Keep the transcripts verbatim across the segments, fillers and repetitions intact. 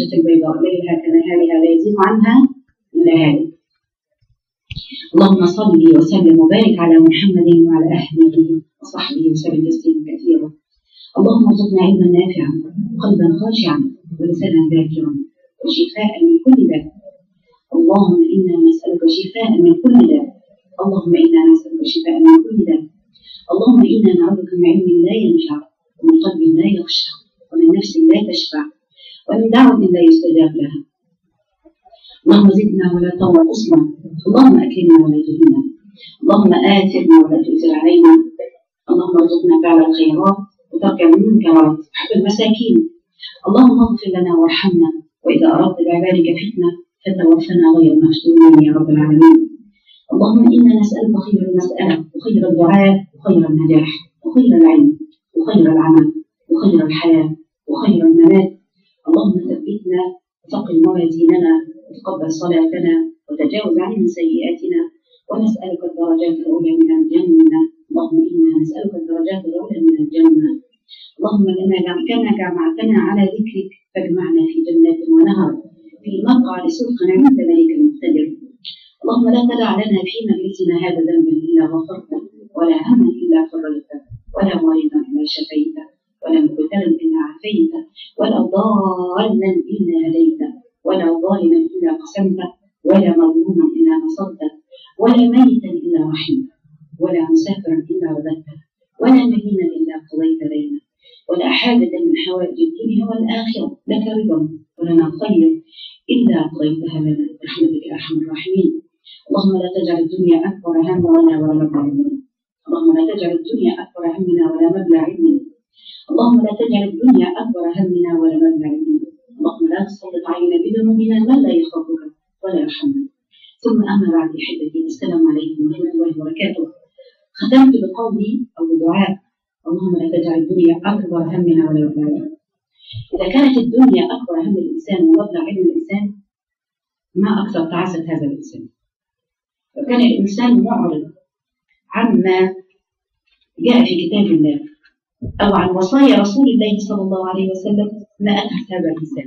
البيضاء ليلها كنهارها لا يزيغ عنها إلا هالك. اللهم صل وسلم وبارك على محمد وعلى أهله وصحبه وسلم تسليما كثيرا. اللهم ارزقنا علما نافعا وقلبا خاشعا ولسانا ذاكرا وشفاء من كل داء. اللهم إنا نسألك شفاء من كل داء. اللهم إنا نسألك شفاء من كل داء. اللهم إنا نعوذك من علم لا ينفع ومن قلب لا يخشع ومن نفس لا تشفع ومن دعوة لا يستجاب لها. اللهم زدنا ولا تنقصنا. اللهم أكرمنا ولا تهنا. اللهم آثرنا ولا تؤثر علينا. اللهم ارزقنا فعل الخيرات وترك المنكرات وحب المساكين. اللهم اغفر لنا وارحمنا، وإذا أردت بعبادك فتنة فتوفنا غير مفتونين يا رب العالمين. اللهم إنا نسألك خير المسألة وخير الدعاء وخير النجاح وخير العلم وخير العمل وخير الحياة وخير الممات. اللهم ثبتنا وثقل موازيننا وتقبل صلاتنا وتجاوز عنا سيئاتنا، ونسألك الدرجات الأولى من الجنة. اللهم إنا نسألك الدرجات الأولى من الجنة. اللهم كما جمعتنا على ذكرك فاجمعنا في جنات ونهر في مقعد صدق عند ملك المقتدر. اللهم لا تدع لنا في مجلسنا هذا ذنبا إلا غفرته، ولا هما إلا فرجته، ولا مريضا إلا شفيته، ولا مبتلا إلا عافيته، ولا ضالا إلا هديته، ولا ظالما إلا قسمته، ولا مظلوما إلا نصرته، ولا ميتا إلا رحمته، ولا مسافرا إلا رددته، ولا مدينا إلا قضيت لنا، ولا حاجة من حوائج الدنيا والآخرة لك رضا ولنا خير إلا قضيتها لنا برحمتك يا أرحم الراحمين. اللهم لا تجعل الدنيا أكبر همنا ولا مبلغ علمنا. اللهم لا تجعل الدنيا أكبر همنا ولا مبلغ علمنا. اللهم لا تجعل الدنيا أكبر همنا ولا مبلغ علمنا. اللهم لا تسلط علينا بذنوبنا من لا يخافك ولا يرحمنا. ثم أما بعد أحبتي، السلام عليكم ورحمة الله وبركاته. ختمت بقولي أو بدعاء: اللهم لا تجعل الدنيا أكبر همنا ولا مبلغ علمنا. إذا كانت الدنيا أكبر هم الإنسان ومبلغ علم الإنسان، ما أكثر تعاسة هذا الإنسان. لو كان الإنسان معرض عما جاء في كتاب الله أو عن وصايا رسول الله صلى الله عليه وسلم ما أتعس هذا الإنسان.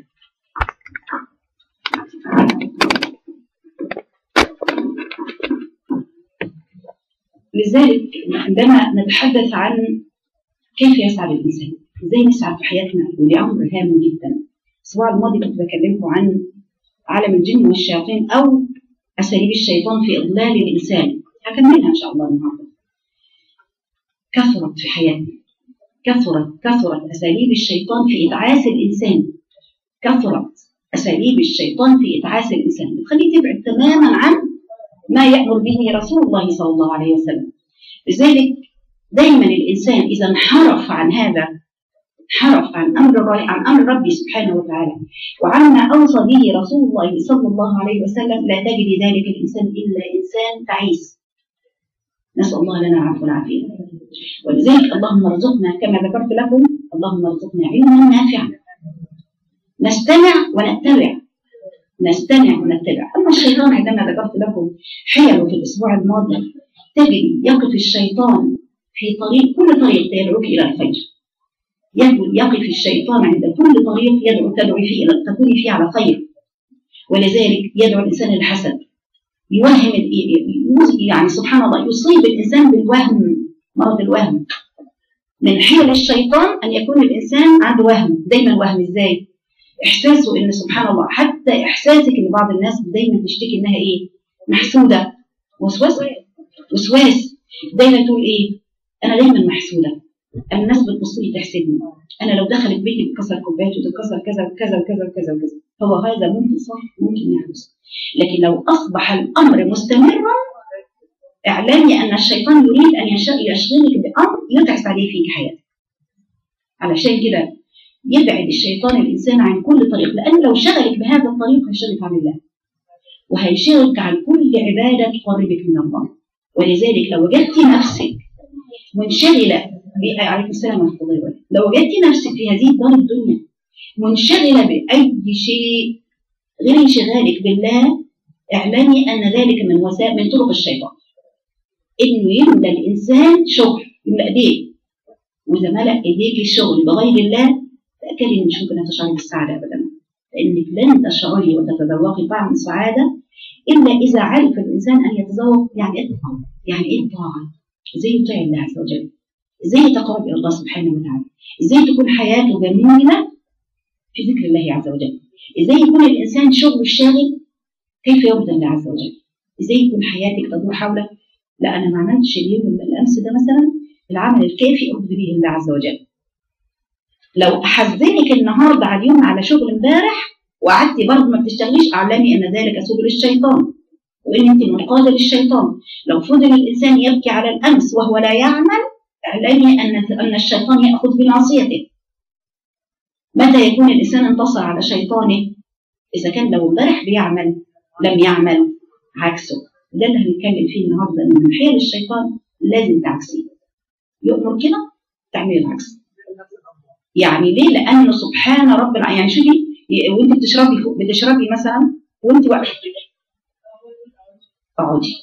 لذلك عندما نتحدث عن كيف يسعد الإنسان، إزاي نسعد في حياتنا، ودي أمر هام جدا. الأسبوع الماضي كنت بكلمكم عن عالم الجن والشياطين أو أساليب الشيطان في إضلال الإنسان. هكملها إن شاء الله النهارده. كثرت في حياتنا، كثرت كثرت أساليب الشيطان في إدعاس الإنسان. كثرت أساليب الشيطان في إدعاس الإنسان، بتخليه تبعد تماما عن ما يأمر به رسول الله صلى الله عليه وسلم. لذلك دائما الإنسان إذا انحرف عن هذا، انحرف عن أمر عن أمر ربي سبحانه وتعالى وعما أوصى به رسول الله صلى الله عليه وسلم، لا تجد ذلك الإنسان إلا إنسان تعيس. نسأل الله لنا العفو والعافية. ولذلك اللهم ارزقنا كما ذكرت لكم، اللهم ارزقنا علما نافعا نستمع ونتبع، نستمع ونتبع. أما الشيطان عندما ذكرت لكم حيله في الأسبوع الماضي، تجد يقف الشيطان في طريق، كل طريق يدعوك إلى الخير. يقف الشيطان عند كل طريق يدعو تدعو فيه إلى تكوني فيه على خير. ولذلك يدعو الإنسان الحسد، يوهم يعني سبحان الله، يصيب الإنسان بالوهم، مرض الوهم. من حيل الشيطان أن يكون الإنسان عنده وهم، دايما وهم. إزاي؟ إحساسه إن سبحان الله، حتى إحساسك إن بعض الناس دايما تشتكي إنها إيه؟ محسودة. وسواس، وسواس. دايما تقول إيه؟ أنا دايما محسودة، الناس بتبص لي تحسدني، أنا لو دخلت بيتي بتكسر كوبايات وتتكسر كذا وكذا وكذا وكذا وكذا. هو هذا ممكن صح، ممكن يحدث، لكن لو أصبح الأمر مستمرا اعلمي أن الشيطان يريد أن يشغلك بأمر يدعس عليه فيك حياتك. علشان كده يبعد الشيطان الإنسان عن كل طريق، لأن لو شغلك بهذا الطريق هيشغلك عن الله، وهيشغلك عن كل عبادة تقربك من الله. ولذلك لو وجدت نفسك منشغلة عليكم السلام ورحمة الله وبركاته، لو وجدت نفسك في هذه الدار الدنيا منشغلة بأي شيء غير انشغالك بالله، اعلمي أن ذلك من وسائل من طرق الشيطان، إنه يملأ الإنسان شغل، يملأ إيديه. وإذا ملأ إيديك الشغل بغير الله، تأكدي إن مش ممكن تشعري بالسعادة أبدا. لأنك لن تشعري وتتذوقي طعم السعادة إلا إذا عرف الإنسان أن يتذوق يعني إيه الطاعة، يعني إيه الطاعة، إزاي يطيع الله عز وجل، إزاي يتقرب إلى الله سبحانه وتعالى، إزاي تكون حياته جميلة في ذكر الله عز وجل، إزاي يكون الإنسان شغله الشاغل كيف يرضي الله عز وجل، إزاي يكون حياتك تدور حوله. لا أنا ما عملتش اليوم من الأمس ده مثلا العمل الكافي أرضي به الله عز وجل. لو أحزنك النهارده على اليوم على شغل امبارح وقعدتي برضه ما بتشتغليش، اعلمي ان ذلك سبل الشيطان وان انت منقاده للشيطان. لو فضل الانسان يبكي على الامس وهو لا يعمل، اعلمي ان ان الشيطان ياخذ بناصيته. متى يكون الانسان انتصر على شيطانه؟ اذا كان لو امبارح بيعمل لم يعمل عكسه. ده اللي هنتكلم فيه النهارده، ان من حيل الشيطان لازم تعكسيه. يؤمر كده تعملي العكس. يعني ليه؟ لانه سبحان رب العالمين. يعني شوفي وانت بتشربي بتشربي مثلا وانت واقفه اقعدي،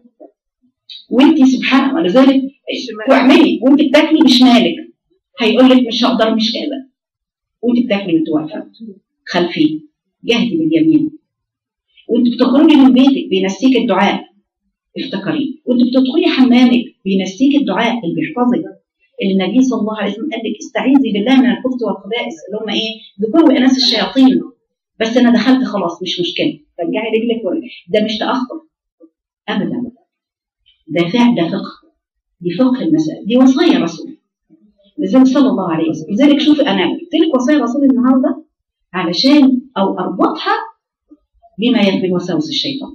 وانت سبحان الله لذلك واعملي وانت بتاكلي بشمالك، هيقول لك مش هقدر مش قادر، وانت بتاكلي وانت واقفه خلفيه جهدي باليمين، وانت بتخرجي من بيتك بينسيك الدعاء افتكريه، وانت بتدخلي حمامك بينسيك الدعاء اللي بيحفظك، اللي النبي صلى الله عليه وسلم قال لك استعيذي بالله من الخبث والخبائث اللي هم ايه؟ ذكور واناث الشياطين. بس انا دخلت خلاص مش مشكله، رجعي رجلك ورا. ده مش تاخر ابدا، ده فعل، ده فقه، دي فقه المسائل، دي وصايا رسول لذلك صلى الله عليه وسلم. لذلك شوفي انا قلت لك وصايا رسول النهارده علشان او اربطها بما يدعو وساوس الشيطان،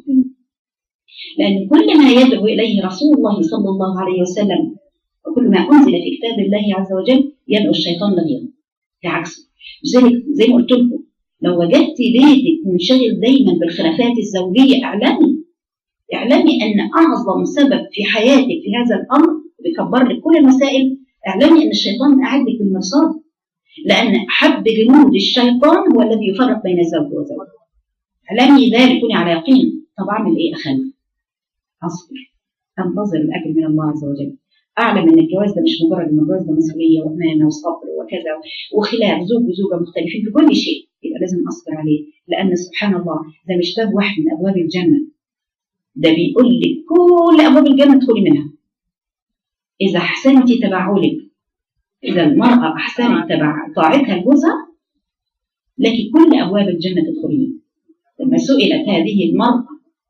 لان كل ما يدعو اليه رسول الله صلى الله عليه وسلم وكل ما أنزل في كتاب الله عز وجل يدعو الشيطان لغيره بعكسه. لذلك زي ما قلت لكم لو وجدت بيتك منشغل دايما بالخلافات الزوجية، اعلمي اعلمي أن أعظم سبب في حياتك في هذا الأمر بيكبر لك كل المسائل. اعلمي أن الشيطان قاعد لك بالمرصاد، لأن حب جنود الشيطان هو الذي يفرق بين الزوج وزوجه. اعلمي ذلك، كوني على يقين. طب أعمل إيه؟ أخلف، أصبر، أنتظر الأجر من الله عز وجل. أعلم أن الجواز ده مش مجرد إن الجواز ده مسؤولية وأمانة وصبر وكذا وخلاف زوج وزوجة مختلفين في كل شيء، يبقى لازم أصبر عليه، لأن سبحان الله ده مش باب واحد من أبواب الجنة، ده بيقول لك كل أبواب الجنة ادخلي منها إذا أحسنتي تبعولك. إذا المرأة أحسنت تبع طاعتها لجوزها لكن كل أبواب الجنة تدخلي منها. لما سئلت هذه المرأة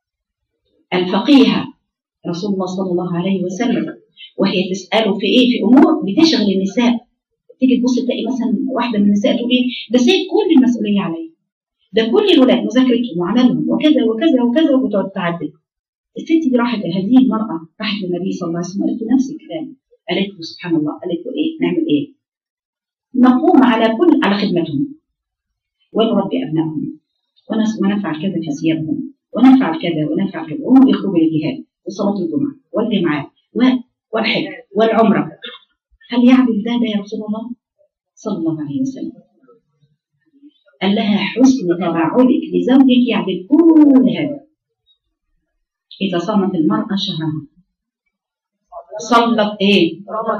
الفقيهة رسول الله صلى الله عليه وسلم وهي تسأله في إيه؟ في أمور بتشغل النساء، تيجي تبص تلاقي مثلا واحدة من النساء تقول إيه؟ ده سايب كل المسؤولية عليا، ده كل الولاد مذاكرتهم وعملهم وكذا وكذا وكذا، وتقعد تعدد. الست دي راحت، هذه المرأة راحت للنبي صلى الله عليه وسلم قالت له نفس الكلام، قالت له سبحان الله، قالت له إيه؟ نعمل إيه؟ نقوم على كل على خدمتهم ونربي أبنائهم ونفعل كذا في ثيابهم ونفعل كذا ونفعل كذا، وهم يخرجوا للجهاد وصلاة الجمعة والجماعات والحج والعمرة. هل يعمل ده ده يا رسول الله صلى الله عليه وسلم؟ قال لها حسن تبعلك لزوجك يعمل كل هذا. إذا صامت المرأة شهرها صلت إيه؟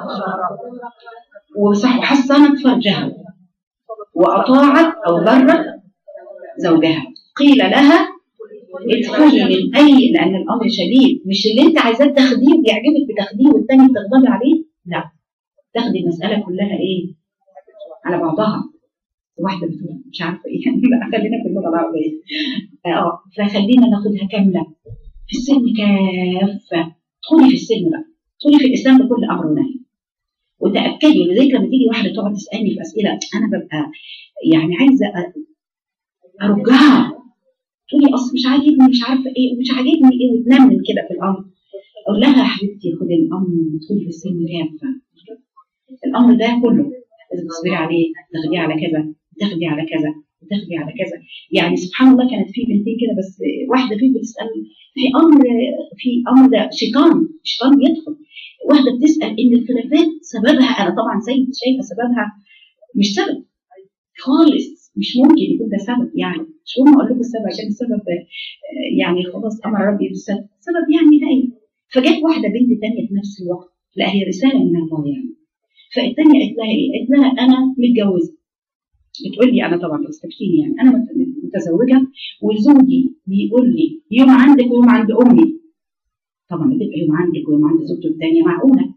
وصح وحسنت فرجها وأطاعت أو برت زوجها، قيل لها ادخلي من أي، لأن الأمر شديد، مش اللي أنت عايزاه تاخديه ويعجبك بتاخديه والتاني تغضبي عليه، لا، تاخدي المسألة كلها إيه؟ على بعضها. واحدة بتقول مش عارفة إيه، خلينا في اللغة العربية، اه فخلينا ناخدها كاملة في السلم كافة. ادخلي في السلم بقى، ادخلي في الإسلام بكل أمر ونهي، وتأكدي. ولذلك لما تيجي واحدة تقعد تسألني في أسئلة أنا ببقى يعني عايزة أرجعها، تقولي أصل مش عاجبني مش عارفة إيه ومش عاجبني إيه، وتنمل كده في الأمر. أقول لها يا حبيبتي خدي الأمر وادخلي في السلم كافة. الأمر ده كله لازم تصبري عليه، تاخديه على كذا تاخدي على كذا تاخدي على كذا. يعني سبحان الله كانت في بنتين كده، بس واحدة فيهم بتسأل في أمر في أمر ده شيطان شيطان بيدخل. واحدة بتسأل إن الخلافات سببها، أنا طبعا شايفة سببها مش سبب خالص، مش ممكن يكون ده سبب، يعني مش مهم أقول لكم السبب عشان السبب يعني خلاص أمر ربي بالسبب، سبب يعني هاي. فجت واحدة بنت تانية في نفس الوقت، لا هي رسالة من الله يعني. فالتانية قالت لها إيه؟ قالت لها أنا متجوزة بتقول لي انا طبعا بتستفتيني يعني انا متزوجه وزوجي بيقول لي يوم عندك ويوم عند امي. طبعا بتبقى يوم عندك ويوم عند زوجته الثانيه معقوله،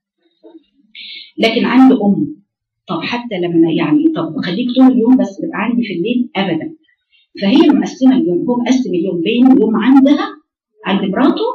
لكن عند ام طب حتى لما يعني طب خليك طول اليوم بس بيبقى عندي في الليل ابدا. فهي مقسمه اليوم، هو مقسم اليوم بينه يوم عندها عند مراته.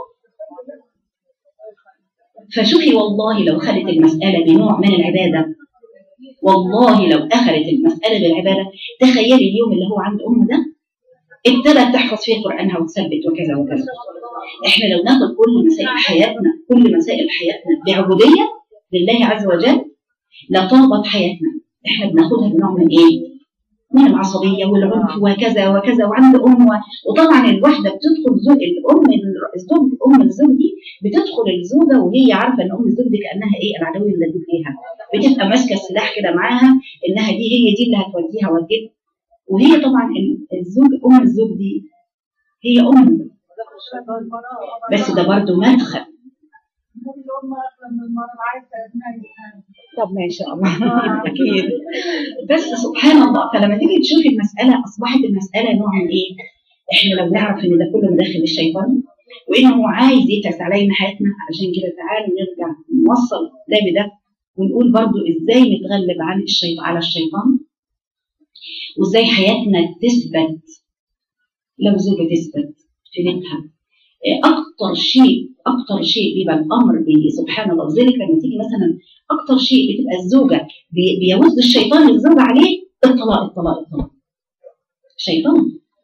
فشوفي والله لو خدت المساله بنوع من العباده، والله لو اخذت المساله بالعباده، تخيلي اليوم اللي هو عند امه ده ابتدت تحفظ فيه قرانها وتثبت وكذا وكذا. احنا لو ناخد كل مسائل حياتنا كل مسائل حياتنا بعبوديه لله عز وجل لطابت حياتنا. احنا بناخدها بنوع من ايه؟ من العصبيه والعنف وكذا وكذا وعند ام. وطبعا الواحده بتدخل زوج الام الزوج ام الزوج دي بتدخل الزوجه وهي عارفه ان ام الزوج دي كانها ايه العدو اللي اللي فيها، بتبقى ماسكه السلاح كده معاها انها دي هي دي اللي هتوديها وتجيب. وهي طبعا الزوج ام الزوج دي هي ام، بس ده برضه مدخل. طب ما شاء الله اكيد. بس سبحان الله، فلما تيجي تشوفي المساله اصبحت المساله نوع من ايه؟ احنا لو نعرف ان ده كله مداخل الشيطان وانه هو عايز يتعس علينا حياتنا، علشان كده تعالوا نرجع نوصل ده بده ونقول برضو ازاي نتغلب عن الشيطان على الشيطان، وازاي حياتنا تثبت. لو زوجة تثبت في بيتها اكتر شيء اكتر شيء بيبقى الامر بي سبحان الله. ذلك لما تيجي مثلا اكتر شيء بتبقى الزوجه بي بيوز الشيطان للزوج عليه الطلاق الطلاق الطلاق شيطان.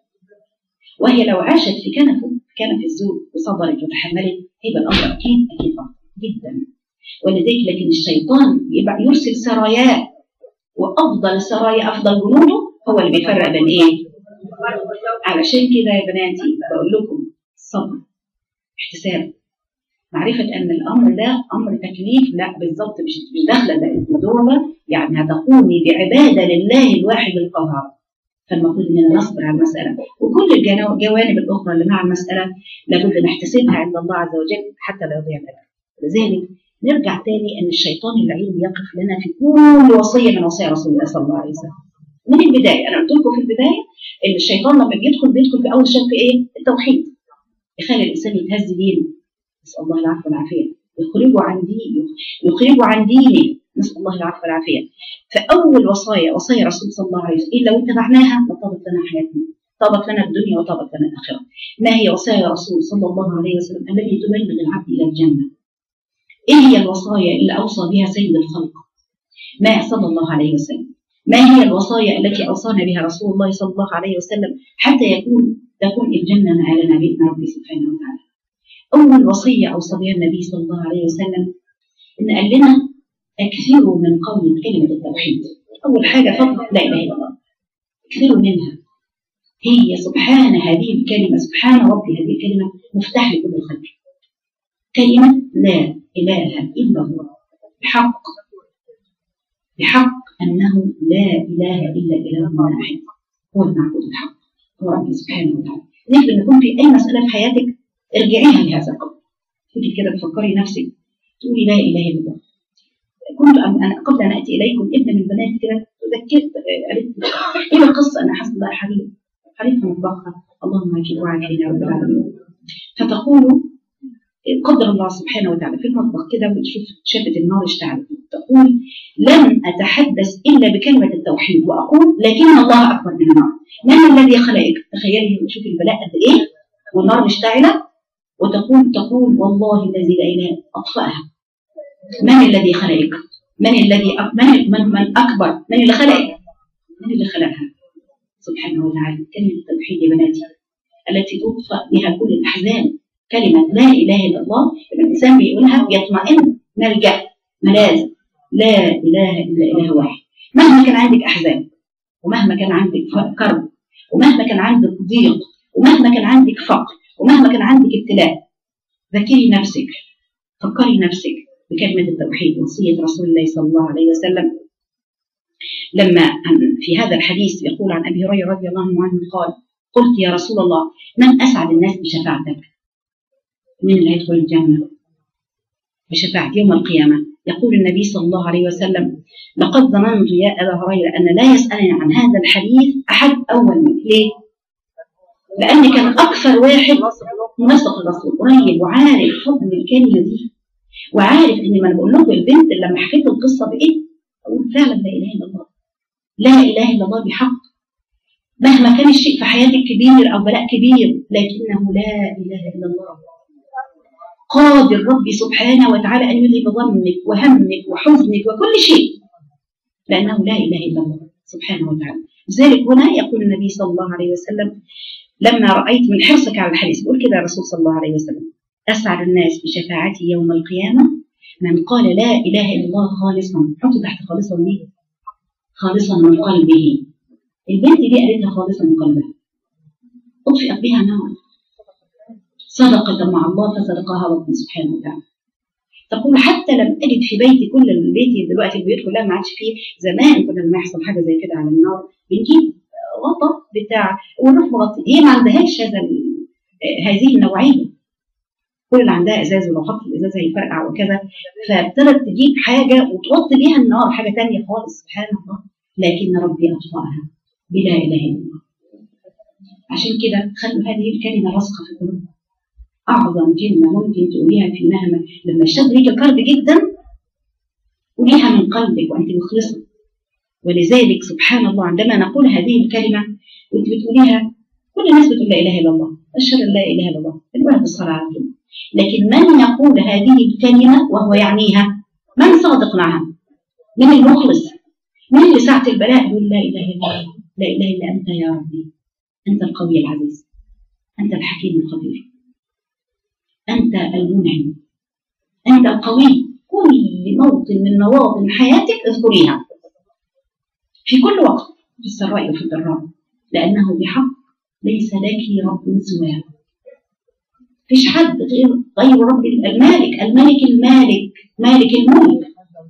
وهي لو عاشت في كنفه كنف الزوج وصبرت وتحملت هيبقى الامر اكيد اكيد افضل جدا. ولذلك لكن الشيطان يبقى يرسل سراياه، وافضل سرايا افضل جنوده هو اللي بيفرق بين ايه. علشان كده يا بناتي بقول لكم الصبر احتساب، معرفة أن الأمر ده أمر تكليف. لا بالضبط مش مش داخلة ده دولة يعني هتقومي بعبادة لله الواحد القهار. فالمفروض إننا نصبر على المسألة، وكل الجوانب الأخرى اللي مع المسألة لابد نحتسبها عند الله عز وجل حتى لا يضيع الأجر. لذلك نرجع تاني أن الشيطان اللعين يقف لنا في كل وصية من وصايا رسول الله صلى الله عليه وسلم من البداية. أنا قلت لكم في البداية إن الشيطان لما بيدخل بيدخل في أول شيء في إيه؟ التوحيد، يخلي الإنسان يتهز دينه، نسأل الله العفو والعافية، يخرجوا عن دينه يخرجوا عن دينه، نسأل الله العفو والعافية. فأول وصايا وصايا رسول صلى الله عليه وسلم إيه لو اتبعناها لطابت لنا حياتنا، طابت لنا الدنيا وطابت لنا الآخرة. ما هي وصايا رسول صلى الله عليه وسلم التي تبلغ العبد إلى الجنة؟ إيه هي الوصايا اللي أوصى بها سيد الخلق ما صلى الله عليه وسلم؟ ما هي الوصايا التي أوصانا بها رسول الله صلى الله عليه وسلم حتى يكون تكون الجنة مآلنا بإذن ربي سبحانه وتعالى؟ أول وصية أوصى بها النبي صلى الله عليه وسلم إن قال لنا أكثروا من قول كلمة التوحيد. أول حاجة فقط لا إله إلا الله، أكثروا منها. هي سبحان هذه الكلمة، سبحان ربي هذه الكلمة مفتاح لكل الخير. كلمة لا إله إلا الله بحق بحق أنه لا إله إلا إله واحد هو المعبود الحق هو ربي سبحانه وتعالى. لذلك لما يكون في أي مسألة في حياتك ارجعيها لهذا القول، تيجي كده تفكري نفسك تقولي لا إله إلا الله. كنت أنا قبل أن أتي إليكم ابن من بناتي كده ذكرت قالت لي إيه القصة أنا حسب الله حبيب حبيب في مطبخها اللهم اجعل وعلينا يا رب العالمين. فتقول قدر الله سبحانه وتعالى في المطبخ كده وتشوف شافت النار اشتعلت، تقول لن أتحدث إلا بكلمة التوحيد وأقول لكن الله أكبر من النار. من الذي خلقك؟ تخيلي شوفي البلاء قد إيه والنار مشتعلة، وتقول تقول والله الذي لا إله أطفأها. من الذي خلقك؟ من الذي أك... من, من من أكبر؟ من اللي خلقك؟ من اللي خلقها؟ سبحانه وتعالى. كلمة التوحيد يا بناتي التي تطفأ بها كل الأحزان، كلمة لا إله إلا الله لما الإنسان بيقولها يطمئن ملجأ ملاذ. لا إله إلا إله واحد. مهما كان عندك أحزان، ومهما كان عندك كرب، ومهما كان عندك ضيق، ومهما كان عندك فقر، ومهما كان عندك ابتلاء، ذكري نفسك، فكري نفسك بكلمة التوحيد. وصية رسول الله صلى الله عليه وسلم لما في هذا الحديث يقول عن أبي هريرة رضي الله عنه قال قلت يا رسول الله من أسعد الناس بشفاعتك؟ من اللي هيدخل الجنة بشفاعة يوم القيامة؟ يقول النبي صلى الله عليه وسلم: لقد ظننت يا أبا هريرة أن لا يسألني عن هذا الحديث أحد أول منك. ليه؟ لأن كان أكثر واحد نسق الرسول قريب وعارف فضل الكلمة دي، وعارف إن ما أنا بقول لكم البنت لما حكيت القصة بإيه؟ أقول فعلا لا إله إلا الله، لا إله إلا الله بحق، مهما كان الشيء في حياتك كبير أو بلاء كبير، لكنه لا إله إلا الله. قادر ربي سبحانه وتعالى أن يذهب ظنك وهمك وحزنك وكل شيء، لأنه لا إله إلا الله سبحانه وتعالى. لذلك هنا يقول النبي صلى الله عليه وسلم: لما رأيت من حرصك على الحديث، بقول كده الرسول صلى الله عليه وسلم: أسعد الناس بشفاعتي يوم القيامة من قال لا إله إلا الله خالصا. حطوا تحت خالصا دي، خالصا من قلبه. البنت دي قالتها خالصا من قلبها، أطفئت بها نار، صدقت مع الله فصدقها ربي سبحانه وتعالى. تقول: حتى لم أجد في بيتي، كل البيت دلوقتي البيوت كلها ما عادش فيه، زمان كنا لما يحصل حاجة زي كده على النار بنجيب غطا بتاع ونروح مغطي، هي ما عندهاش هذا هذه النوعية، كل اللي عندها ازاز ولو حط الازاز هيفرقع وكذا، فابتدت تجيب حاجة وتغطي بيها النار، حاجة تانية خالص سبحان الله، لكن ربي أطفأها بلا إله إلا الله. عشان كده خلوا هذه الكلمة راسخة في القلوب. أعظم كلمة ممكن تقوليها في مهما لما الشاب ليك كرب جدا، قوليها من قلبك وأنت مخلصة. ولذلك سبحان الله عندما نقول هذه الكلمة وأنت بتقوليها، كل الناس بتقول لا إله إلا الله، أشهد أن لا إله إلا الله، الواحد بالصلاة على النبي. لكن من يقول هذه الكلمة وهو يعنيها؟ من صادق معها؟ من المخلص؟ من اللي ساعة البلاء يقول لا إله إلا الله، لا إله إلا أنت يا ربي، أنت القوي العزيز، أنت الحكيم الخبير، أنت المنعم، أنت القوي. كل موطن من مواطن حياتك اذكريها في كل وقت، في السراء وفي الضراء، لأنه بحق ليس لك رب سواه. فيش حد غير غير رب المالك، الملك المالك، مالك الملك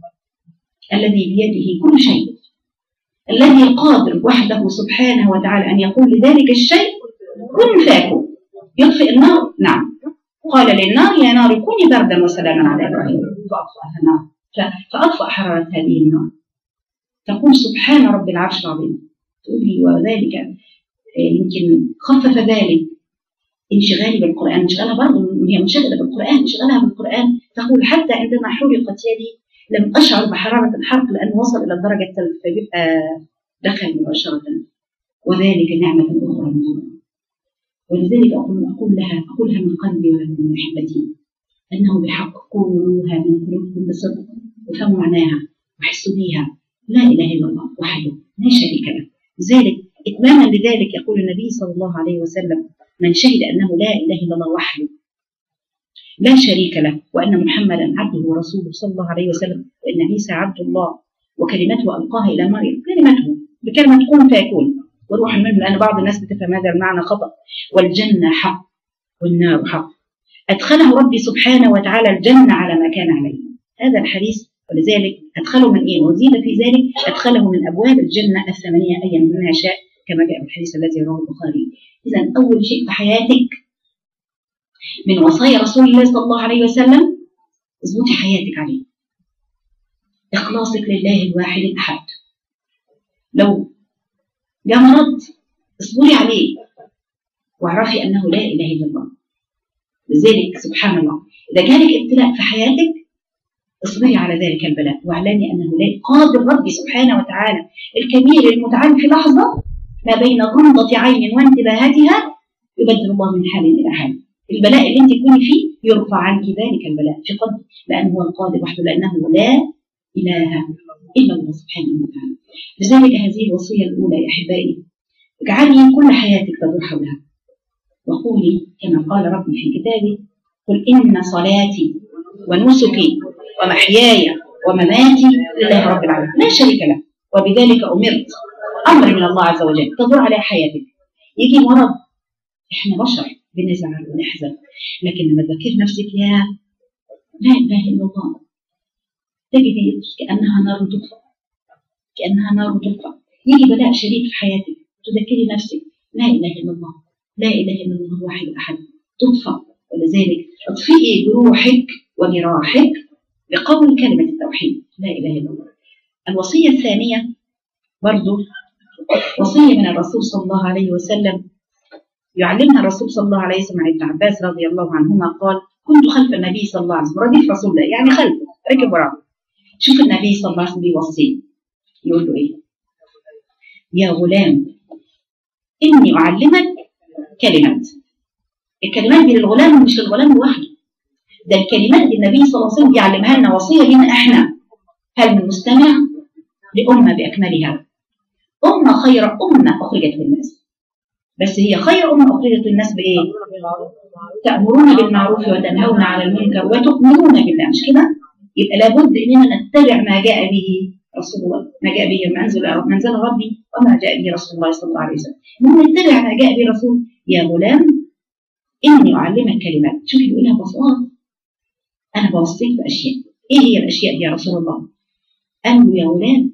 الذي بيده كل شيء، الذي قادر وحده سبحانه وتعالى أن يقول لذلك الشيء كن فيكون. يطفئ النار، نعم، قال للنار يا نار كوني بردا وسلاما على إبراهيم فأطفأها النار، فأطفأ حرارة هذه النار. تقول سبحان رب العرش العظيم، تقولي وذلك يمكن خفف ذلك انشغالي بالقرآن، انشغالها برضه هي منشغلة بالقرآن، انشغالها بالقرآن. تقول حتى عندما حرقت يدي لم أشعر بحرارة الحرق لأنه وصل إلى الدرجة الثالثة، فبيبقى دخل مباشرة، وذلك نعمة أخرى من الله. ولذلك أقول, أقول لها أقولها من قلبي ولكم من أحبتي أنه بحق قولوها من قلوبكم بصدق وفهموا معناها وحسوا بيها. لا إله إلا الله وحده لا شريك له. لذلك إتماما لذلك يقول النبي صلى الله عليه وسلم: من شهد أنه لا إله إلا الله وحده لا شريك له، وأن محمدا عبده ورسوله صلى الله عليه وسلم، وأن عيسى عبد الله وكلمته ألقاها إلى مريم، كلمته بكلمة كن فيكون وروح منه، لأن بعض الناس بتفهم هذا المعنى خطأ. والجنة حق والنار حق، أدخله ربي سبحانه وتعالى الجنة على ما كان عليه. هذا الحديث، ولذلك أدخله من إيه؟ وزيد في ذلك أدخله من أبواب الجنة الثمانية أيا منها شاء، كما جاء في الحديث الذي رواه البخاري. إذا أول شيء في حياتك من وصايا رسول الله صلى الله عليه وسلم اظبطي حياتك عليه، إخلاصك لله الواحد الأحد. لو جاء مرض اصبري عليه واعرفي أنه لا إله إلا الله. لذلك سبحان الله إذا جالك ابتلاء في حياتك اصبري على ذلك البلاء واعلمي أنه لا قادر ربي سبحانه وتعالى الكبير المتعال في لحظة ما بين غمضة عين وانتباهاتها يبدل الله من حال إلى حال. البلاء اللي انت تكوني فيه يرفع عنك ذلك البلاء في قدر، لأنه هو القادر وحده، لأنه لا إله إلا الله سبحانه وتعالى. لذلك هذه الوصية الأولى يا أحبائي، اجعلي كل حياتك تدور حولها، وقولي كما قال ربي في كتابه: قل إن صلاتي ونسكي ومحياي ومماتي لله رب العالمين لا شريك له وبذلك أمرت، أمر من الله عز وجل. تدور على حياتك. يجي مرض، إحنا بشر بنزعل ونحزن، لكن لما تذكر نفسك يا لا إله إلا الله تجدي كأنها نار تطفأ، كأنها نار تطفأ. يجي بلاء شديد في حياتك تذكري نفسك لا إله إلا الله، لا إله إلا الله واحد أحد، تطفأ. ولذلك اطفئي جروحك وجراحك بقول كلمة التوحيد. توحيد لا إله إلا الله. الوصية الثانية برضو وصية من الرسول صلى الله عليه وسلم يعلمها الرسول صلى الله عليه وسلم عن ابن عباس رضي الله عنهما قال كنت خلف النبي صلى الله عليه وسلم، رديف رسول الله يعني خلفه ركب وراه. شوف النبي صلى الله عليه وسلم بيوصيه يقول له ايه؟ يا غلام اني اعلمك كلمات. الكلمات دي للغلام مش للغلام لوحده، ده الكلمات دي النبي صلى الله عليه وسلم بيعلمها لنا وصيه لنا احنا. هل من مستمع لامه باكملها؟ امه خير امه اخرجت للناس، بس هي خير امه اخرجت للناس بايه؟ تأمرون بالمعروف وتنهون عن المنكر وتؤمنون بالله، مش كده؟ يبقى لابد اننا نتبع ما جاء به رسول الله، ما جاء به منزل منزل ربي وما جاء به رسول الله صلى الله عليه وسلم. نتبع ما جاء به رسول. يا غلام اني اعلمك كلمات. شوفي بيقولها ببساطه، انا بوصيك باشياء. ايه هي الاشياء دي يا رسول الله؟ قال له يا غلام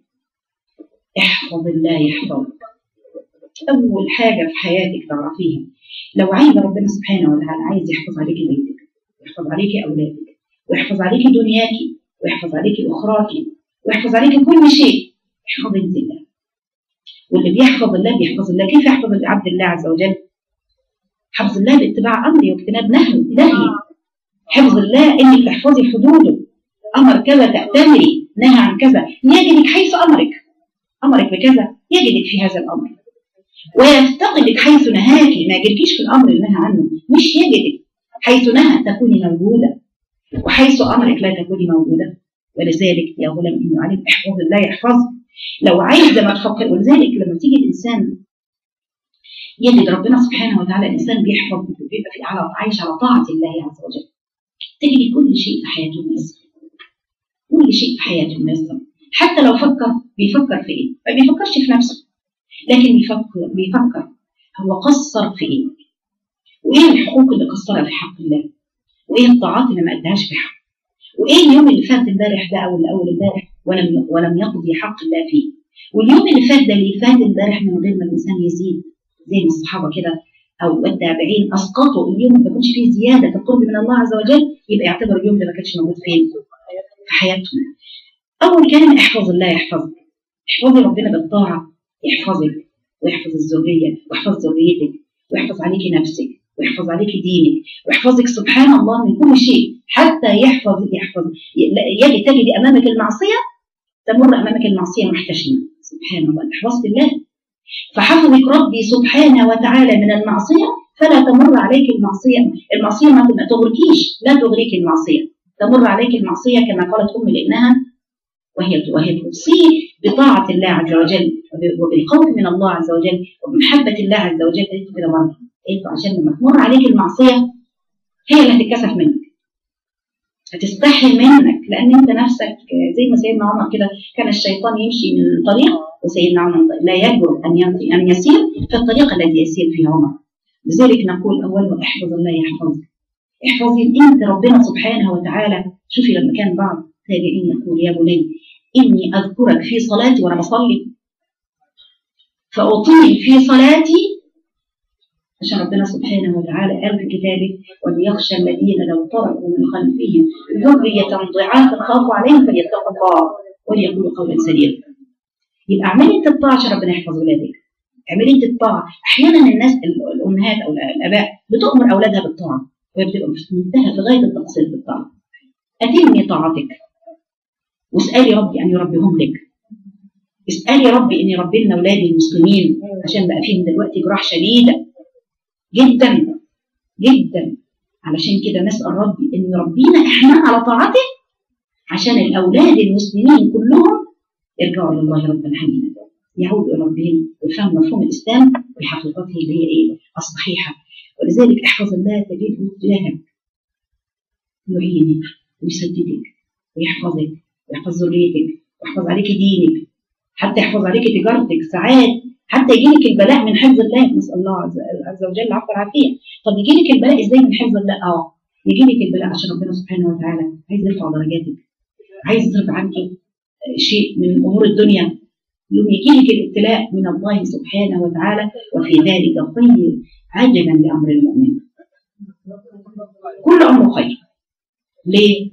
احفظ الله يحفظك. اول حاجه في حياتك تعرفيها، لو عايز ربنا سبحانه وتعالى عايز يحفظ عليك بيتك ويحفظ عليك اولادك ويحفظ عليك دنياك ويحفظ عليك اخراك ويحفظ عليك كل شيء، احفظ انت الله. واللي بيحفظ الله بيحفظ الله. كيف يحفظ عبد الله عز وجل؟ حفظ الله باتباع امري واجتناب نهي. حفظ الله انك تحفظي حدوده، امر كذا تأتمري، نهى عن كذا، يجدك حيث امرك، امرك بكذا يجدك في هذا الامر، ويفتقدك حيث نهاكي، ما يجدكيش في الامر اللي نهى عنه، مش يجدك حيث نهى تكوني موجوده وحيث امرك لا تكوني موجوده. ولذلك يا غلام اني عليك احفظ الله يحفظك. لو عايزه ما تفكر. ولذلك لما تيجي الانسان يجد ربنا سبحانه وتعالى الانسان بيحفظ بيبقى في على عايش على طاعه الله عز وجل، تجد كل شيء في حياته مناسب، كل شيء في حياته مناسب. حتى لو فكر بيفكر في ايه؟ ما بيفكرش في نفسه، لكن بيفكر بيفكر هو قصر في ايه؟ وايه الحقوق اللي قصرها في حق الله؟ وايه الطاعات اللي ما ادهاش في حق؟ وايه اليوم اللي فات امبارح ده او اول امبارح ولم ولم يقضي حق الله فيه؟ واليوم اللي فات ده اللي فات امبارح من غير ما الانسان يزيد زي ما الصحابه كده او التابعين اسقطوا اليوم ما كانش فيه زياده في القرب من الله عز وجل، يبقى يعتبر اليوم ده ما كانش موجود فين؟ في حياتهم. اول كلمه احفظ الله يحفظك. احفظي ربنا بالطاعه يحفظك ويحفظ الذريه ويحفظ ذريتك ويحفظ عليك نفسك ويحفظ عليك دينك ويحفظك سبحان الله من كل شيء، حتى يحفظ يحفظ يجي تجدي امامك المعصيه تمر امامك المعصيه محتشمه. سبحان الله حفظت الله، فحفظك ربي سبحانه وتعالى من المعصيه فلا تمر عليك المعصيه. المعصيه ما تغركيش، لا تغريك المعصيه، تمر عليك المعصيه كما قالت ام لابنها وهي وهي توصيه بطاعه الله عز وجل وبالخوف من الله عز وجل وبمحبه الله عز وجل. انتوا كده برضه انتوا عشان لما تمر عليك المعصيه هي اللي هتتكسف منك، هتستحي منك، لان انت نفسك زي ما سيدنا عمر كده كان الشيطان يمشي من طريق وسيدنا عمر لا يجرؤ ان ان يسير في الطريق الذي يسير فيه عمر. لذلك نقول اولا احفظ الله يحفظك. احفظي انت ربنا سبحانه وتعالى. شوفي لما كان بعض التابعين يقول يا بني اني اذكرك في صلاتي وانا بصلي فاطيل في صلاتي، عشان ربنا سبحانه وتعالى قال في كتابه وليخشى الذين لو تركوا من خلفهم ذرية ضعافا خافوا عليهم فليتقوا الله وليقولوا قولا سديدا. يبقى اعملي انت الطاعه عشان ربنا يحفظ ولادك. اعملي انت الطاعه. احيانا الناس الامهات او الاباء بتؤمر اولادها بالطاعه وهي بتبقى في منتهى في غايه التقصير في الطاعه. اتمي طاعتك واسالي ربي ان يربيهم لك. اسالي ربي ان يربي لنا اولاد المسلمين، عشان بقى فيهم دلوقتي جراح شديده جدا جدا. علشان كده نسال ربي ان يربينا احنا على طاعته عشان الاولاد المسلمين كلهم يرجعوا الى الله ربا حميدا، يعودوا الى ربهم ويفهموا مفهوم الاسلام بحقيقته اللي هي ايه؟ الصحيحه. ولذلك احفظ الله تجده تجاهك، يعينك ويسددك ويحفظك ويحفظ ذريتك ويحفظ عليك دينك، حتى يحفظ عليك تجارتك. ساعات حتى يجيلك البلاء من حفظ الله، نسال الله عز وجل العفو والعافيه. طب يجيلك البلاء ازاي من حفظ الله؟ اه يجيلك البلاء عشان ربنا سبحانه وتعالى عايز يرفع درجاتك، عايز يصرف عنك شيء من امور الدنيا. يوم يجيلك الابتلاء من الله سبحانه وتعالى وفي ذلك خير عجبا لامر المؤمن. كل امره خير. ليه؟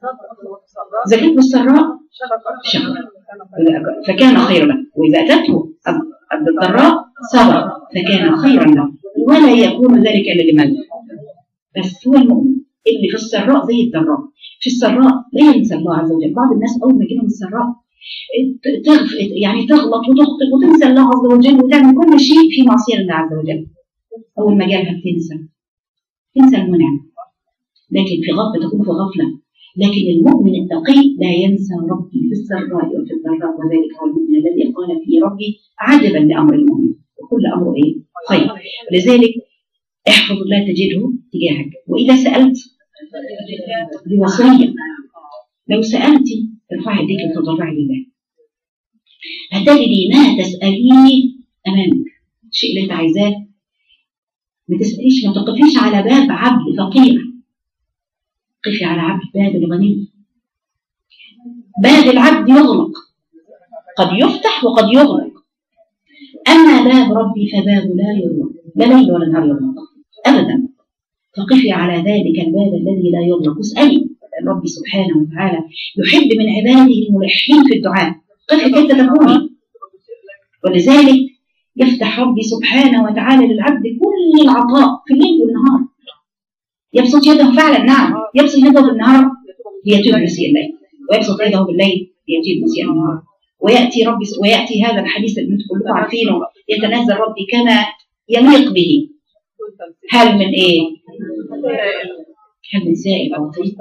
زكاة بالسراء شكر فكان خيرا له، وإذا أتته الضراء صبر فكان خيرا له، ولا يكون ذلك إلا لمن. بس هو المؤمن اللي في السراء زي الضراء، في السراء لا ينسى الله عز وجل. بعض الناس أول ما يجيلهم السراء يعني تغلط وتخطئ وتنسى الله عز وجل وتعمل كل شيء في معصية الله عز وجل. أول ما جالها بتنسى تنسى المنعم، لكن في غفلة تكون في غفلة. لكن المؤمن التقي لا ينسى ربي في السراء وفي الضراء، وذلك هو المؤمن الذي قال فيه ربي عجبا لأمر المؤمن وكل أمره إيه؟ خير. لذلك احفظ الله تجده تجاهك، وإذا سألت بوصية، لو سألت ارفعي يديك وتضرعي لله، هتجدي ما تسأليه أمامك. الشيء اللي أنت عايزاه ما تسأليش، ما تقفيش على باب عبد فقير، قفي على عبد باب الغني. باب العبد يغلق، قد يفتح وقد يغلق، أما باب ربي فباب لا يغلق، لا ليل ولا نهار يغلق أبدا. فقفي على ذلك الباب الذي لا يغلق، واسألي ربي سبحانه وتعالى يحب من عباده الملحين في الدعاء. قفي كيف تكوني، ولذلك يفتح ربي سبحانه وتعالى للعبد كل العطاء في الليل والنهار. يبسط يده فعلا، نعم يبسط يده بالنهار ليتوب مسيء الليل، ويبسط يده بالليل ليتوب مسيء النهار. ويأتي ربي ويأتي هذا الحديث اللي انتم كلكم عارفينه، يتنزل ربي كما يليق به. هل من ايه؟ هل من سائل او طيب؟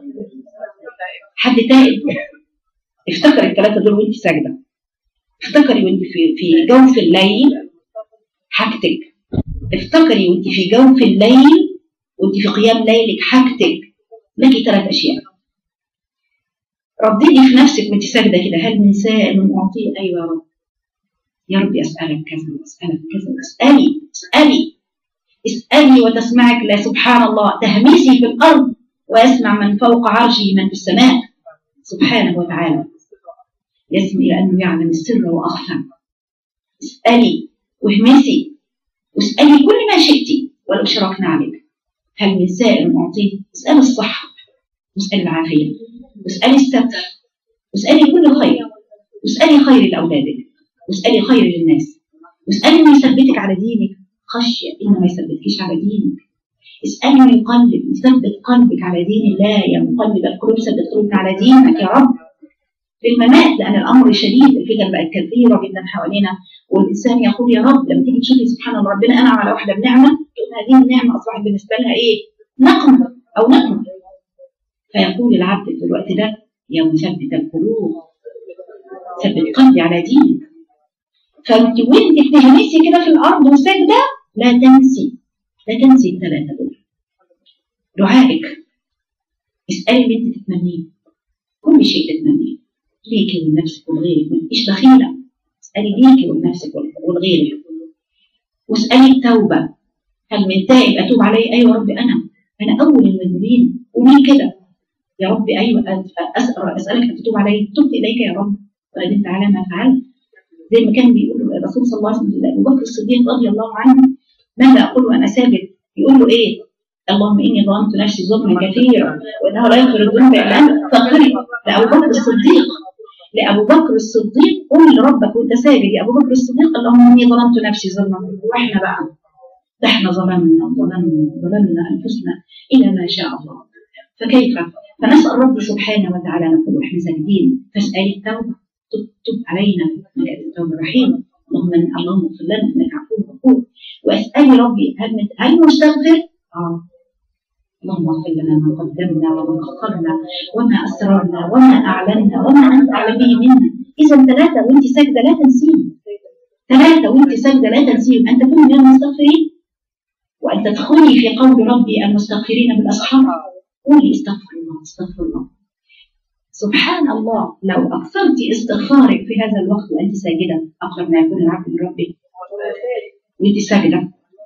حد تائب؟ افتكر الثلاثه دول وانت ساجده، افتكري وانت في في جوف الليل حاجتك، افتكري وانت في جوف الليل وانت في قيام ليلك حاجتك. لك ثلاث اشياء، رددي في نفسك وانت ساجده كده، هل من سائل من معطيه؟ ايوه يا رب، يا رب اسالك كذا واسالك كذا، اسالي اسالي اسالي وتسمعك. لا سبحان الله، تهمسي في الارض ويسمع من فوق عرشه من في السماء سبحانه وتعالى، يسمع لانه يعلم السر واخفى. اسالي واهمسي واسالي كل ما شئتي ولو شركنا عليك. هل من سائل معطيه؟ اسالي الصحه واسالي العافيه واسالي الستر واسالي كل خير، واسالي خير لاولادك، واسالي خير للناس، واسالي انه يثبتك على دينك خشيه انه ما يثبتكيش على دينك. اسالي من قلبك يثبت قلبك على دين الله، يا مقلب القلوب ثبت قلوبنا على دينك يا رب في الممات، لان الامر شديد، الفتن بقت كثيره جدا حوالينا، والانسان يقول يا رب. لما تيجي تشوفي سبحان الله ربنا انعم على واحده بنعمه، تقول هذه النعمه اصبحت بالنسبه لها ايه؟ نقمه او نقمه. فيقول العبد في الوقت ده يا مثبت القلوب ثبت قلبي على دينك. فانت وانت بتهمسي كده في الارض وساجده لا تنسي لا تنسي الثلاثه دول. دعائك، اسالي اللي انت تتمنيه، كل شيء تتمنيه ليكي ولنفسك ولغيرك، ما تبقيش بخيله، اسالي ليكي ولنفسك ولغيرك. واسالي التوبه، هل من تائب اتوب عليه؟ ايوه ربي انا انا اول المذنبين، قولي كده يا ربي ايوه اسال اسالك ان تتوب علي، تبت اليك يا رب وندمت على ما فعلت. زي ما كان بيقول الرسول صلى الله عليه وسلم ابو بكر الصديق رضي الله عنه، ماذا اقول وانا ساجد؟ يقول له ايه؟ اللهم اني ظلمت نفسي ظلما كثيرا وانه لا يغفر الذنوب الا انت فاغفري. لابو بكر الصديق لابو بكر الصديق قل لربك وانت ساجد يا ابو بكر الصديق اللهم اني ظلمت نفسي ظلما. واحنا بقى ده احنا ظلمنا ظلمنا ظلمنا انفسنا الى ما شاء الله، فكيف؟ فنسال رب سبحانه وتعالى نقول احنا ساجدين فاسالي التوبه، تب علينا انك انت التوبه الرحيم، اللهم اللهم اغفر لنا انك عفو غفور. واسالي ربي هل هل مستغفر؟ اه اللهم اغفر لنا ما قدمنا وما اخرنا وما اسررنا وما اعلنا وما انت اعلم به منا. اذا ثلاثه وانت ساجده لا تنسيهم، ثلاثه وانت ساجده لا تنسيهم، ان تكوني من المستغفرين وان تدخلي في قول ربي المستغفرين بالاسحار. قولي استغفر الله استغفر الله. سبحان الله، لو اكثرت استغفارك في هذا الوقت وانت ساجده اقرب ما يكون العبد من ربه وانت ساجده،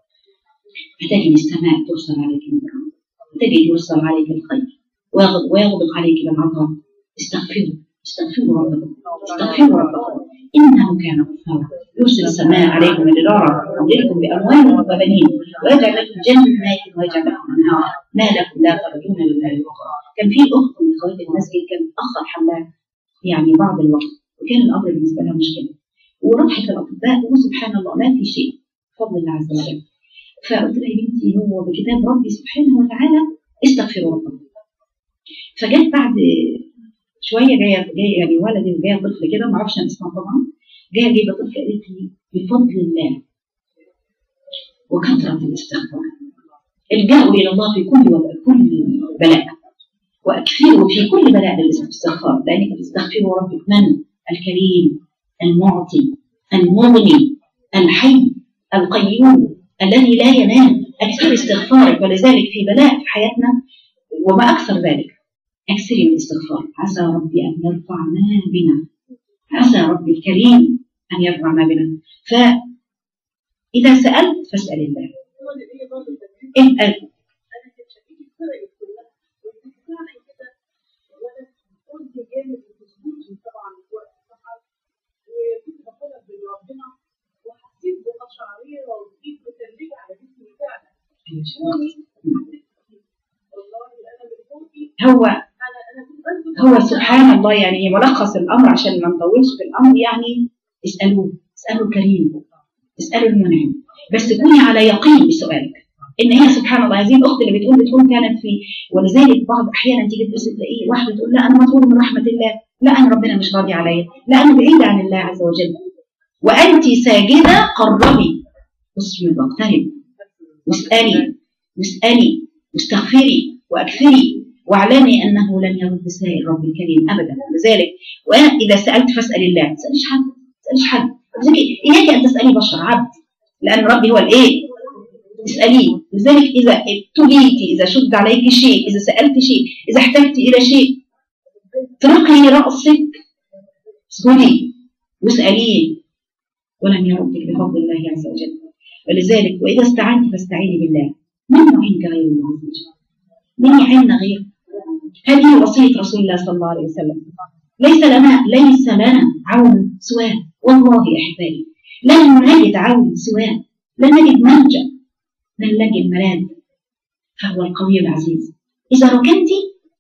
هتجد السماء ترسل عليك المطر، تجد يرسل عليك الخير ويغضب عليك بالعطاء. استغفروا استغفروا ربكم استغفروا ربكم انه كان غفارا يرسل السماء عليكم مدرارا ويمددكم باموال وبنين ويجعل لكم جنات ويجعل لكم انهارا ما لكم لا ترجون لله وقرا كان في اخت من اخوات المسجد كان اتاخر حملها يعني بعض الوقت، وكان الامر بالنسبه لها مشكله، وراحت للاطباء وسبحان الله ما في شيء بفضل الله عز وجل. فقلت لها يا بنتي هو بكتاب ربي سبحانه وتعالى استغفروا ربكم. فجت بعد شويه جايه جايه يعني ولدي جايه طفل كده ما اعرفش اسمها طبعا، جايه جايبه طفل قالت لي بفضل الله وكثره الاستغفار الجأوا الى الله في كل كل بلاء، واكثروا في كل بلاء بالاستغفار، لانك تستغفروا ربك من الكريم المعطي المغني الحي القيوم الذي لا ينام. اكثر استغفارك، ولذلك في بلاء في حياتنا وما اكثر ذلك اكثري من الاستغفار. عسى ربي ان يرفع ما بنا، عسى ربي الكريم ان يرفع ما بنا. فاذا سالت فاسال الله. اسال هو هو سبحان الله يعني ملخص الامر عشان ما نطولش في الامر. يعني اسالوه، اسالوا الكريم، اسالوا المنعم، بس كوني على يقين بسؤالك ان هي سبحان الله. هذه الاخت اللي بتقول بتقول كانت في، ولذلك بعض احيانا تيجي تبص تلاقيه واحده تقول لا انا مطلوب من رحمه الله، لا انا ربنا مش راضي عليا، لا انا بعيده عن الله عز وجل. وانت ساجده قربي، بصي واقترب واسالي واسالي واستغفري واكثري، واعلمي انه لن يرد سائل رب الكريم ابدا. لذلك واذا سالت فاسال الله، ما تساليش حد، ما تساليش حد، اياك ان تسالي بشر عبد، لان ربي هو الايه؟ اساليه. لذلك اذا ابتليتي، اذا شد عليك شيء، اذا سالت شيء، اذا احتجت الى شيء، اتركي راسك اسجدي واساليه ولن يردك بفضل الله عز وجل. ولذلك واذا استعنت فاستعيني بالله، من يعينك غير الله عز وجل؟ من يعيننا غير؟ هذه وصيه رسول الله صلى الله عليه وسلم. ليس لنا ليس لنا عون سواه، والله يا احبائي لن نجد عون سواه، لن نجد ملجا، لن نجد ملاذ، فهو القوي العزيز. اذا ركنتي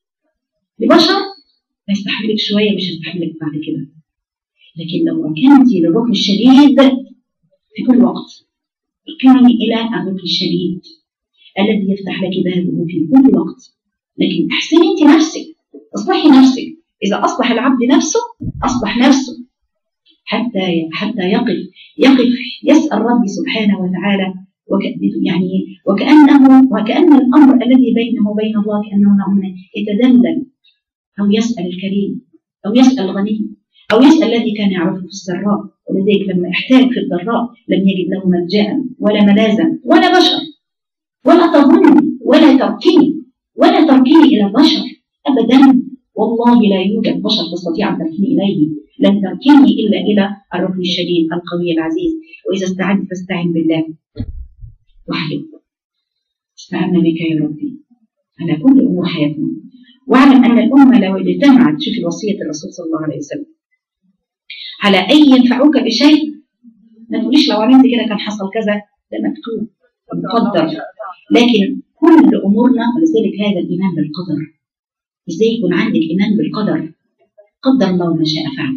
لبشر هيستحملك شويه، مش هيستحملك بعد كده. لكن لو ركنتي للركن الشديد في كل وقت، ركني الى الركن الشديد الذي يفتح لك بابه في كل وقت. لكن احسني انت نفسك، اصلحي نفسك. اذا اصلح العبد نفسه اصلح نفسه، حتى حتى يقف يقف يسال ربي سبحانه وتعالى، يعني وكانه وكان الامر الذي بينه وبين الله كانه يتدلل، او يسال الكريم، او يسال الغني، او يسال الذي كان يعرفه في السراء. ولذلك لما احتاج في الضراء لم يجد له ملجا ولا ملاذا ولا بشر. ولا تظني ولا تركني ولا تركني الى البشر ابدا، والله لا يوجد بشر تستطيع ان تركني اليه، لن تركني الا الى الركن الشديد القوي العزيز. واذا استعنت فاستعن بالله وحده، استعنا بك يا ربي على كل امور حياتنا. واعلم ان الامه لو اجتمعت، شوفي وصيه الرسول صلى الله عليه وسلم، على ان ينفعوك بشيء، ما تقوليش لو عملت كده كان حصل كذا، ده مكتوب مقدر. لكن كل امورنا، ولذلك هذا الايمان بالقدر. ازاي يكون عندك ايمان بالقدر؟ قدر الله ما شاء فعل،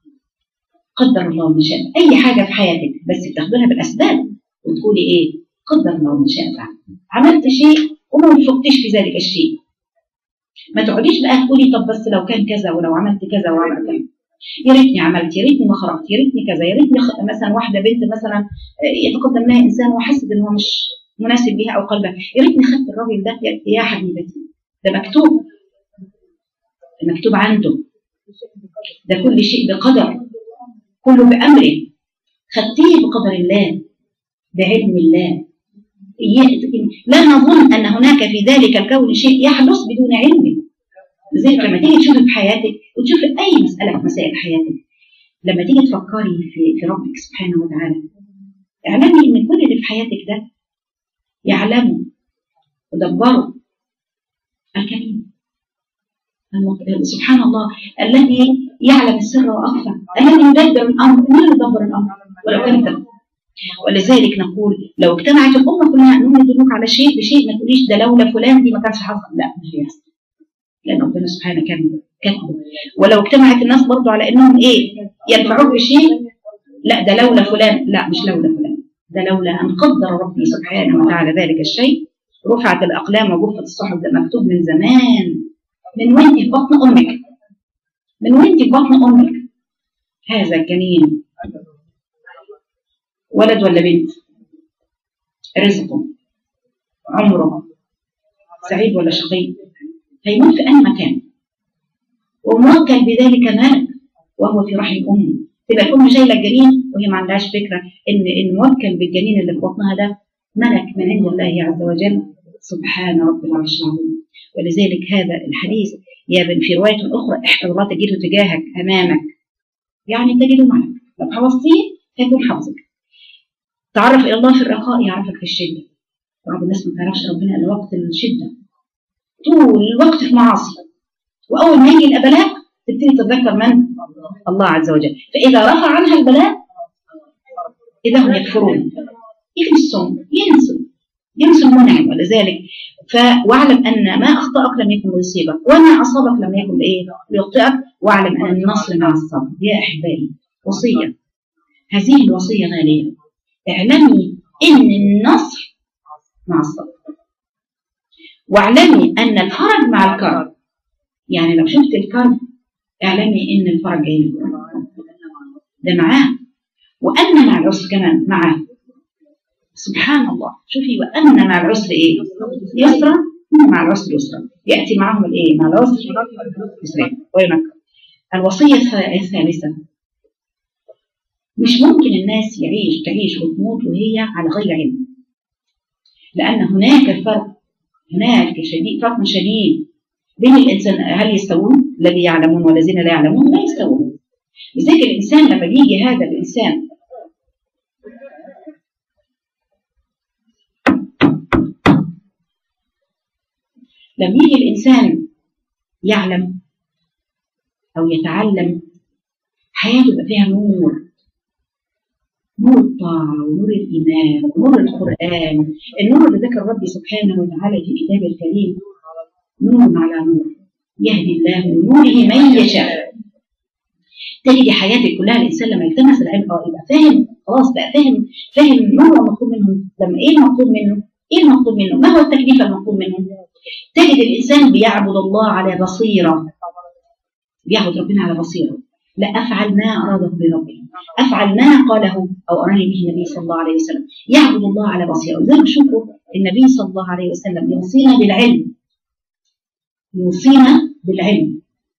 قدر الله ما شاء. اي حاجه في حياتك بس بتاخدها بالاسباب وتقولي ايه؟ قدر الله ما شاء فعل. عملت شيء وما وفقتش في ذلك الشيء، ما تقعديش بقى تقولي طب بس لو كان كذا ولو عملت كذا وعملت كذا، يا ريتني عملت، يا ريتني ما خرجت، يا ريتني كذا، يا ريتني مثلا واحده بنت مثلا يتقدم لها انسان وحست ان هو مش مناسب ليها او قلبها، يا ريتني خدت الراجل ده. يا حبيبتي ده مكتوب، ده مكتوب عنده، ده كل شيء بقدر، كله بامره، خدتيه بقدر الله بعلم الله. لا نظن ان هناك في ذلك الكون شيء يحدث بدون علم. زي لما تيجي تشوفي في حياتك وتشوفي اي مساله في مسائل حياتك، لما تيجي تفكري في في ربك سبحانه وتعالى، اعلمي ان كل اللي في حياتك ده يعلمه ودبره الكريم سبحان الله، الذي يعلم السر واخفى، الذي يدبر الامر. من يدبر الامر ولو كان؟ ولذلك نقول لو اجتمعت الامه كلها انهم يدلوك على شيء بشيء، ما تقوليش ده لولا فلان دي ما كانش حصل، لا مش هيحصل. لأن ربنا سبحانه كان كاتبه. ولو اجتمعت الناس برضو على إنهم إيه ينفعوك بشيء، لا ده لولا فلان، لا مش لولا فلان، ده لولا أن قدر ربي سبحانه وتعالى ذلك الشيء رفعت الأقلام وجفت الصحف. ده مكتوب من زمان، من وانت في بطن أمك، من وانت في بطن أمك. هذا الجنين ولد ولا بنت؟ رزقه، عمره، سعيد ولا شقي؟ هيموت في أي مكان، وموكل بذلك ملك وهو في رحم أمه. تبقى الأم شايلة الجنين وهي ما عندهاش فكرة إن الموكل بالجنين اللي في بطنها ده ملك من عند الله عز وجل سبحان رب العرش العظيم. ولذلك هذا الحديث يا بن في رواية أخرى احفظ الله تجده تجاهك أمامك، يعني تجده معك. لو حفظتيه هيكون حفظك. تعرف إلى الله في الرخاء يعرفك في الشدة. بعض الناس ما تعرفش ربنا إلا وقت الشدة، طول الوقت في معاصي، وأول ما يجي البلاء تبتدي تتذكر من؟ الله عز وجل. فإذا رفع عنها البلاء إذا هم يكفرون، ينسوا ينسوا ينسوا المنعم. ولذلك واعلم أن ما أخطأك لم يكن ليصيبك، وما أصابك لم يكن إيه ليخطئك، واعلم أن النصر مع الصبر. يا أحبائي وصية، هذه الوصية غالية. اعلمي أن النصر مع الصبر، واعلمي أن الفرج مع الكرب. يعني لو شفت الكرب اعلمي أن الفرج جاي لك، ده معاه. وأن مع العسر كمان معاه، سبحان الله. شوفي وأن مع العسر إيه يسرا، مع العسر يسرا، يأتي معهم الإيه مع العسر يسرا وينكر. الوصية الثالثة، مش ممكن الناس يعيش تعيش وتموت وهي على غير علم، لأن هناك فرق، هناك شديد فرق شديد بين الإنسان. هل يستوون الذي يعلمون والذين لا يعلمون؟ لا يستوون. لذلك الإنسان لما بيجي هذا الإنسان لما يجي الإنسان يعلم أو يتعلم، حياته يبقى فيها نور، نور الطاعة ونور الإيمان ونور القرآن. النور اللي ذكر ربي سبحانه وتعالى في كتابه الكريم نور على نور، يهدي الله من نوره من يشاء. تجد حياتك كلها الإنسان لما يلتمس العلم اه يبقى فاهم، خلاص بقى فاهم، فاهم ما هو المطلوب منه. لما إيه المطلوب منه؟ إيه المطلوب منه؟ ما هو التكليف المطلوب منه؟ تجد الإنسان بيعبد الله على بصيرة، بيعبد ربنا على بصيرة. لا أفعل ما أراده بربي، أفعل ما قاله أو أراني به النبي صلى الله عليه وسلم. يعبد الله على بصيرة. وذلك شوفوا النبي صلى الله عليه وسلم يوصينا بالعلم، يوصينا بالعلم.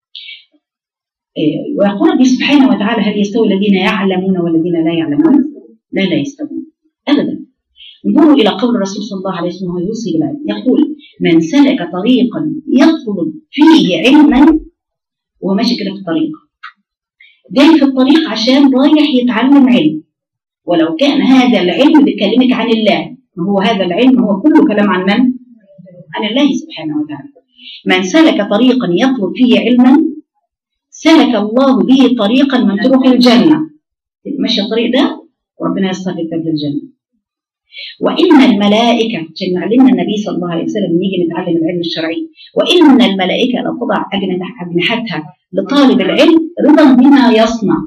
إيه ويقول ربي سبحانه وتعالى هل يستوي الذين يعلمون والذين لا يعلمون؟ لا لا يستوون أبدا. انظروا إلى قول الرسول صلى الله عليه وسلم وهو يوصي بالعلم، يقول من سلك طريقا يطلب فيه علما، وهو ماشي كده في الطريق، جاي في الطريق عشان رايح يتعلم علم، ولو كان هذا العلم بيكلمك عن الله، ما هو هذا العلم هو كله كلام عن من؟ عن الله سبحانه وتعالى. من سلك طريقا يطلب فيه علما سلك الله به طريقا من طرق الجنة. ماشي الطريق ده وربنا يسر لك الجنة. وإن الملائكة، عشان يعلمنا النبي صلى الله عليه وسلم نيجي نتعلم العلم الشرعي، وإن الملائكة لتضع أجنحتها لطالب العلم رضا بما يصنع.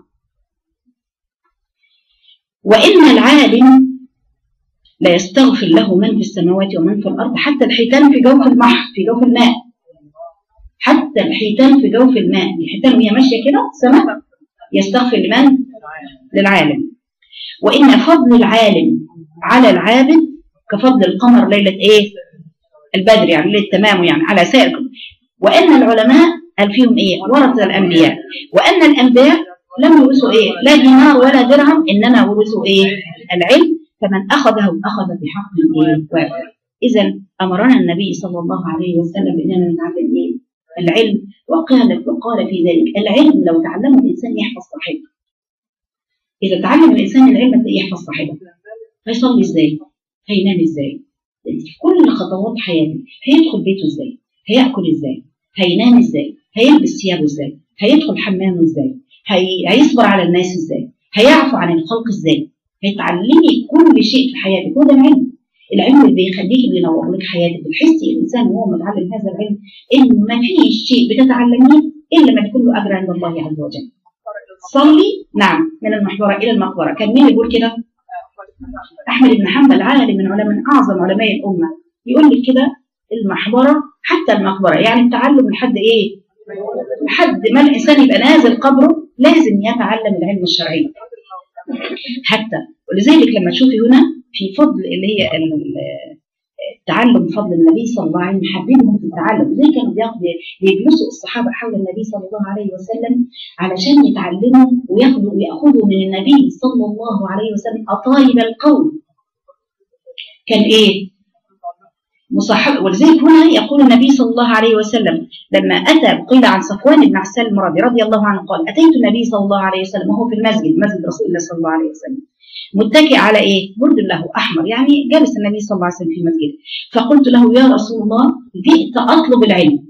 وإن العالم لا يستغفر له من في السماوات ومن في الأرض، حتى الحيتان في جوف البحر في جوف الماء، حتى الحيتان في جوف الماء، الحيتان وهي ماشية كده سماء يستغفر لمن؟ للعالم. وإن فضل العالم على العابد كفضل القمر ليلة ايه البدر، يعني ليلة تمام، يعني على سائر. وأن العلماء قال فيهم ايه ورثة الأنبياء، وأن الأنبياء لم يورثوا ايه لا دينار ولا درهم، إنما ورثوا ايه العلم، فمن أخذه أخذ بحق ايه وافر. إذا أمرنا النبي صلى الله عليه وسلم بأننا نتعلم ايه العلم، وقال وقال في ذلك العلم لو تعلمه الإنسان يحفظ صاحبه. إذا تعلم الإنسان العلم يحفظ صاحبه. هيصلي ازاي؟ هينام ازاي؟ في كل خطوات حياته. هيدخل بيته ازاي؟ هيأكل ازاي؟ هينام ازاي؟ هيلبس ثيابه ازاي؟ هيدخل حمامه ازاي؟ هي... هيصبر على الناس ازاي؟ هيعفو عن الخلق ازاي؟ هيتعلمي كل شيء في حياتك، وده العلم. العلم اللي بيخليكي بينور لك حياتك، بتحسي الانسان وهو متعلم هذا العلم ان ما فيش شيء بتتعلميه الا ما يكون له اجر عند الله عز وجل. صلي نعم من المحبره الى المقبره. كان مين يقول كده؟ احمد بن حنبل، عالم من علماء من اعظم علماء الامه، يقول لك كده المحبره حتى المقبره، يعني التعلم لحد ايه؟ لحد ما الانسان يبقى نازل قبره لازم يتعلم العلم الشرعي حتى. ولذلك لما تشوفي هنا في فضل اللي هي التعلم، فضل النبي صلى الله عليه وسلم، حبيبهم في التعلم. زي كانوا بيجلسوا الصحابه حول النبي صلى الله عليه وسلم علشان يتعلموا وياخذوا وياخذوا من النبي صلى الله عليه وسلم اطايب القول. كان ايه؟ مصاحب. ولذلك هنا يقول النبي صلى الله عليه وسلم لما اتى، قيل عن صفوان بن عسال المرضي رضي الله عنه قال: اتيت النبي صلى الله عليه وسلم وهو في المسجد، مسجد رسول الله صلى الله عليه وسلم، متكئ على ايه؟ برد له احمر، يعني جالس النبي صلى الله عليه وسلم في مسجد. فقلت له: يا رسول الله جئت اطلب العلم.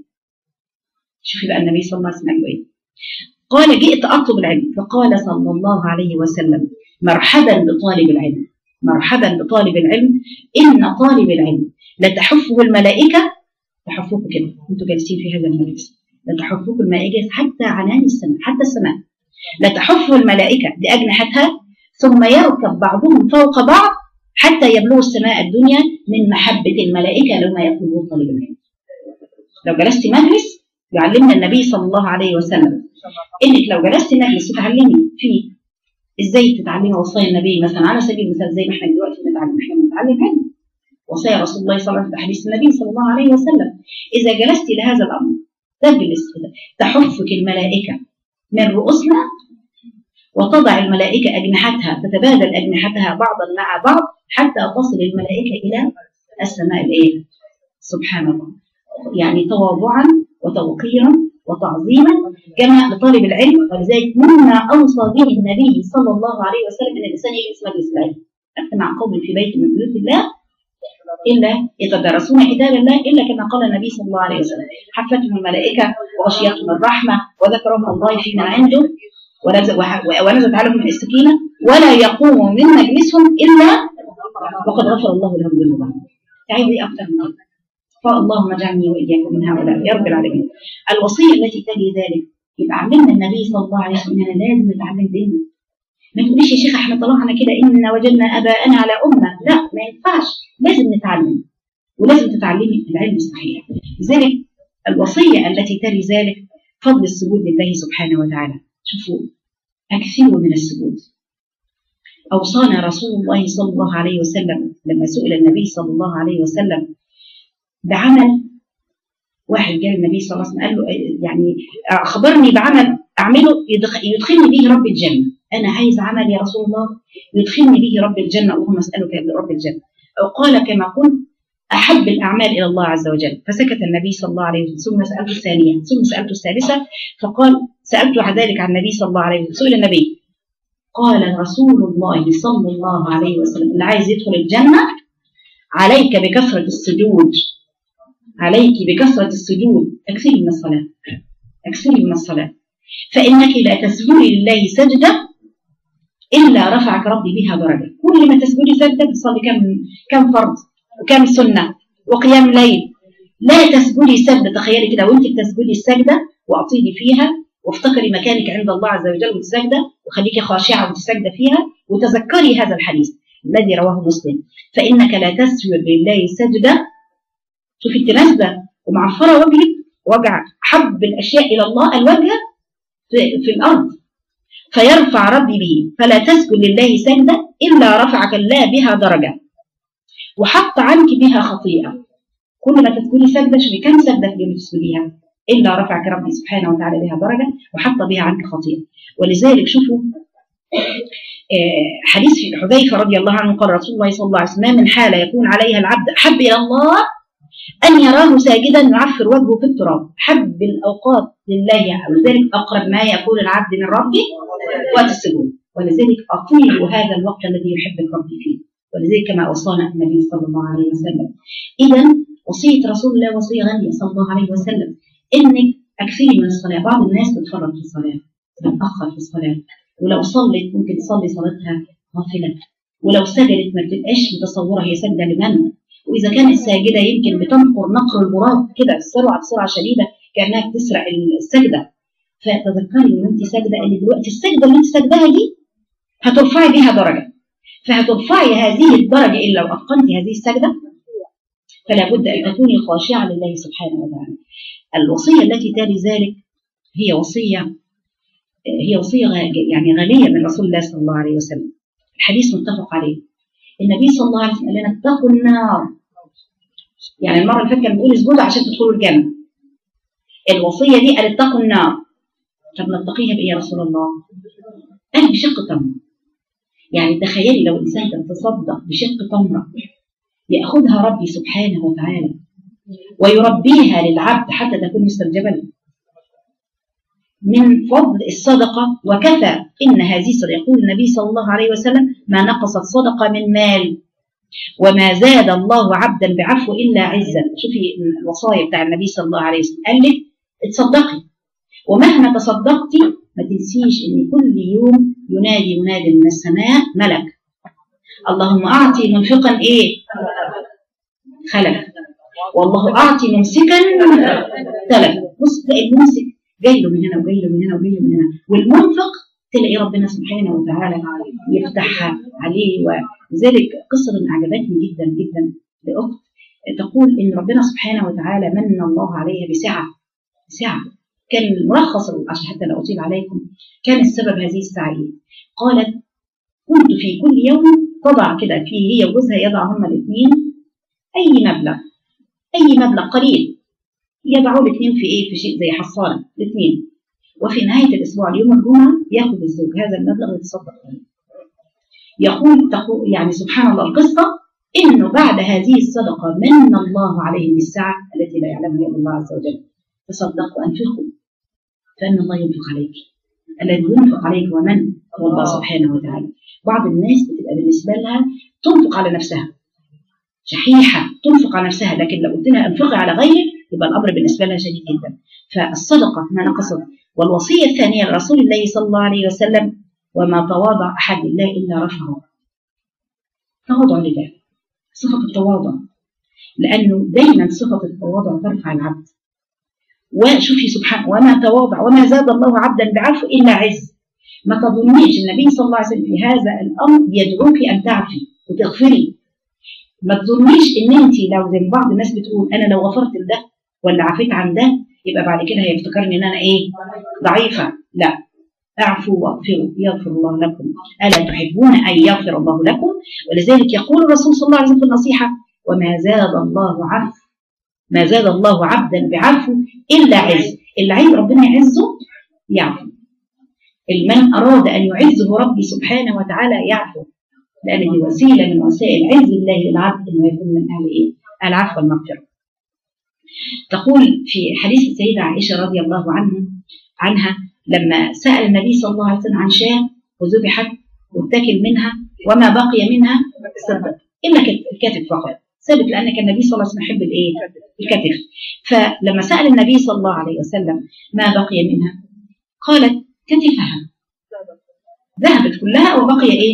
شوفي بقى النبي صلى الله عليه وسلم قال ايه؟ قال: جئت اطلب العلم. فقال صلى الله عليه وسلم: مرحبا بطالب العلم، مرحبا بطالب العلم، ان طالب العلم لتحفه الملائكه، تحفوكم كده انتوا جالسين في هذا المجلس، لتحفوكم الملائكه حتى عنان السماء، حتى السماء لتحفه الملائكه باجنحتها، ثم يركب بعضهم فوق بعض حتى يبلغ السماء الدنيا من محبه الملائكه لما يطلبه طالب العلم. لو جلست مجلس يعلمنا النبي صلى الله عليه وسلم انك لو جلست مجلس وتعلمي فيه ازاي تتعلمي وصايا النبي، مثلا على سبيل المثال زي ما احنا دلوقتي بنتعلم، احنا بنتعلم علم وصايا رسول الله صلى الله عليه وسلم، حديث النبي صلى الله عليه وسلم. اذا جلست لهذا الامر تجلس كده تحفك الملائكه من رؤوسنا، وتضع الملائكه اجنحتها، تتبادل اجنحتها بعضا مع بعض حتى تصل الملائكه الى السماء الايه؟ سبحان الله. يعني تواضعا وتوقيرا وتعظيما كما لطالب العلم. ولذلك مما اوصى به النبي صلى الله عليه وسلم ان الانسان يجلس مجلس العلم. اجتمع قوم في بيت من بيوت الله الا يتدارسون كتاب الله الا كما قال النبي صلى الله عليه وسلم: حفتهم الملائكه وغشيتهم الرحمه وذكرهم الله في من عنده ونزلت عليهم السكينه ولا يقوم من مجلسهم الا وقد غفر الله لهم ذنوبهم. تعيد ايه اكثر من كده؟ فاللهم اجعلني واياكم من هؤلاء يا رب العالمين. الوصيه التي تلي ذلك يبقى علمنا النبي صلى الله عليه وسلم اننا لازم نتعلم ديننا. ما تقوليش يا شيخ احنا طلعنا كده ان وجدنا اباءنا على امه، لا ما ينفعش، لازم نتعلم ولازم تتعلمي العلم الصحيح. لذلك الوصيه التي تلي ذلك فضل السجود لله سبحانه وتعالى. شوفوا اكثروا من السجود. اوصانا رسول الله صلى الله عليه وسلم لما سئل النبي صلى الله عليه وسلم بعمل، واحد جاء النبي صلى الله عليه وسلم قال له يعني اخبرني بعمل اعمله يدخلني به رب الجنه، انا عايز عمل يا رسول الله يدخلني به رب الجنه، اللهم اسالك يا رب الجنه. او قال كما قلت احب الاعمال الى الله عز وجل. فسكت النبي صلى الله عليه وسلم ثم سالته الثانيه ثم سالته الثالثه، فقال سالت عن ذلك عن النبي صلى الله عليه وسلم. سئل النبي قال رسول الله صلى الله عليه وسلم: اللي عايز يدخل الجنه عليك بكثره السجود، عليك بكثرة السجود، اكثري من الصلاة، اكثري من الصلاة، فإنك لا تسجدي لله سجدة إلا رفعك ربي بها درجة. كل ما تسجدي سجدة تصلي كم كم فرض وكم سنة وقيام ليل. لا تسجدي سجدة، تخيلي كده وانت بتسجدي السجدة واعطيني فيها وافتكري مكانك عند الله عز وجل وانت ساجدة، وخليكي خاشعة وانت ساجدة فيها، وتذكري هذا الحديث الذي رواه مسلم: فإنك لا تسجد لله سجدة. شوفي انت نازله ومعفره وجهك، وجع حب الاشياء الى الله الوجه في, في الارض، فيرفع ربي به، فلا تسجد لله سجده الا رفعك الله بها درجه وحط عنك بها خطيئه. كل ما تسجدي سجده، شوفي كم سجده في اليوم تسجديها الا رفعك ربي سبحانه وتعالى بها درجه وحط بها عنك خطيئه. ولذلك شوفوا حديث حذيفه رضي الله عنه قال رسول الله صلى الله عليه وسلم: من حاله يكون عليها العبد احب الى الله أن يراه ساجدا يعفر وجهه في التراب. حب الأوقات لله، ولذلك أقرب ما يكون العبد من ربه وقت السجود. ولذلك أطيلوا هذا الوقت الذي يحبك ربي فيه، ولذلك كما أوصانا النبي صلى الله عليه وسلم. إذا وصية رسول الله وصية غالية صلى الله عليه وسلم، إنك أكثري من الصلاة. بعض الناس تتفرط في الصلاة، تتأخر في الصلاة، ولو صلت ممكن تصلي صلاتها غافلة ولو سجدت ما بتبقاش متصوره هي سجده لمن، واذا كانت ساجده يمكن بتنقر نقر الغراب كده بسرعه بسرعه شديده كانها بتسرق السجده. فتذكري ان انت ساجده، ان دلوقتي السجده اللي انت ساجداها دي هترفعي بيها درجه، فهترفعي هذه الدرجه الا لو اتقنتي هذه السجده. فلا بد ان تكوني خاشعه لله سبحانه وتعالى. الوصيه التي تلي ذلك هي وصيه هي وصيه يعني غاليه من رسول الله صلى الله عليه وسلم. الحديث متفق عليه. النبي صلى الله عليه وسلم قال لنا اتقوا النار. يعني المره اللي فاتت كان بيقول اسجدوا عشان تدخلوا الجنه. الوصيه دي قال اتقوا النار. طب نتقيها بايه يا رسول الله؟ قال بشق تمره. يعني تخيلي لو انسان كان تصدق بشق تمره ياخذها ربي سبحانه وتعالى ويربيها للعبد حتى تكون مستجابه له من فضل الصدقه. وكفى ان هذه الصدقه، يقول النبي صلى الله عليه وسلم ما نقصت صدقه من مال وما زاد الله عبدا بعفو الا عزا. شوفي الوصايا بتاع النبي صلى الله عليه وسلم، قال لك اتصدقي، ومهما تصدقتي ما تنسيش ان كل يوم ينادي مناد من السماء ملك اللهم اعطي منفقا ايه خلف، والله اعطي ممسكا تلف. بص تلاقي الممسك جاي له من هنا وجاي له من هنا وجاي له من هنا، والمنفق تلاقي ربنا سبحانه وتعالى يفتحها عليه. وذلك قصه عجبتني جدا جدا لاخت تقول ان ربنا سبحانه وتعالى من الله عليها بسعه بسعه. كان ملخص عشان حتى لا اطيل عليكم، كان السبب هذه السعه ايه؟ قالت كنت في كل يوم تضع كده في هي وجوزها يضع هما الاثنين اي مبلغ اي مبلغ قليل يضعوا الاثنين في ايه؟ في شيء زي حصاله الاثنين، وفي نهايه الاسبوع اليوم الجمعه ياخذ الزوج هذا المبلغ ويتصدق به. يقول تقول يعني سبحان الله القصه انه بعد هذه الصدقه من الله عليهم بالسعه التي لا يعلمها الا الله عز وجل. تصدقوا انفقوا فان الله ينفق عليك. الذي ينفق عليك ومن هو الله سبحانه وتعالى. بعض الناس بتبقى بالنسبه لها تنفق على نفسها شحيحه، تنفق على نفسها، لكن لو قلت لها انفقي على غيرك يبقى الامر بالنسبه لها شديد جدا. فالصدقه ما نقصت. والوصيه الثانيه لرسول الله صلى الله عليه وسلم وما تواضع احد لله الا رفعه. تواضع لله، صفه التواضع، لانه دايما صفه التواضع ترفع العبد. وشوفي سبحانه وما تواضع وما زاد الله عبدا بعفو الا عز. ما تظنيش النبي صلى الله عليه وسلم في هذا الامر يدعوك ان تعفي وتغفري. ما تظنيش ان انت لو زي بعض الناس بتقول انا لو غفرت لده ولا عفيت عن ده يبقى بعد كده هيفتكرني ان انا ايه ضعيفه. لا، اعفوا واغفروا يغفر الله لكم الا تحبون ان يغفر الله لكم. ولذلك يقول الرسول صلى الله عليه وسلم في النصيحه وما زاد الله عفو ما زاد الله عبدا بعفو الا عز. اللي عايز ربنا يعزه يعفو. من اراد ان يعزه ربي سبحانه وتعالى يعفو، لان دي وسيله من وسائل عز الله للعبد انه يكون من اهل ايه؟ العفو والمغفره. تقول في حديث السيده عائشه رضي الله عنه عنها لما سال النبي صلى الله عليه وسلم عن شاة وذبحت واتكل منها وما بقي منها صدق الا الكتف فقط، ثابت لان كان النبي صلى الله عليه وسلم يحب الايه؟ الكتف. فلما سال النبي صلى الله عليه وسلم ما بقي منها قالت كتفها ذهبت كلها وبقي ايه؟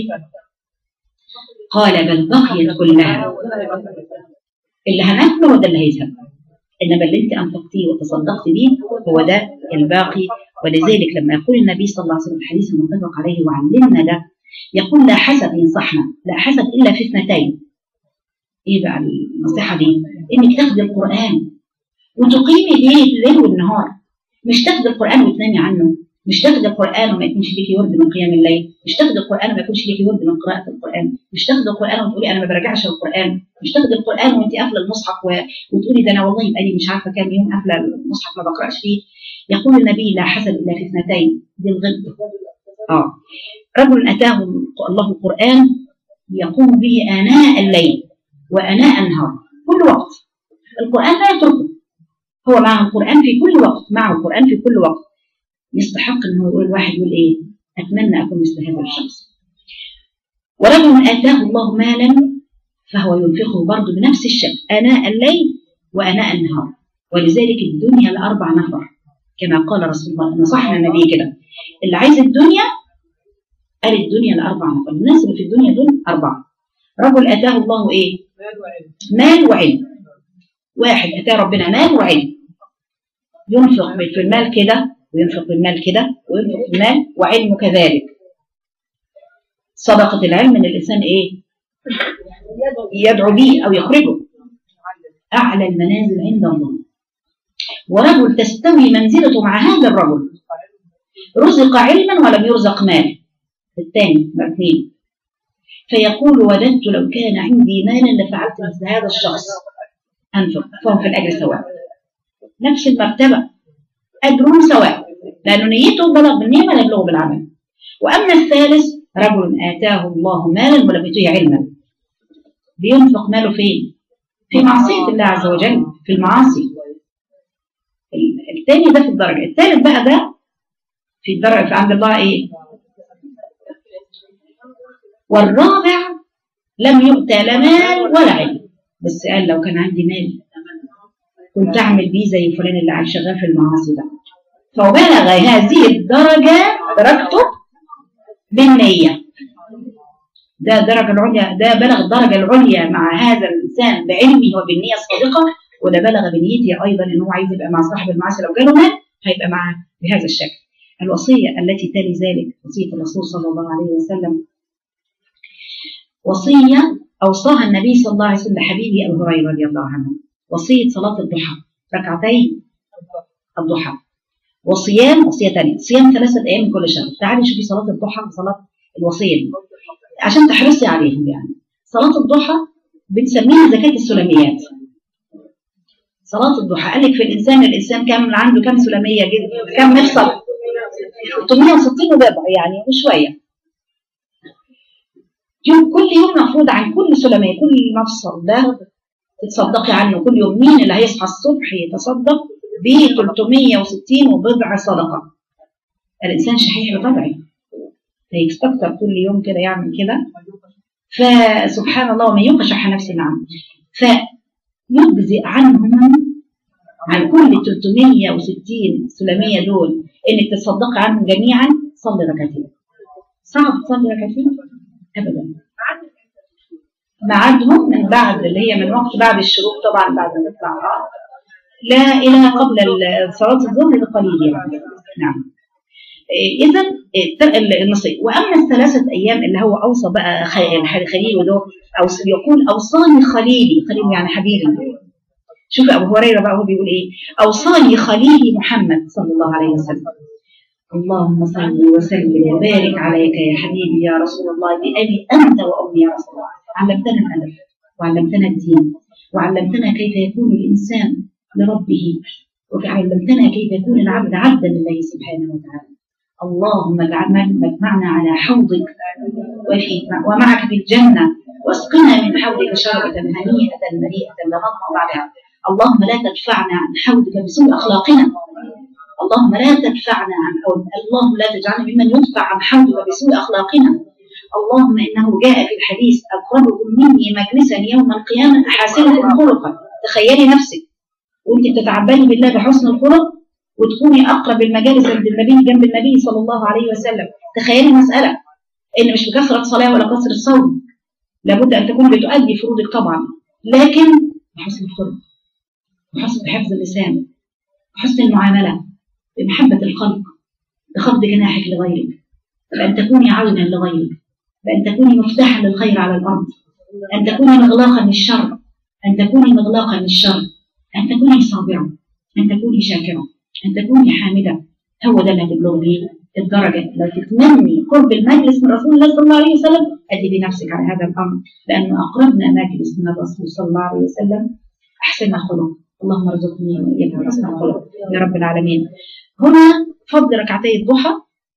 قال بل بقيت كلها. اللي هناكله هو ده اللي هيذهب، انما اللي انت انفقتيه وتصدقت به هو ده الباقي. ولذلك لما يقول النبي صلى الله عليه وسلم الحديث المتفق عليه وعلمنا ده يقول لا حسد ينصحنا، لا حسد الا في اثنتين. ايه بقى النصيحه دي؟ انك تاخدي القران وتقيمي به الليل والنهار، مش تاخدي القران وتنامي عنه، مش تاخدي القران وما يكونش ليكي ورد من قيام الليل، مش تاخدي القران وما يكونش ليكي ورد من قراءه القران، مش تاخدي القران وتقولي انا ما براجعش القران، مش تاخدي القران وانت قافله المصحف و... وتقولي ده انا والله يبقى لي مش عارفه كام يوم قافله المصحف ما بقراش فيه. يقول النبي لا حسد الا في اثنتين، دي الغد. اه رجل اتاه الله القران يقوم به اناء الليل واناء النهار، كل وقت القران لا يتركه، هو معه القران في كل وقت، معه القران في كل وقت. يستحق انه يقول الواحد يقول ايه؟ اتمنى اكون مثل هذا الشخص. ورجل اتاه الله مالا فهو ينفقه برضه بنفس الشكل اناء الليل واناء النهار. ولذلك الدنيا لاربع نفر كما قال رسول الله، نصحنا النبي كده، اللي عايز الدنيا قال الدنيا لأربع نفر، الناس اللي في الدنيا دول أربعة. رجل أتاه الله إيه؟ مال وعلم. واحد أتاه ربنا مال وعلم، ينفق في المال كده وينفق في المال كده وينفق في المال، وعلم كذلك. صدقة العلم ان الانسان ايه؟ يدعو به او يخرجه اعلى المنازل عند الله. ورجل تستوي منزلته مع هذا الرجل، رزق علما ولم يرزق مال. الثاني اثنين، فيقول وددت لو كان عندي مالا لفعلت مثل هذا الشخص، انفق فهم في الاجر سواء، نفس المرتبه، اجرهم سواء، لانه نيته بلغ بالنيه ولا يبلغ بالعمل. واما الثالث رجل آتاه الله مالا ولم يؤته علما، بينفق ماله فين؟ في معصية الله عز وجل، في المعاصي. الثاني ده في الدرجة. الثالث بقى ده في الدرجة في عند الله ايه؟ والرابع لم يؤتى لا مال ولا علم، بس قال لو كان عندي مال كنت اعمل بيه زي فلان اللي قاعد شغال في المعاصي ده. فبلغ هذه الدرجة درجته بالنية، ده الدرجة العليا، ده بلغ الدرجة العليا مع هذا الإنسان بعلمه وبالنية الصادقة، وده بلغ بنيته أيضا إن هو عايز يبقى مع صاحب المعاصي، لو جاله مال هيبقى معاه بهذا الشكل. الوصية التي تلي ذلك وصية الرسول صلى الله عليه وسلم، وصية أوصاها النبي صلى الله عليه وسلم حبيبي أبو هريرة رضي الله عنه، وصية صلاة الضحى، ركعتين الضحى، وصيام وصية ثانية صيام ثلاثة أيام من كل شهر. تعالي شوفي صلاة الضحى وصلاة الوصية دي عشان تحرصي عليهم. يعني صلاة الضحى بنسميها زكاة السلميات. صلاة الضحى قال لك في الإنسان، الإنسان كم عنده كم سلمية جدا، كم مفصل؟ ثلاثمائة وستين وبضع يعني وشوية. يوم كل يوم مفروض عن كل سلمية، كل مفصل ده تتصدقي عنه كل يوم. مين اللي هيصحى الصبح يتصدق ب ثلاثمائة وستين وبضع صدقة؟ الإنسان شحيح بطبعه فيستكتر كل يوم كده يعمل كده، فسبحان الله ومن يوق شح نفسه نعم. فيجزئ عنهم عن كل ثلاثمائة وستين سلمية دول انك تصدقي عنهم جميعا صلي ركعتين. صعب تصلي ركعتين ابدا، ميعادهم من بعد اللي هي من وقت بعد الشروق طبعا، بعد ما تطلع لا الى قبل صلاه الظهر بقليل يعني. نعم. إذا النصيب. وأما الثلاثة أيام اللي هو أوصى بقى خليل وده، أو يقول أوصاني خليلي، خليل يعني حبيبي. شوف أبو هريرة بقى هو بيقول إيه؟ أوصاني خليلي محمد صلى الله عليه وسلم. اللهم صل وسلم وبارك عليك يا حبيبي يا رسول الله، بأبي أنت وأمي يا رسول الله. علمتنا الأدب وعلمتنا الدين وعلمتنا كيف يكون الإنسان لربه، وعلمتنا كيف يكون العبد عبدا لله سبحانه وتعالى. اللهم اجمعنا على حوضك وفي ومعك في الجنة، واسقنا من حوضك شربة هنيئة مريئة لا نظمأ بعدها. اللهم لا تدفعنا عن حوضك بسوء أخلاقنا، اللهم لا تدفعنا عن حوضك، اللهم لا تجعلنا ممن يدفع عن حوضك بسوء أخلاقنا. اللهم إنه جاء في الحديث أقربكم مني مجلسا يوم القيامة أحاسنكم خلقا. تخيلي نفسك وانت بتتعبدي بالله بحسن الخلق وتكوني اقرب المجالس عند النبي جنب النبي صلى الله عليه وسلم. تخيلي مساله ان مش بكثره صلاه ولا كثره صوم، لابد ان تكون بتؤدي فروضك طبعا، لكن بحسن الخلق، بحسن حفظ اللسان، بحسن المعامله، بمحبه الخلق، بخفض جناحك لغيرك، بان تكوني عونا لغيرك، بان تكوني مفتاحا للخير على الارض، ان تكوني مغلاقا للشر، ان تكوني مغلاقا للشر، أن تكوني صابرة، أن تكوني شاكرة، أن تكوني حامدة. هو ده اللي هتبلغ بيه الدرجة. لو تتمني قرب المجلس من رسول الله صلى الله عليه وسلم أدي بنفسك على هذا الأمر، لأنه أقربنا مجلس من الرسول صلى الله عليه وسلم أحسن خلق. اللهم ارزقني وإياك حسن الخلق يا رب العالمين. هنا فضل ركعتي الضحى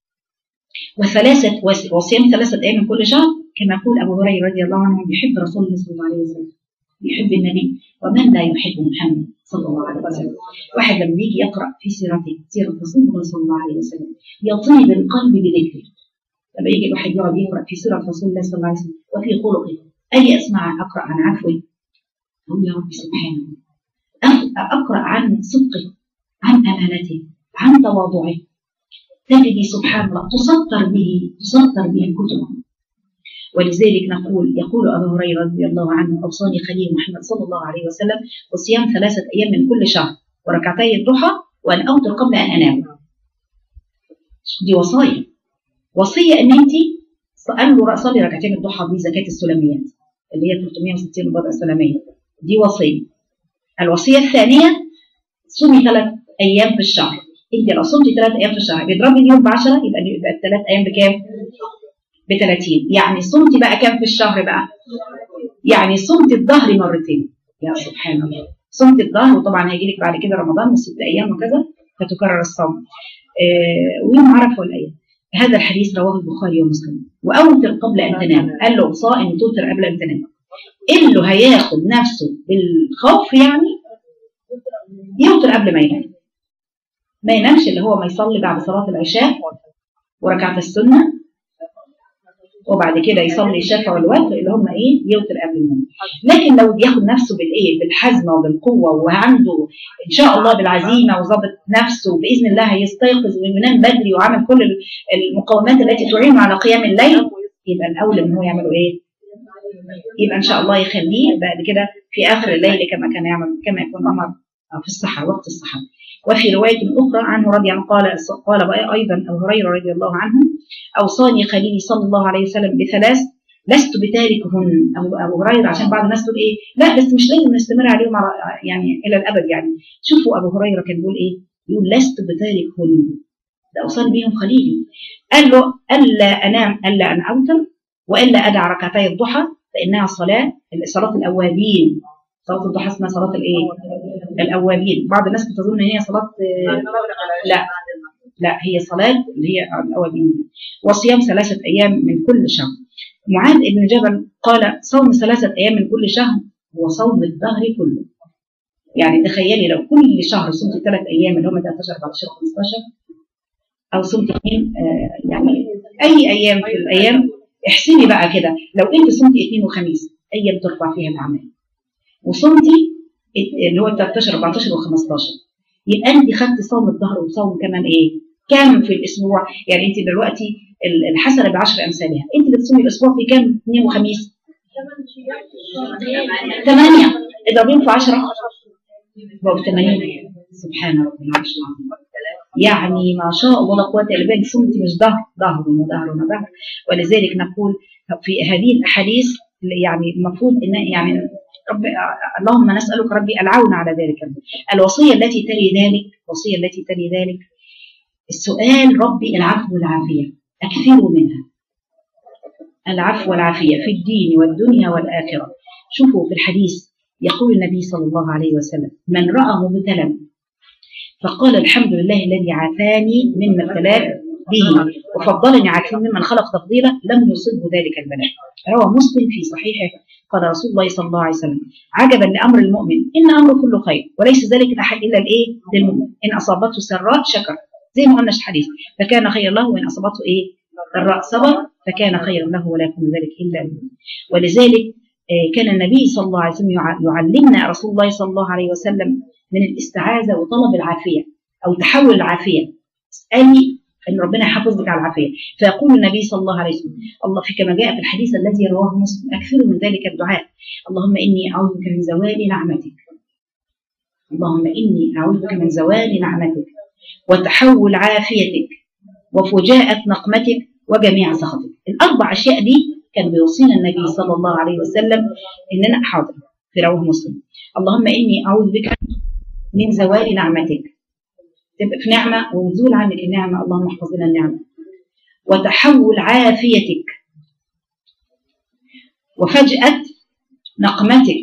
وثلاثة وصيام ثلاثة أيام من كل شهر، كما يقول أبو هريرة رضي الله عنه يحب رسول الله صلى الله عليه وسلم، يحب النبي، ومن لا يحب محمد صلى الله عليه وسلم. واحد لما يجي يقرأ في سيرته، سيرة رسول الله صلى الله عليه وسلم، يطيب القلب بذكره. لما يجي الواحد يقعد يقرأ في سيرة رسول الله صلى الله عليه وسلم وفي خلقه، أي أسمع أقرأ عن عفوه، أقول يا رب سبحانه، أقرأ عن صدقه، عن أمانته، عن تواضعه، تجدي سبحان الله تسطر به تسطر به الكتب. ولذلك نقول يقول أبو هريرة رضي الله عنه أوصاني خليل محمد صلى الله عليه وسلم بصيام ثلاثة أيام من كل شهر وركعتي الضحى وأن أوتر قبل أن أنام. دي وصايا، وصية أن أنت قالوا صلي ركعتين الضحى بزكاة السلميات اللي هي ثلاثمائة وستين بضع سلمية، دي وصية. الوصية الثانية صومي ثلاث أيام في الشهر. أنت لو صمتي ثلاث أيام في الشهر بيضربي اليوم بعشرة يبقى يبقى الثلاث أيام بكام؟ بثلاثين. يعني صمتي بقى كام في الشهر بقى؟ يعني صمتي الظهر مرتين. يا سبحان الله، صمتي الظهر، وطبعا هيجي لك بعد كده رمضان من ست أيام وكذا فتكرر الصوم. آه ويوم عرفة والأيام. هذا الحديث رواه البخاري ومسلم. وأوتر قبل أن تنام، قال له صائم توتر قبل أن تنام. اللي هياخد نفسه بالخوف يعني يوتر قبل ما ينام، ما ينامش اللي هو ما يصلي بعد صلاة العشاء وركعة السنة وبعد كده يصلي الشفع والوتر اللي هم ايه يوتر قبل النوم. لكن لو بياخد نفسه بالايه بالحزم وبالقوه وعنده ان شاء الله بالعزيمه وظبط نفسه باذن الله هيستيقظ وينام بدري وعمل كل المقومات التي تعينه على قيام الليل، يبقى الاولى ان هو يعمله ايه؟ يبقى ان شاء الله يخليه بعد كده في اخر الليل كما كان يعمل كما يكون امر في السحر وقت السحر. وفي رواية أخرى عنه رضي الله عنه قال قال أيضا أبو هريرة رضي الله عنه أوصاني خليلي صلى الله عليه وسلم بثلاث لست بتاركهن. أبو هريرة عشان بعض الناس تقول إيه لا بس مش لازم نستمر عليهم يعني إلى الأبد. يعني شوفوا أبو هريرة كان بيقول إيه؟ يقول لست بتاركهن، ده أوصاني بهم خليلي. قال له ألا أنام ألا أن أوتر وإلا أدع ركعتي الضحى فإنها صلاة صلاة الأوابين. صلاة الضحى اسمها صلاة الايه؟ الأوابين. بعض الناس بتظن ان هي صلاة لا لا هي صلاة اللي هي الأوابين. وصيام ثلاثة أيام من كل شهر. معاذ بن جبل قال صوم ثلاثة أيام من كل شهر هو صوم الدهر كله. يعني تخيلي لو كل شهر صمت ثلاث أيام اللي هم ثلاثة عشر أربعة عشر خمستاشر أو صمت اثنين آه يعني أي أيام في الأيام احسبي بقى كده لو أنت صمت اثنين وخميس أيام ترفع فيها الأعمال وصمتي اللي هو ثلاثة عشر أربعة عشر وخمستاشر يبقى انت خدتي صوم الظهر وصوم كمان ايه كام في الاسبوع. يعني انت دلوقتي الحسنه بعشر امثالها، انت بتصومي الاسبوع في كام؟ اثنين وخميس ثمانية اضربين في عشرة بقوا ثمانين. سبحان رب العرش العظيم. يعني ما شاء الله لا قوه الا بالله. صمتي مش ظهر ظهر وظهر وظهر. ولذلك نقول في هذه الاحاديث يعني المفروض ان يعني رب اللهم نسألك ربي العون على ذلك. الوصية التي تلي ذلك الوصية التي تلي ذلك السؤال ربي العفو والعافية، أكثروا منها العفو والعافية في الدين والدنيا والآخرة. شوفوا في الحديث يقول النبي صلى الله عليه وسلم من رأى مبتلا فقال الحمد لله الذي عافاني مما ابتلاه به وفضلني على ممن خلق تفضيلا لم يصبه ذلك البلاء. روى مسلم في صحيحه قال رسول الله صلى الله عليه وسلم عجبا لامر المؤمن ان امره كله خير وليس ذلك لاحد الا الايه للمؤمن ان اصابته سراء شكر زي ما قلنا في الحديث فكان خيرا له وان اصابته ايه ضراء صبر فكان خيرا له ولا يكون ذلك الا للمؤمن. ولذلك كان النبي صلى الله عليه وسلم يعلمنا رسول الله صلى الله عليه وسلم من الاستعاذه وطلب العافيه او تحول العافيه. اسالي ان ربنا يحافظك على العافيه. فيقول النبي صلى الله عليه وسلم الله في كما جاء في الحديث الذي رواه مسلم اكثروا من ذلك الدعاء اللهم اني اعوذ بك من زوال نعمتك اللهم اني اعوذ بك من زوال نعمتك وتحول عافيتك وفجاءة نقمتك وجميع سخطك. الاربع اشياء دي كان بيوصينا النبي صلى الله عليه وسلم اننا حاضر في رواه مسلم. اللهم اني اعوذ بك من زوال نعمتك تبقى في نعمة ونزول عنك النعمة اللهم احفظ لنا النعمة وتحول عافيتك وفجأة نقمتك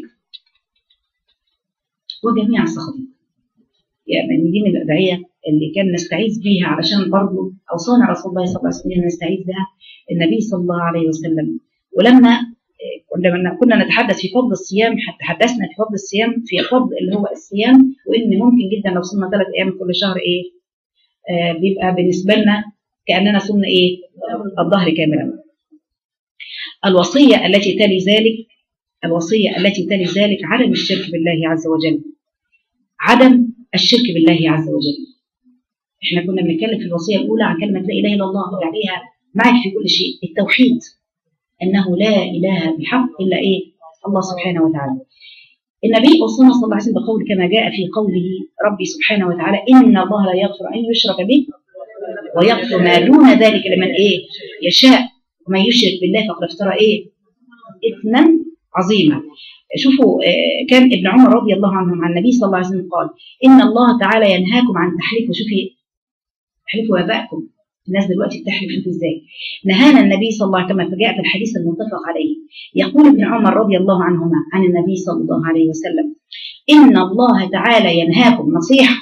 وجميع سخطك. يعني دي من الأدعية اللي كان نستعيذ بيها علشان برضه أوصانا رسول الله صلى الله عليه وسلم نستعيذ بها النبي صلى الله عليه وسلم. ولما لما كنا نتحدث في فضل الصيام تحدثنا في فضل الصيام في فضل اللي هو الصيام وان ممكن جدا لو صمنا ثلاث ايام كل شهر ايه آه بيبقى بالنسبه لنا كاننا صمنا ايه الظهر كاملا. الوصيه التي تلي ذلك الوصيه التي تلي ذلك عدم الشرك بالله عز وجل. عدم الشرك بالله عز وجل. احنا كنا بنتكلم في الوصيه الاولى عن كلمه لا اله الا الله عليها معك في كل شيء، التوحيد، انه لا اله بحق الا ايه؟ الله سبحانه وتعالى. النبي اوصانا صلى الله عليه وسلم بقول كما جاء في قوله ربي سبحانه وتعالى ان الله لا يغفر ان يشرك به ويغفر ما دون ذلك لمن ايه؟ يشاء، ومن يشرك بالله فقد افترى ايه؟ اثما عظيما. شوفوا كان ابن عمر رضي الله عنهم عن النبي صلى الله عليه وسلم قال ان الله تعالى ينهاكم عن تحليف، وشوفي تحلفوا ابائكم، الناس دلوقتي بتحلف، شوفوا ازاي نهانا النبي صلى الله عليه وسلم كما جاء في الحديث المتفق عليه. يقول ابن عمر رضي الله عنهما عن النبي صلى الله عليه وسلم ان الله تعالى ينهاكم نصيحه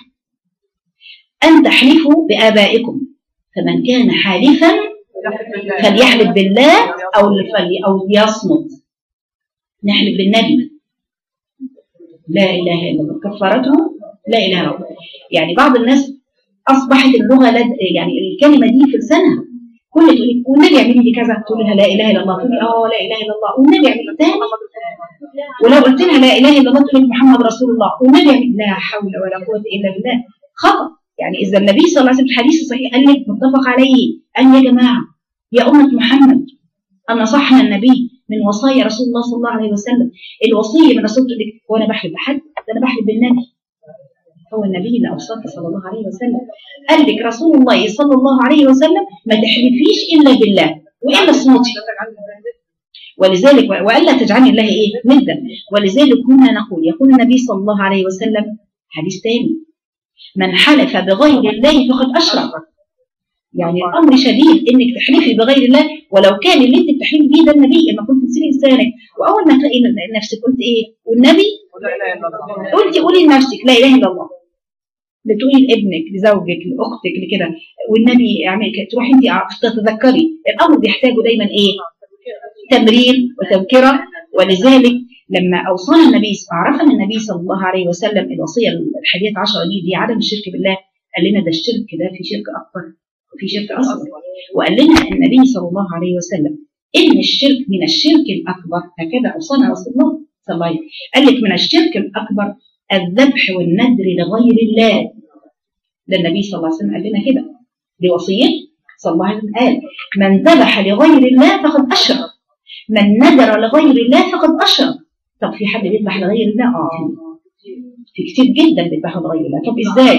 ان تحلفوا بابائكم، فمن كان حالفا فليحلف بالله او او ليصمت. نحلف بالنبي لا اله الا الله كفارته لا اله الا الله. يعني بعض الناس اصبحت اللغه لد... يعني الكلمه دي في لسانها، كل تقول لك والنبي يعمل لي كذا تقول لها لا اله الا الله، تقول لي اه لا اله الا الله والنبي يعمل لي تاني، ولو قلت لها لا اله الا الله تقول لك محمد رسول الله والنبي يعمل لا حول ولا قوه الا بالله. خطا. يعني اذا النبي صلى الله عليه وسلم في الحديث الصحيح قال لك متفق عليه ان يا جماعه يا امه محمد ان نصحنا النبي من وصايا رسول الله صلى الله عليه وسلم، الوصيه من رسول الله. وانا بحلف بحد؟ ده انا بحلف بالنبي، هو النبي اللي اوصاك صلى الله عليه وسلم. قال لك رسول الله صلى الله عليه وسلم ما تحلفيش الا بالله والا صمتي، ولذلك والا تجعلي الله ايه؟ ندا. ولذلك كنا نقول يقول النبي صلى الله عليه وسلم حديث ثاني من حلف بغير الله فقد اشرك. يعني الامر شديد انك تحلفي بغير الله، ولو كان اللي انت بتحلفي بيه ده النبي. لما كنت تسيري لسانك واول ما تلاقي نفسك قلت ايه؟ والنبي قلتي قولي لنفسك لا اله الا الله، بتقولي لابنك لزوجك لاختك لكده والنبي يعني تروحي انت تتذكري. الامر بيحتاجه دايما ايه؟ تمرين وتذكره. ولذلك لما اوصانا النبي عرفنا النبي صلى الله عليه وسلم الوصيه الحادية عشرة دي دي عدم الشرك بالله، قال لنا ده الشرك ده في شرك اكبر وفي شرك اصغر. وقال لنا النبي صلى الله عليه وسلم ان الشرك من الشرك الاكبر، هكذا اوصانا رسول الله صلى الله عليه وسلم. قال لك من الشرك الاكبر الذبح والنذر لغير الله. ده النبي صلى الله عليه وسلم قال لنا كده، دي وصيه صلى الله عليه وسلم. قال من ذبح لغير الله فقد اشرك، من نذر لغير الله فقد اشرك. طب في حد بيذبح لغير الله؟ اه في في كتير جدا بيذبحوا لغير الله. طب ازاي؟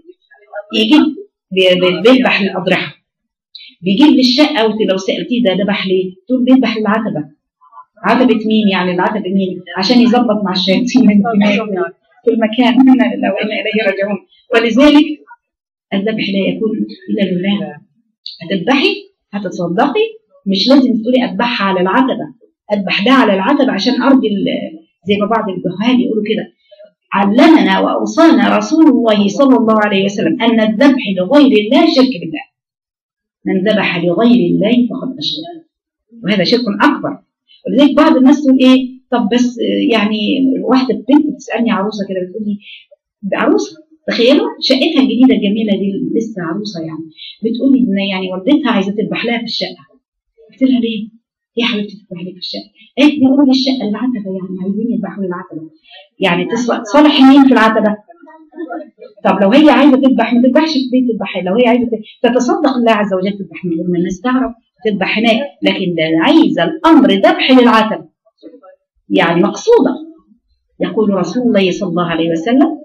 يجيب بيذبح للاضرحه، بيجيب للشقه، ولو سالتيه ده ذبح ليه؟ تقول بيذبح للعتبه. عتبه مين؟ يعني العتبه مين؟ عشان يظبط مع الشياطين في المكان. هنا لله وانا اليه راجعون. ولذلك الذبح لا يكون الا لله. هتذبحي هتتصدقي مش لازم تقولي اذبحها على العتبه، اذبح ده على العتبه عشان ارضي زي ما بعض الجهال يقولوا كده. علمنا واوصانا رسول الله صلى الله عليه وسلم ان الذبح لغير الله شرك بالله. من ذبح لغير الله فقد اشرك، وهذا شرك اكبر. ولذلك بعض الناس تقول ايه؟ طب بس يعني واحده بنت بتسالني عروسه كده بتقول لي عروسه تخيلوا شقتها الجديده الجميله دي لسه عروسه يعني، بتقول لي ان يعني والدتها عايزه تذبح لها في الشقه. قلت لها ليه؟ يا حبيبتي تذبح لي في الشقه؟ قالت لي قولوا لي الشقه العتبه يعني عايزين يذبحوا لي العتبه. يعني تصلح مين في العتبه؟ طب لو هي عايزه تذبح ما تذبحش في بيت تذبح، لو هي عايزه تتصدق الله عز وجل تذبح من غير ما الناس تعرف تذبح هناك، لكن ده عايزه الامر ذبح للعتبه يعني مقصوده. يقول رسول الله صلى الله عليه وسلم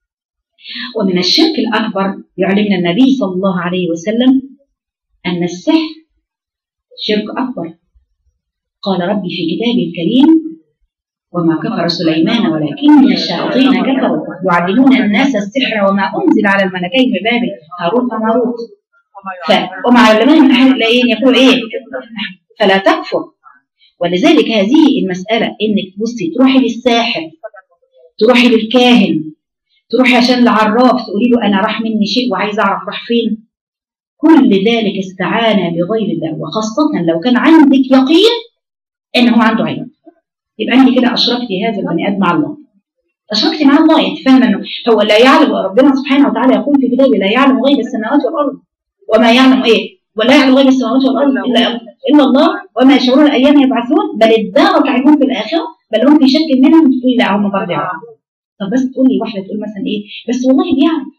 ومن الشرك الأكبر يعلمنا النبي صلى الله عليه وسلم أن السحر شرك أكبر. قال ربي في كتابه الكريم وما كفر سليمان ولكن الشياطين كفروا يعلمون الناس السحر وما أنزل على الملكين ببابل هاروت وماروت وما علمنا من أحد الآيين يقول إيه؟ فلا تكفر. ولذلك هذه المسألة إنك بصي تروحي للساحر، تروحي للكاهن، تروحي عشان العراف تقولي له أنا راح مني شيء وعايز أعرف راح فين، كل ذلك استعانة بغير الله. وخاصة لو كان عندك يقين إنه عنده علم، يبقى أنت كده أشركتي هذا البني آدم مع الله، أشركتي مع الله. أنت فاهمة إنه هو لا يعلم، ربنا سبحانه وتعالى يقول في كتابه لا يعلم غيب السماوات والأرض وما يعلم إيه ولا يعلم غيب السماوات والأرض إلا إلا الله وما يشعرون أيام يبعثون بل ادارك علمهم في الآخرة بل هم في شك منهم. تقول لا هم برضه يعلمون. طب بس تقول لي واحده تقول مثلا ايه بس والله بيعرف،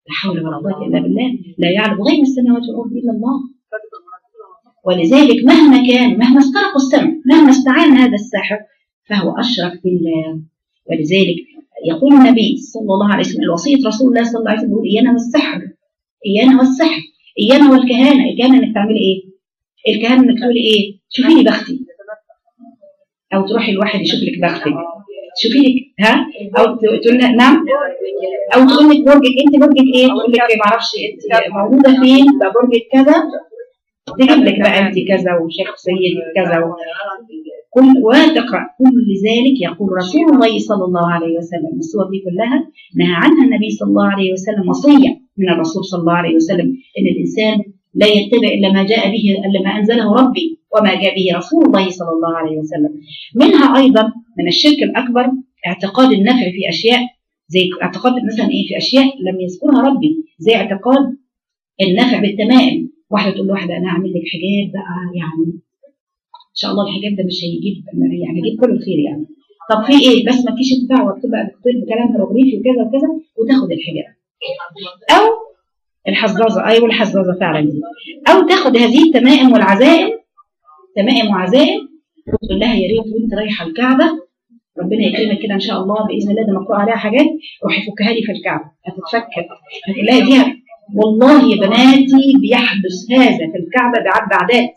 لا حول ولا قوة إلا بالله، لا يعلم غيب السماوات والأرض إلا الله. ولذلك مهما كان، مهما استرق السمع، مهما استعان هذا الساحر فهو أشرك بالله. ولذلك يقول النبي صلى الله عليه وسلم الوصية رسول الله صلى الله عليه وسلم يقول إيانا والسحر، إيانا والسحر، إيانا والكهانة. الكهانة إنك تعملي إيه؟ الكهانة إنك تقولي إيه؟ شوفي لي بختي، أو تروحي الواحد يشوف لك بختك، شوفي لك ها، أو تقول نعم، أو تقول لك برجك أنت برجك إيه؟ تقول لك ما أعرفش أنت موجودة فين، ده برجك كذا، تجيب لك بقى أنت كذا وشخصية كذا و... كل وتقرأ كل ذلك. يقول رسول الله صلى الله عليه وسلم الصور دي كلها نهى عنها النبي صلى الله عليه وسلم، وصية من الرسول صلى الله عليه وسلم إن الإنسان لا يتبع إلا ما جاء به، إلا ما أنزله ربي وما جاء به رسول الله صلى الله عليه وسلم. منها أيضا من الشرك الأكبر اعتقاد النفع في أشياء، زي اعتقاد مثلا إيه في أشياء لم يذكرها ربي، زي اعتقاد النفع بالتمائم. واحدة تقول لواحدة أنا أعمل لك حجاب بقى، يعني إن شاء الله الحجاب ده مش هيجيب يعني يجيب كل الخير يعني. طب في إيه؟ بس ما فيش دعوة، بتبقى بتكتب كلام هيروغليفي وكذا وكذا وتاخد الحجاب. أو الحظاظة، أيوة الحظاظة فعلا دي. أو تاخد هذه التمائم والعزائم، تمائم وعزائم، وتقول لها يا ريت وأنت رايحة الكعبة ربنا يكرمك كده إن شاء الله بإذن الله، ده مقروء عليها حاجات، روحي فكها لي في الكعبة هتتفكر. هتقول لها دي والله يا بناتي بيحدث هذا في الكعبة بعد عادات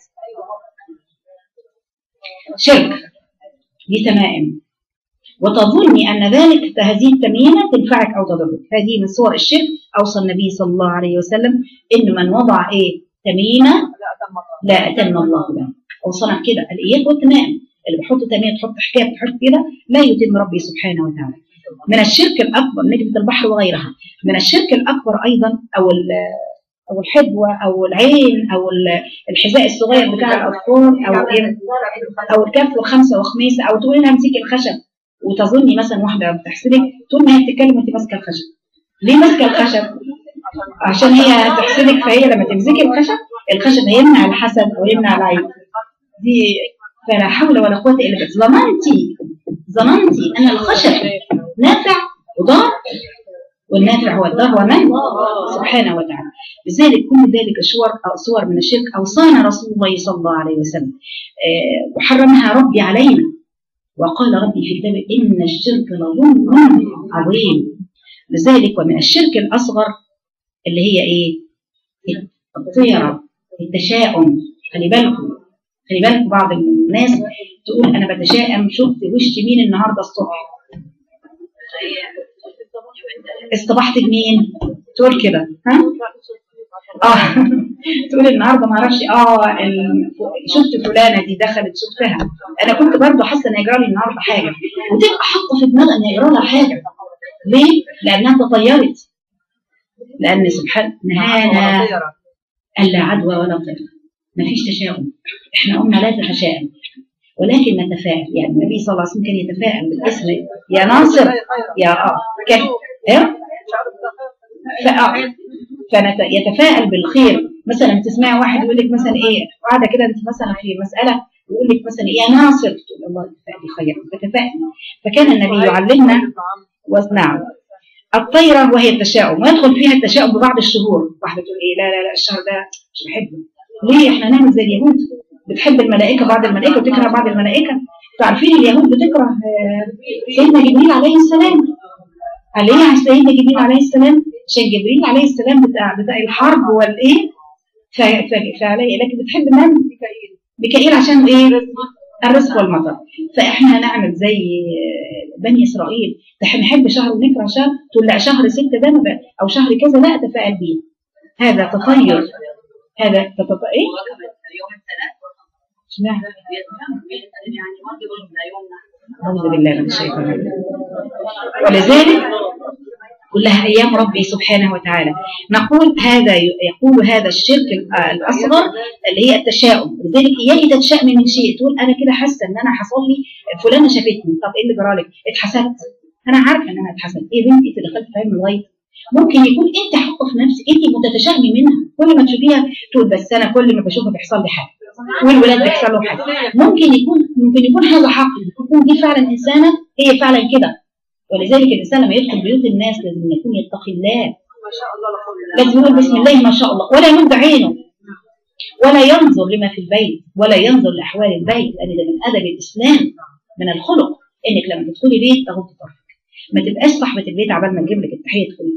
شرك، دي تمائم، وتظني أن ذلك هذه التميمة تنفعك أو تضرك. هذه من صور الشرك. أوصى النبي صلى الله عليه وسلم إن من وضع إيه تميمة لا أتم الله له. أوصنا كده الإيات والتمائم، اللي بيحط تميمة تحط حكاية تحط كده لا يتم ربي سبحانه وتعالى. من الشرك الأكبر نجمة البحر وغيرها. من الشرك الأكبر أيضا أو أو الحدوة أو العين أو الحذاء الصغير بتاع الأطفال أو أو الكف وخمسة وخميسة، أو تقولي لها امسكي الخشب وتظني مثلا واحدة بتحسدك تقول ما هي بتتكلم وأنت ماسكة الخشب. ليه ماسكة الخشب؟ عشان هي هتحسدك، فهي لما تمسكي الخشب الخشب هيمنع الحسد أو يمنع العين دي. فلا حول ولا قوة إلا بالله. ظننتي ظننتي أن الخشب نافع وضار، والنافع هو الضار ومن سبحانه وتعالى. لذلك كل ذلك صور أو صور من الشرك أوصانا رسول الله صلى الله عليه وسلم أه وحرمها ربي علينا، وقال ربي في كتابه إن الشرك لظلم عظيم. لذلك ومن الشرك الأصغر اللي هي إيه؟ الطيرة، التشاؤم. خلي بالكم خلي بالكم بعض الناس تقول أنا بتشائم، شفت وش مين النهاردة الصبح؟ اصطبحت بمين؟ تقول كده ها؟ اه تقول النهارده ما اعرفش اه شفت فلانه دي دخلت شفتها، انا كنت برضه حاسه ان يجرى لي النهارده حاجه، وتبقى حاطه في دماغها ان يجرى لها حاجه. ليه؟ لانها تطيرت. لان سبحان نهانا الا عدوى ولا طير، ما فيش تشاؤم. احنا قلنا لا تتشائم ولكن نتفائل. يعني النبي صلى الله عليه وسلم كان يتفائل بالاسم يا ناصر يا اه كان ايه فيتفائل بالخير. مثلا تسمعي واحد يقول لك مثلا ايه، قاعده كده انت مثلا في مساله يقول لك مثلا ايه يا ناصر، تقول الله يتفائل خير تتفائل. فكان النبي يعلمنا واسمع الطيره وهي التشاؤم، ويدخل فيها التشاؤم ببعض الشهور. واحده تقول ايه لا لا لا الشهر ده مش بحبه. ليه؟ احنا نعمل زي اليهود بتحب الملائكه بعض الملائكه وتكره بعض الملائكه. تعرفين اليهود بتكره سيدنا جبريل عليه السلام. قال ليه عن سيدنا جبريل عليه السلام؟ عشان جبريل عليه السلام بتاع بتاع الحرب والايه فعليه، لكن بتحب من؟ ميكائيل عشان ايه؟ الرزق والمطر. فاحنا نعمل زي بني اسرائيل، احنا نحب شهر ونكره شهر، تقول لا شهر ستة ده او شهر كذا لا اتفائل بيه. هذا تطير، هذا تطير ايه؟ نعم. أعوذ بالله من الشيطان الرجيم. ولذلك كلها أيام ربي سبحانه وتعالى. نقول هذا يقول هذا الشرك الأصغر اللي هي التشاؤم. لذلك إياك تتشائمي من شيء، تقول أنا كده حاسة إن أنا حصل لي فلانة شافتني، طب إيه اللي جرالك؟ اتحسدت. أنا عارفة إن أنا اتحسدت. إيه بنتي أنت دخلت في علم الغيب؟ ممكن يكون أنت حاطة في نفسك، أنت متتشائمي منها، كل ما تشوفيها تقول بس أنا كل ما بشوفها بيحصل لي حاجة، والولاد بيحصل له حاجة. ممكن يكون ممكن يكون هذا حق، يكون دي فعلا إنسانة هي فعلا كده. ولذلك الإنسان لما يدخل بيوت الناس لازم يكون يتقي الله لازم يقول بسم الله ما شاء الله، ولا يمد عينه ولا ينظر لما في البيت ولا ينظر لأحوال البيت، لأن ده من أدب الإسلام، من الخلق إنك لما تدخلي بيت تغض طرفك، ما تبقاش صاحبة البيت عبال ما تجيب لك التحية تدخلي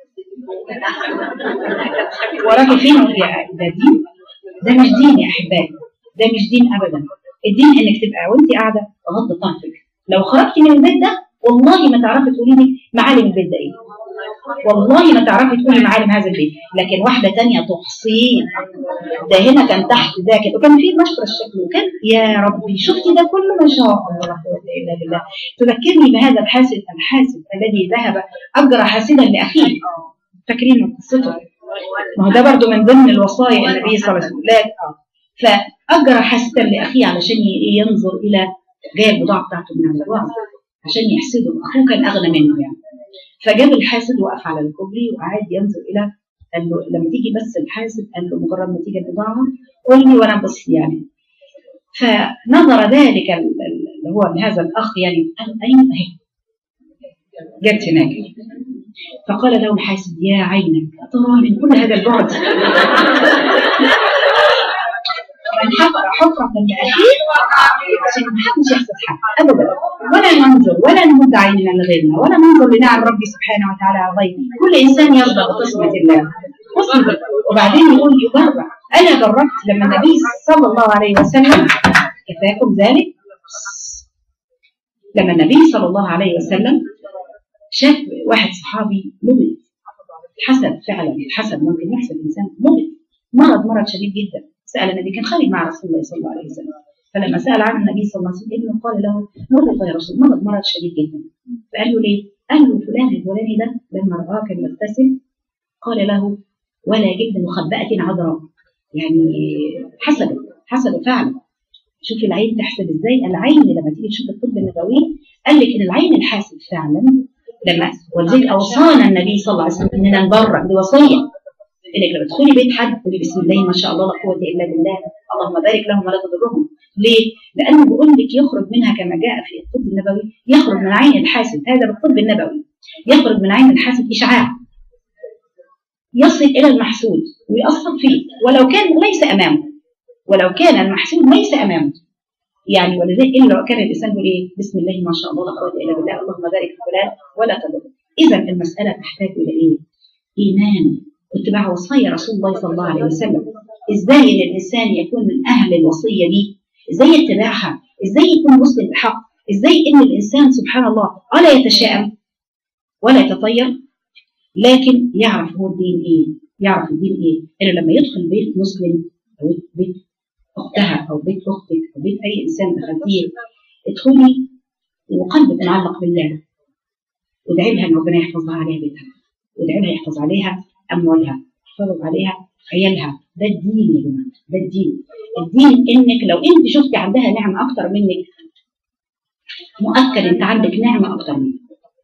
وراكي فين يا ده دين؟ ده مش دين يا أحبائي، ده مش دين أبدا. الدين إنك تبقى وأنت قاعدة غض طرفك. لو خرجتي من البيت ده والله ما تعرفي تقولي لي معالم البيت ده إيه، والله ما تعرفي تقولي معالم هذا البيت. لكن واحدة تانية تحصين، ده هنا كان تحت ده كده وكان فيه نشر الشكل وكان يا ربي شفتي ده كله ما شاء الله لا قوة إلا بالله. تذكرني بهذا الحاسد الحاسد الذي ذهب أجرى حاسدا لأخيه، فاكرين قصته؟ ما هو ده برضه من ضمن الوصايا النبي صلى الله عليه وسلم. لا فأجرى حاسدا لأخيه علشان ينظر إلى جاي البضاعة بتاعته من عند الوعظ عشان يحسده، أخوه كان أغنى منه يعني. فجاب الحاسد وقف على الكوبري وقعد ينظر إلى، قال له لما تيجي بس الحاسد، قال له مجرد ما تيجي البضاعة قول لي وأنا بص يعني. فنظر ذلك اللي هو هذا الأخ يعني، قال أين أهي جت هناك. فقال له الحاسد يا عينك أترى من كل هذا البعد من حفر حفرة لأخيه عشان ما حدش يحسد حد أبدا، ولا ننظر ولا نمد عيننا لغيرنا ولا ننظر لنعم ربي سبحانه وتعالى على غيره. كل إنسان يرضى بقسمة الله قسمة. وبعدين يقول يجرب. أنا جربت لما النبي صلى الله عليه وسلم، كفاكم ذلك، لما النبي صلى الله عليه وسلم شاف واحد صحابي لبد حسد، فعلا الحسد ممكن يحسد إنسان، لبد مرض مرض شديد جدا. سأل النبي، كان خارج مع رسول الله صلى الله عليه وسلم، فلما سأل عن النبي صلى الله عليه وسلم قال له مرض يا رسول، مرض مرض شديد جدا. فقال له ليه؟ قال له فلان الفلاني ده لما رآه كان يغتسل قال له ولا جبن مخبأة عذراء، يعني حسده حسده فعلا. شوفي العين تحسد ازاي. العين لما تيجي تشوف الطب النبوي قال لك ان العين الحاسد فعلا لما، ولذلك اوصانا النبي صلى الله عليه وسلم اننا نبرأ، دي وصيه انك لما تدخلي بيت حد تقولي بسم الله ما شاء الله لا قوه الا بالله اللهم بارك لهم ولا تضرهم. ليه؟ لانه بيقول لك يخرج منها كما جاء في الطب النبوي، يخرج من عين الحاسد، هذا بالطب النبوي، يخرج من عين الحاسد اشعاع يصل الى المحسود ويأثر فيه ولو كان ليس امامه، ولو كان المحسود ليس امامه يعني. ولذلك الا لو كان الانسان يقول ايه بسم الله ما شاء الله لا قوه الا بالله اللهم بارك في فلان ولا تضر. اذا المساله تحتاج الى ايه؟ ايمان واتباع وصايا رسول الله صلى الله عليه وسلم. ازاي ان الانسان يكون من اهل الوصيه دي؟ ازاي اتباعها؟ ازاي يكون مسلم بحق؟ ازاي ان الانسان سبحان الله ولا يتشائم ولا يتطير، لكن يعرف هو الدين ايه، يعرف الدين ايه. انه لما يدخل بيت مسلم او بيت اختها او بيت اختك او بيت اي انسان دخلتيه، ادخلي وقلبك معلق بالله، وادعي لها ان ربنا يحفظ لها عليها بيتها، وادعي لها يحفظ عليها اموالها، يحفظ عليها عيالها. ده الدين يا جماعه، ده الدين. الدين انك لو انت شفتي عندها نعمه اكتر منك، مؤكد انت عندك نعمه اكتر منك،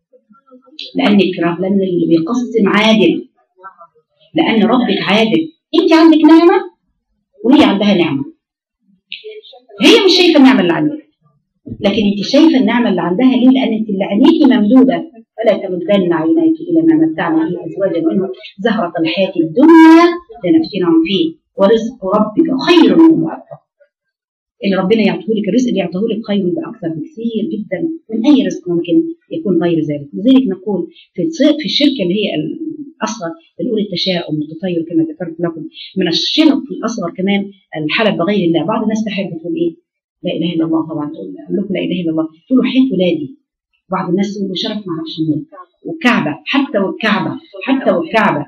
لانك لان اللي بيقسم عادل، لان ربك عادل. انت عندك نعمه وهي عندها نعمه، هي مش شايفه النعمه اللي عندك لكن انت شايفه النعمه اللي عندها. ليه؟ لان انت اللي عينيكي ممدوده، فلا تمدن عينيك الى ما متعنا به ازواجا منه زهره الحياه الدنيا لنفتنهم فيه ورزق ربك خير وابقى. اللي ربنا يعطيه لك، الرزق اللي يعطيه لك خير يبقى اكثر بكثير جدا من اي رزق ممكن يكون غير ذلك. لذلك نقول في في الشركه اللي هي الاصغر بنقول التشاؤم والتطير كما ذكرت لكم. من الشرك الاصغر كمان الحلف بغير الله. بعض الناس تحب تقول ايه لا اله الا الله، طبعا تقول لكم لا اله الا الله، تقولوا حيث ولادي. بعض الناس يقولوا شرف ما اعرفش مين، والكعبه، حتى والكعبه حتى والكعبه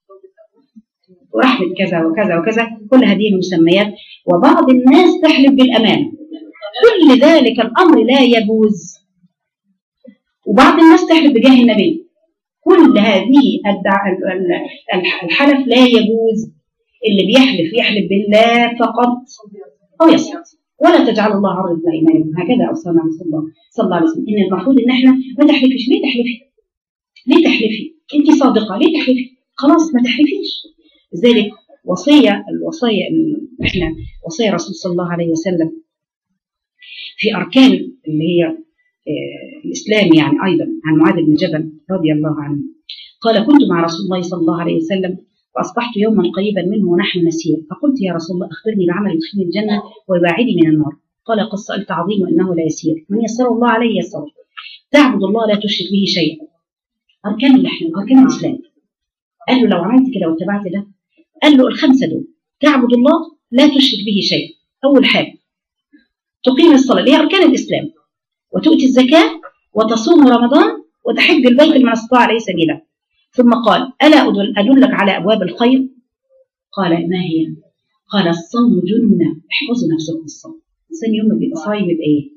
ورحمه كذا وكذا وكذا، كل هذه المسميات. وبعض الناس تحلف بالأمانة، كل ذلك الأمر لا يجوز. وبعض الناس تحلف بجاه النبي، كل هذه الحلف لا يجوز. اللي بيحلف يحلف بالله فقط أو يصمت، ولا تجعل الله عرض لإيمانكم. هكذا أوصانا رسول الله صلى الله عليه وسلم، إن المفروض إن إحنا ما تحلفش. ليه تحلفي؟ ليه تحلفي؟ أنت صادقة، ليه تحلفي؟ خلاص ما تحلفيش. لذلك وصية الوصية احنا وصية رسول صلى الله عليه وسلم في أركان اللي هي اه الإسلام يعني أيضا، عن معاذ بن جبل رضي الله عنه قال كنت مع رسول الله صلى الله عليه وسلم فأصبحت يوما قريبا منه ونحن نسير، فقلت يا رسول الله أخبرني بعمل يدخلني الجنة ويباعدني من النار. قال قد سألت عظيم وإنه لا يسير، من يسر الله عليه يسر. تعبد الله لا تشرك به شيئا، أركان الإحسان أركان الإسلام. قال له لو عملت كده واتبعت ده، قال له الخمسة دول: تعبد الله لا تشرك به شيئا، أول حاجة تقيم الصلاة اللي هي أركان الإسلام، وتؤتي الزكاة، وتصوم رمضان، وتحج البيت لمن استطاع عليه سبيلا. ثم قال: ألا أدلك على أبواب الخير؟ قال: ما هي؟ قال: الصوم جنة، احفظوا نفسكم الصوم. الإنسان يوم ما بيبقى صايم بيبقى إيه؟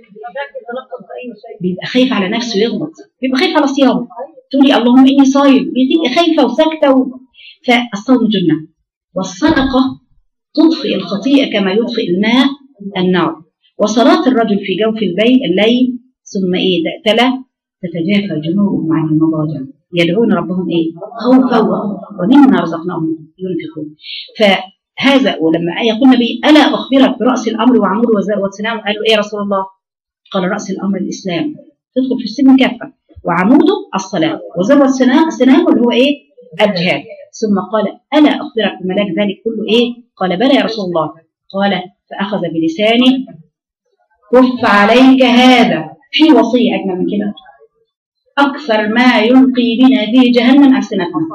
بيبقى خايف على نفسه يغلط، بيبقى خايف على صيامه. تقولي اللهم إني صايم، بتبقى خايفة وساكتة و... فالصوم جنة. والصدقة تطفئ الخطيئة كما يطفئ الماء النار. وصلاة الرجل في جوف البيت الليل ثم إيه تلا تتجافى جنوبهم عن المضاجع يدعون ربهم إيه خوفا ومما رزقناهم ينفقون. فهذا ولما يقول النبي: ألا أخبرك برأس الأمر وعمود وسنام؟ قالوا: إيه يا رسول الله؟ قال: رأس الأمر الإسلام، تدخل في السن كافة، وعموده الصلاة، وذروة السنام اللي هو إيه الجهاد. ثم قال: ألا أخبرك بملاك ذلك كله؟ إيه؟ قال: بلى يا رسول الله. قال: فأخذ بلسانه: كف عليك هذا. في وصية أجمل من كده؟ أكثر ما يلقي بنا في جهنم ألسنتنا.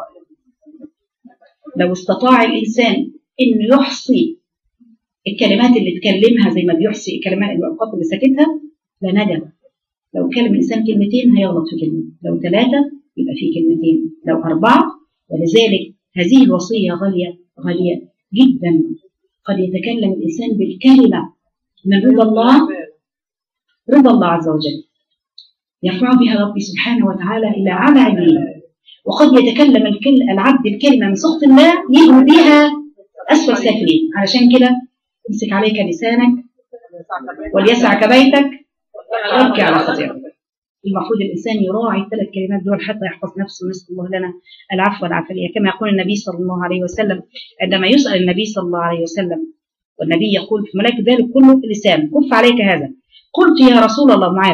لو استطاع الإنسان إنه يحصي الكلمات اللي تكلمها زي ما بيحصي الكلمات الأوقات اللي ساكتها لندم. لو كلم الإنسان كلمتين هيغلط في كلمة، لو ثلاثة يبقى في كلمتين، لو أربعة. ولذلك هذه الوصية غالية غالية جدا. قد يتكلم الإنسان بالكلمة من رضا الله، رضا الله عز وجل يرفع بها ربي سبحانه وتعالى إلى أعلى عليين. وقد يتكلم العبد الكلمة من سخط الله يهوي بها أسفل سافلين. علشان كده امسك عليك لسانك وليسعك بيتك وابكي على خطيئتك. المفروض الإنسان يراعي الثلاث كلمات دول حتى يحفظ نفسه. نسأل الله لنا العفو والعافية. كما يقول النبي صلى الله عليه وسلم عندما يسأل النبي صلى الله عليه وسلم والنبي يقول في ملاك ذلك كله اللسان: كف عليك هذا. قلت: يا رسول الله معاذ،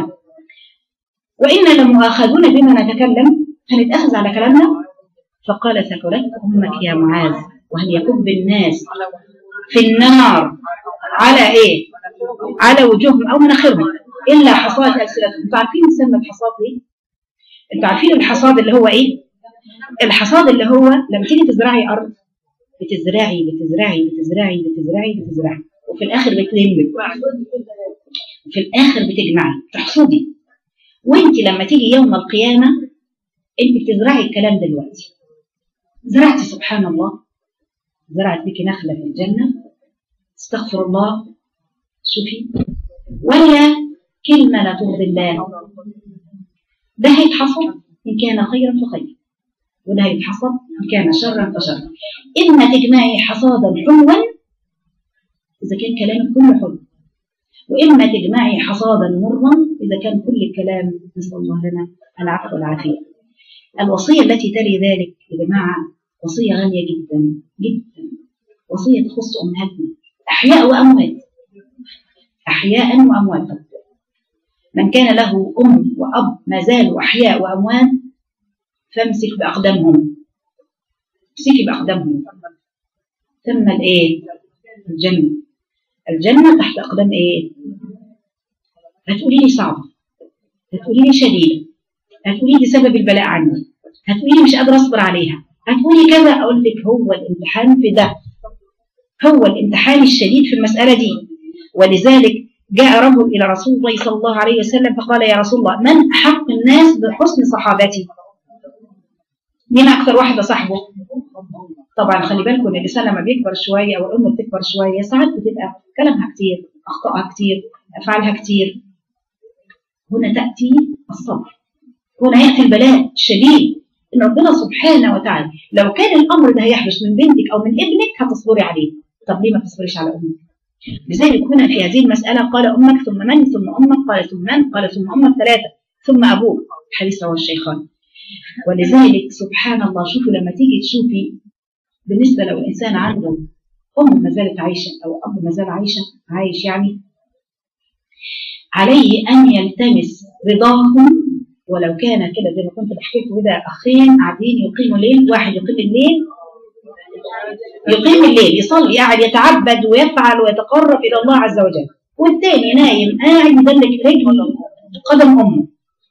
وإنا لمؤاخذون بما نتكلم، هنتأخذ على كلامنا؟ فقال: ثكلتك أمك يا معاذ، وهل يكب الناس في النار على إيه؟ على وجوههم أو مناخرهم إلا حصاد ألسنتهم. أنتوا عارفين مسمى الحصاد إيه؟ أنتوا عارفين الحصاد اللي هو إيه؟ الحصاد اللي هو لما تيجي تزرعي أرض، بتزرعي بتزرعي بتزرعي بتزرعي بتزرعي وفي الآخر بتلمي، في الآخر بتجمعي تحصدي. وانت لما تيجي يوم القيامة انت بتزرعي الكلام دلوقتي. زرعتي سبحان الله، زرعت بك نخلة في الجنة، استغفر الله، شوفي، ولا كلمة لا ترضي الله. ده هيتحصد إن كان خيرا فخير، وده هيتحصد إن كان شرا فشر. إما تجمعي حصادا حلوا إذا كان كلامك كله حلو، وإما تجمعي حصادا مرا إذا كان كل الكلام. نسأل الله لنا العفو والعافية. الوصية التي تلي ذلك يا جماعة وصية غالية جدا جدا، وصية تخص أمهاتنا أحياء وأموات، أحياء وأموات. من كان له أم وأب ما زالوا أحياء وأموات فامسك بأقدامهم، امسكي بأقدامهم. ثم الإيه؟ الجنة. الجنة تحت أقدام إيه؟ هتقولي لي صعبة، هتقولي لي شديدة، هتقولي لي سبب البلاء عندي، هتقولي لي مش قادرة أصبر عليها، هتقولي كذا. أقول لك هو الامتحان في ده، هو الامتحان الشديد في المسألة دي. ولذلك جاء رجل إلى رسول الله صلى الله عليه وسلم فقال: يا رسول الله، من أحق الناس بحسن صحابتي؟ مين أكثر واحدة صاحبه؟ طبعا خلي بالكم ان الانسان لما بيكبر شويه او الام بتكبر شويه ساعات بتبقى كلامها كتير، اخطائها كتير، افعالها كتير. هنا تاتي الصبر، هنا ياتي البلاء الشديد ان ربنا سبحانه وتعالى لو كان الامر ده هيحدث من بنتك او من ابنك هتصبري عليه. طب ليه ما تصبريش على امك؟ لذلك هنا في هذه المساله قال: امك ثم من ثم امك، قال ثم من، قال ثم امك ثلاثه ثم ابوك. الحديث رواه الشيخان. ولذلك سبحان الله، شوفوا لما تيجي تشوفي بالنسبة لو الإنسان عنده أم ما زالت عايشة أو أب ما زال عايشة عايش، يعني عليه أن يلتمس رضاهم ولو كان كده زي ما كنت بحكي لكم كده، اخين قاعدين يقيموا الليل، واحد يقيم الليل يقيم الليل يصلي قاعد يتعبد ويفعل ويتقرب الى الله عز وجل، والتاني نايم قاعد يدلك رجل قدم امه،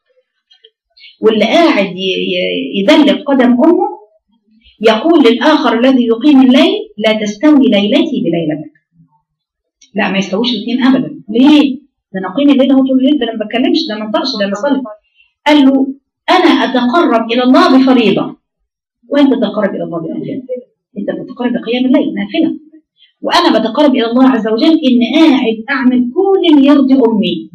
واللي قاعد يدلك قدم امه يقول للاخر الذي يقيم الليل لا تستوي ليلتي بليلتك. لا ما يستويش الاثنين ابدا. ليه؟ ده انا اقيم الليل اهو طول الليل، ده انا ما بتكلمش، ده ما انطقش، ده انا بصلي. قال له انا اتقرب الى الله بفريضه وانت تتقرب الى الله بنافله. انت بتتقرب بقيام الليل نافله، وانا بتقرب الى الله عز وجل ان قاعد اعمل كل اللي يرضي امي.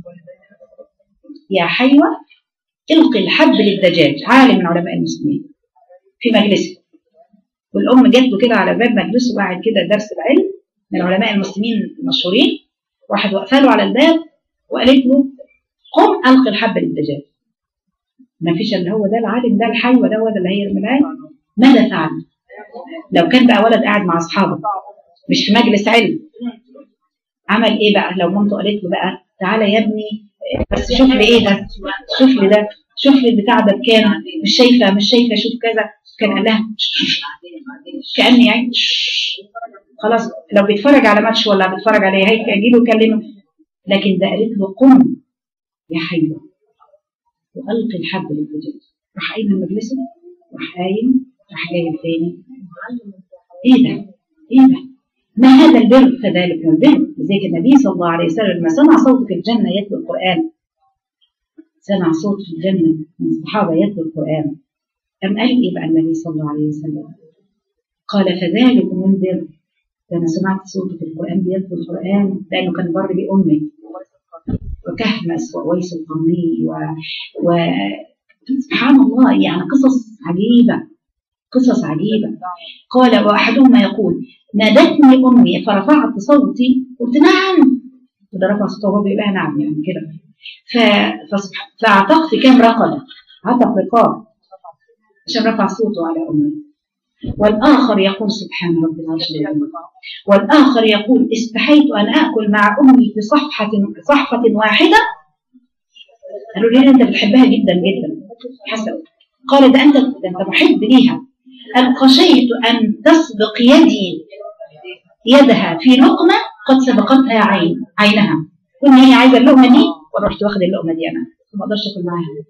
يا حيوه القي الحب للدجاج، عالم من علماء المسلمين في مجلسه، والام جات له كده على باب مجلسه وقاعد كده درس العلم من علماء المسلمين المشهورين، واحد وقفه له على الباب وقالت له قم القي الحب للدجاج. ما فيش الا هو ده العالم ده الحيوه ده، وده اللي هيرمي العلم. ماذا فعل؟ لو كان بقى ولد قاعد مع اصحابه مش في مجلس علم، عمل ايه بقى؟ لو مامته قالت له بقى تعالى يا ابني بس شوف لي ايه ده، شوف لي ده، شوف لي البتاع ده بكام، مش شايفه مش شايفه شوف كذا، كان قال لها كاني يعني خلاص لو بيتفرج على ماتش ولا بيتفرج عليه هيك اجي له يكلمه، لكن ده قالت له قم يا حيوه والقي الحب للدجاج. راح قايم من مجلسه، راح قايم، راح جايب تاني. ايه ده؟ ايه ده؟ ما هذا البر؟ فذلك البر. زي النبي صلى الله عليه وسلم لما سمع صوت في الجنه يتلو القران، سمع صوت في الجنه من الصحابه يتلو القران، أم قال ايه بقى النبي صلى الله عليه وسلم؟ قال فذلكم البر. لما سمعت صوت في القران بيتلو القران، لانه كان بر بامه وكهمس وويس القرني و... و سبحان الله، يعني قصص عجيبه، قصص عجيبه. قال واحدهما يقول نادتني امي فرفعت صوتي، قلت نعم، وده رفع صوته وهو بيقول لها نعم يعني كده. ف... فاعتقت كام رقبه، عتق رقاب عشان رفع صوته على امي. والآخر يقول سبحان رب العرش العظيم، والآخر يقول استحيت أن آكل مع أمي في صفحة صحفة واحدة. قالوا لي أنت بتحبها جدا جدا حسن. قال ده أنت ده أنت محب ليها. أن خشيت أن تسبق يدي يدها في لقمة قد سبقتها عين عينها، كن هي عايزة اللقمة دي ورحت واخد اللقمة دي أنا ما أقدرش أكل معاها.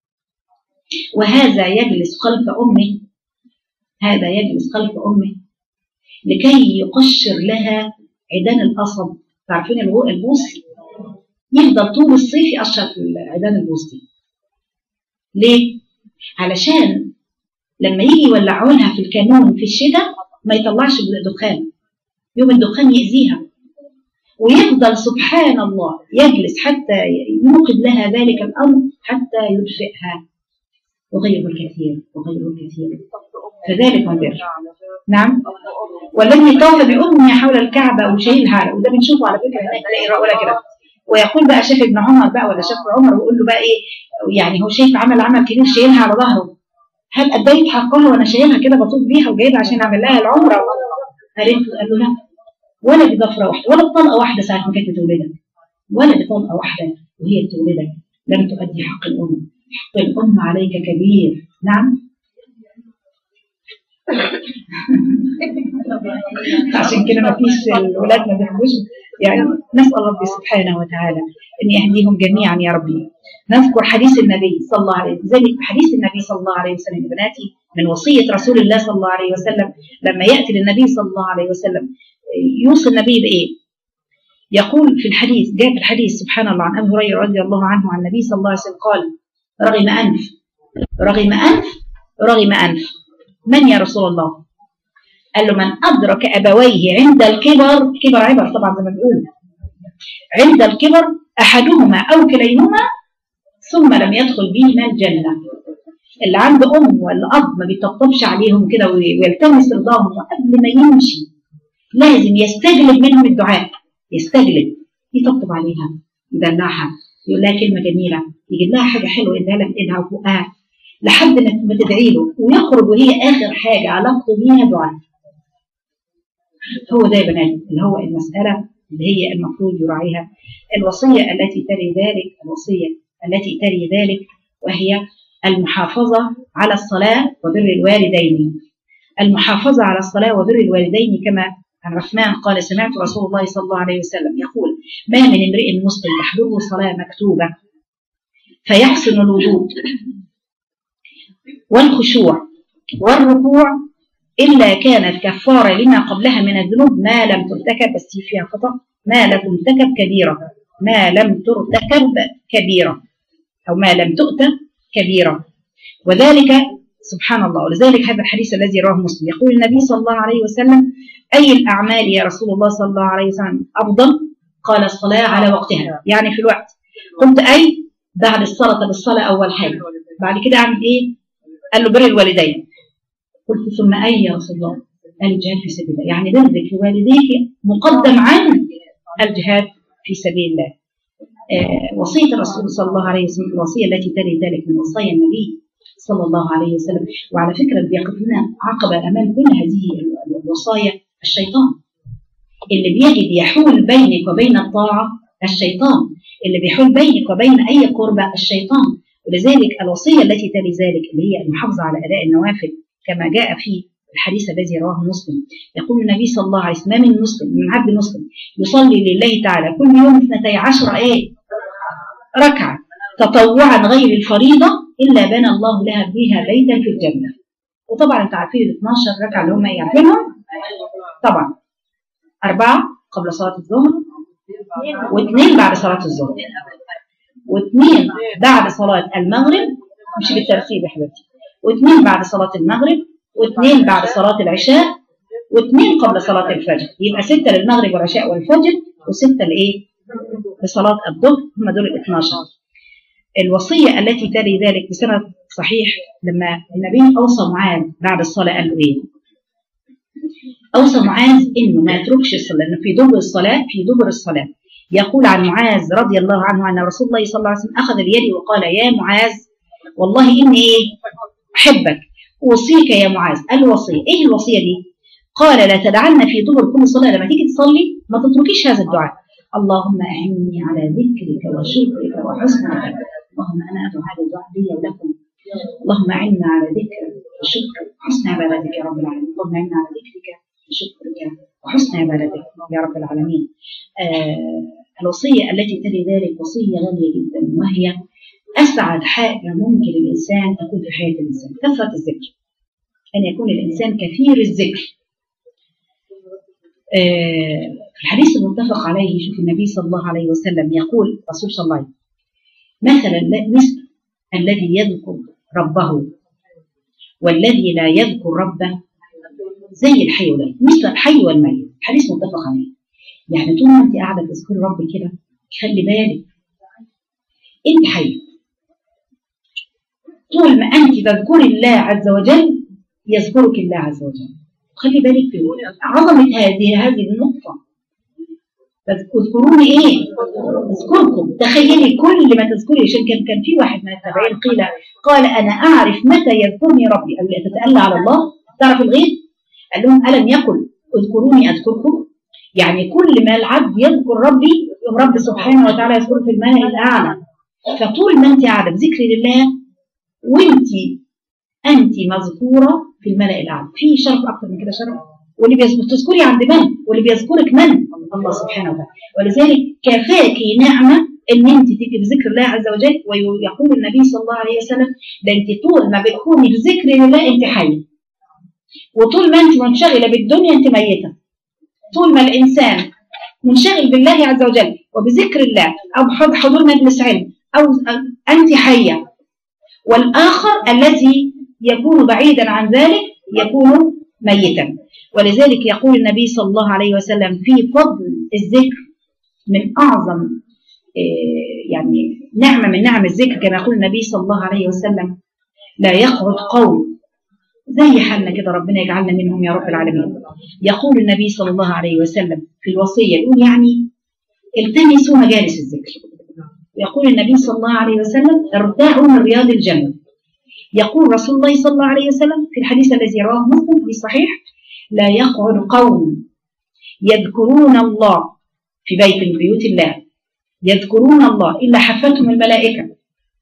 وهذا يجلس خلف أمي، هذا يجلس خلف أمه لكي يقشر لها عيدان القصب. تعرفين البوص يفضل طول الصيف يقشر في عيدان البوص دي. ليه؟ علشان لما يجي يولعوا لها في الكانون في الشتاء ما يطلعش الدخان، يوم الدخان يأذيها، ويفضل سبحان الله يجلس حتى يوقد لها ذلك الأمر حتى يدفئها، وغيره الكثير وغيره الكثير. فذلك البر. نعم. والذي طاف بأمه حول الكعبة وشايلها، وده بنشوفه على فكرة هناك تلاقي ولا كده. ويقول بقى شاف ابن عمر بقى ولا شاف عمر ويقول له بقى ايه، يعني هو شايف عمل عمل كبير شايلها على ظهره، هل أديت حقها وأنا شايلها كده بطوف بيها وجايبها عشان أعمل لها العمرة؟ قال له لا، ولا بضفرة واحدة ولا بطلقة واحدة ساعة ما كانت بتولدك، ولا بطلقة واحدة وهي بتولدك لم تؤدي حق الأم. حق الأم عليك كبير. نعم. عشان كده ما فيش الولاد ما بيحبوش، يعني نسأل ربي سبحانه وتعالى أن يهديهم جميعا يا ربي. نذكر حديث النبي صلى الله عليه وسلم، حديث النبي صلى الله عليه وسلم يا بناتي من وصية رسول الله صلى الله عليه وسلم. لما يأتي للنبي صلى الله عليه وسلم يوصي النبي بإيه؟ يقول في الحديث، جاء في الحديث سبحان الله عن أبي هريرة رضي الله عنه عن النبي صلى الله عليه وسلم قال رغم أنف رغم أنف رغم أنف من يا رسول الله؟ قال له من أدرك أبويه عند الكبر، كبر عبر طبعا زي ما بنقول، عند الكبر أحدهما أو كليهما ثم لم يدخل بهما الجنة. اللي عنده أم ولا أب ما بيطبطبش عليهم كده ويلتمس رضاهم وقبل ما يمشي لازم يستجلب منهم الدعاء، يستجلب يطبطب عليها يدلعها يقول لها كلمة جميلة، يجيب لها حاجة حلوة يديها لها بإيدها وفوقها لحد ما تدعي له ويخرج وهي آخر حاجة علاقته بيها دعاء. هو ده يا بنات اللي هو المسألة اللي هي المفروض يراعيها. الوصية التي تلي ذلك، الوصية التي تلي ذلك وهي المحافظة على الصلاة وبر الوالدين. المحافظة على الصلاة وبر الوالدين كما عن عثمان قال سمعت رسول الله صلى الله عليه وسلم يقول ما من امرئ مسلم تحضره صلاة مكتوبة فيحسن الوضوء والخشوع والركوع إلا كانت كفارة لما قبلها من الذنوب ما لم ترتكب، بس فيها خطأ، ما لم ترتكب كبيرة، ما لم ترتكب كبيرة أو ما لم تؤتى كبيرة. وذلك سبحان الله، ولذلك هذا الحديث الذي رواه مسلم يقول النبي صلى الله عليه وسلم أي الأعمال يا رسول الله صلى الله عليه وسلم أفضل؟ قال الصلاة على وقتها، يعني في الوقت. قلت أي بعد الصلاة بالصلاة أول حاجة، بعد كده أعمل إيه؟ قال له بر الوالدين. قلت ثم أي يا رسول الله؟ قال الجهاد في سبيل الله، يعني برك لوالديك مقدم عن الجهاد في سبيل الله. آه وصية الرسول صلى الله عليه وسلم الوصية التي تلي ذلك من وصايا النبي صلى الله عليه وسلم. وعلى فكرة اللي بيقف لنا عقبة أمام كل هذه الوصايا الشيطان، اللي بيجد يحول بينك وبين الطاعة الشيطان، اللي بيحول بينك وبين أي قربة الشيطان. ولذلك الوصية التي تلي ذلك اللي هي المحافظة على أداء النوافل كما جاء في الحديث الذي رواه مسلم يقول النبي صلى الله عليه وسلم من مسلم من عبد مسلم يصلي لله تعالى كل يوم اثنتي عشر ايه ركعة تطوعا غير الفريضة إلا بنى الله لها بها بيتا في الجنة. وطبعا انت عارفين ال اثناشر ركعة اللي هم ايه عارفينهم؟ طبعا أربعة قبل صلاة الظهر، واثنين بعد صلاة الظهر، واثنين بعد صلاة المغرب، مش بالترتيب يا حبيبتي، واثنين بعد صلاة المغرب، واثنين بعد صلاة العشاء، واثنين قبل صلاة الفجر. يبقى ستة للمغرب والعشاء والفجر، وستة لإيه؟ لصلاة الظهر. هم دول ال اثناشر. الوصية التي تلي ذلك بسند صحيح لما النبي أوصى معاذ بعد الصلاة قال له إيه؟ أوصى معاذ إنه ما يتركش الصلاة، إنه في دبر الصلاة في دبر الصلاة. يقول عن معاذ رضي الله عنه أن رسول الله صلى الله عليه وسلم أخذ بيدي وقال يا معاذ والله إني إيه؟ أحبك أوصيك يا معاذ. قال له وصية، إيه الوصية دي؟ قال لا تدعن في دبر كل صلاة لما تيجي تصلي ما تتركيش هذا الدعاء، اللهم أعني على ذكرك وشكرك وحسن عبادتك. اللهم أنا أدعو هذا الدعاء لي ولكم، اللهم أعنا على ذكرك وشكرك وحسن عبادتك يا رب العالمين. اللهم أعنا على ذكرك وشكرك وحسن عبادتك يا رب العالمين. آه الوصية التي تلي ذلك وصية غالية جدا، وهي أسعد حاجة ممكن الإنسان تكون في حياة الإنسان كثرة الذكر، أن يكون الإنسان كثير الذكر. آه في الحديث المتفق عليه شوف النبي صلى الله عليه وسلم يقول رسول صلى الله عليه وسلم مثلا مثل الذي يذكر ربه والذي لا يذكر ربه زي الحي والميت، مثل الحي والميت. الحديث متفق عليه. يعني طول ما انت قاعده تذكري رب كده خلي بالك انت حي، طول ما انت تذكري الله عز وجل يذكرك الله عز وجل. خلي بالك في عظمه هذه هذه النقطه. تذكروني ايه؟ اذكركم. تخيلي كل ما تذكري، عشان كان كان في واحد من التابعين قيل قال انا اعرف متى يذكرني ربي. قال لي تتألى على الله تعرف الغيب؟ قال لهم الم يقل اذكروني اذكركم؟ يعني كل ما العبد يذكر ربي يوم رب سبحانه وتعالى يذكره في الملأ الاعلى. فطول ما انت قاعده بذكر لله وانت انت مذكوره في الملأ الاعلى، في شرف اكثر من كده شرف؟ واللي بتذكري عند من؟ واللي بيذكرك من؟ الله سبحانه وتعالى. ولذلك كفاكي نعمه ان انت تبقي بذكر الله عز وجل. ويقول النبي صلى الله عليه وسلم ده انت طول ما بتكوني بذكر لله انت حيه، وطول ما انت منشغله بالدنيا انت ميته. طول ما الانسان منشغل بالله عز وجل وبذكر الله او حضور مجلس علم او انت حيه، والاخر الذي يكون بعيدا عن ذلك يكون ميتا. ولذلك يقول النبي صلى الله عليه وسلم في فضل الذكر من أعظم يعني نعمة من نعم الذكر كما يقول النبي صلى الله عليه وسلم لا يقعد قوم زي حالنا كده ربنا يجعلنا منهم يا رب العالمين. يقول النبي صلى الله عليه وسلم في الوصية يقول يعني التمسوا مجالس الذكر. يقول النبي صلى الله عليه وسلم ارتاعوا من رياض الجنة. يقول رسول الله صلى الله عليه وسلم في الحديث الذي رواه مسلم في الصحيح لا يقعد قوم يذكرون الله في بيت من بيوت الله يذكرون الله إلا حفتهم الملائكة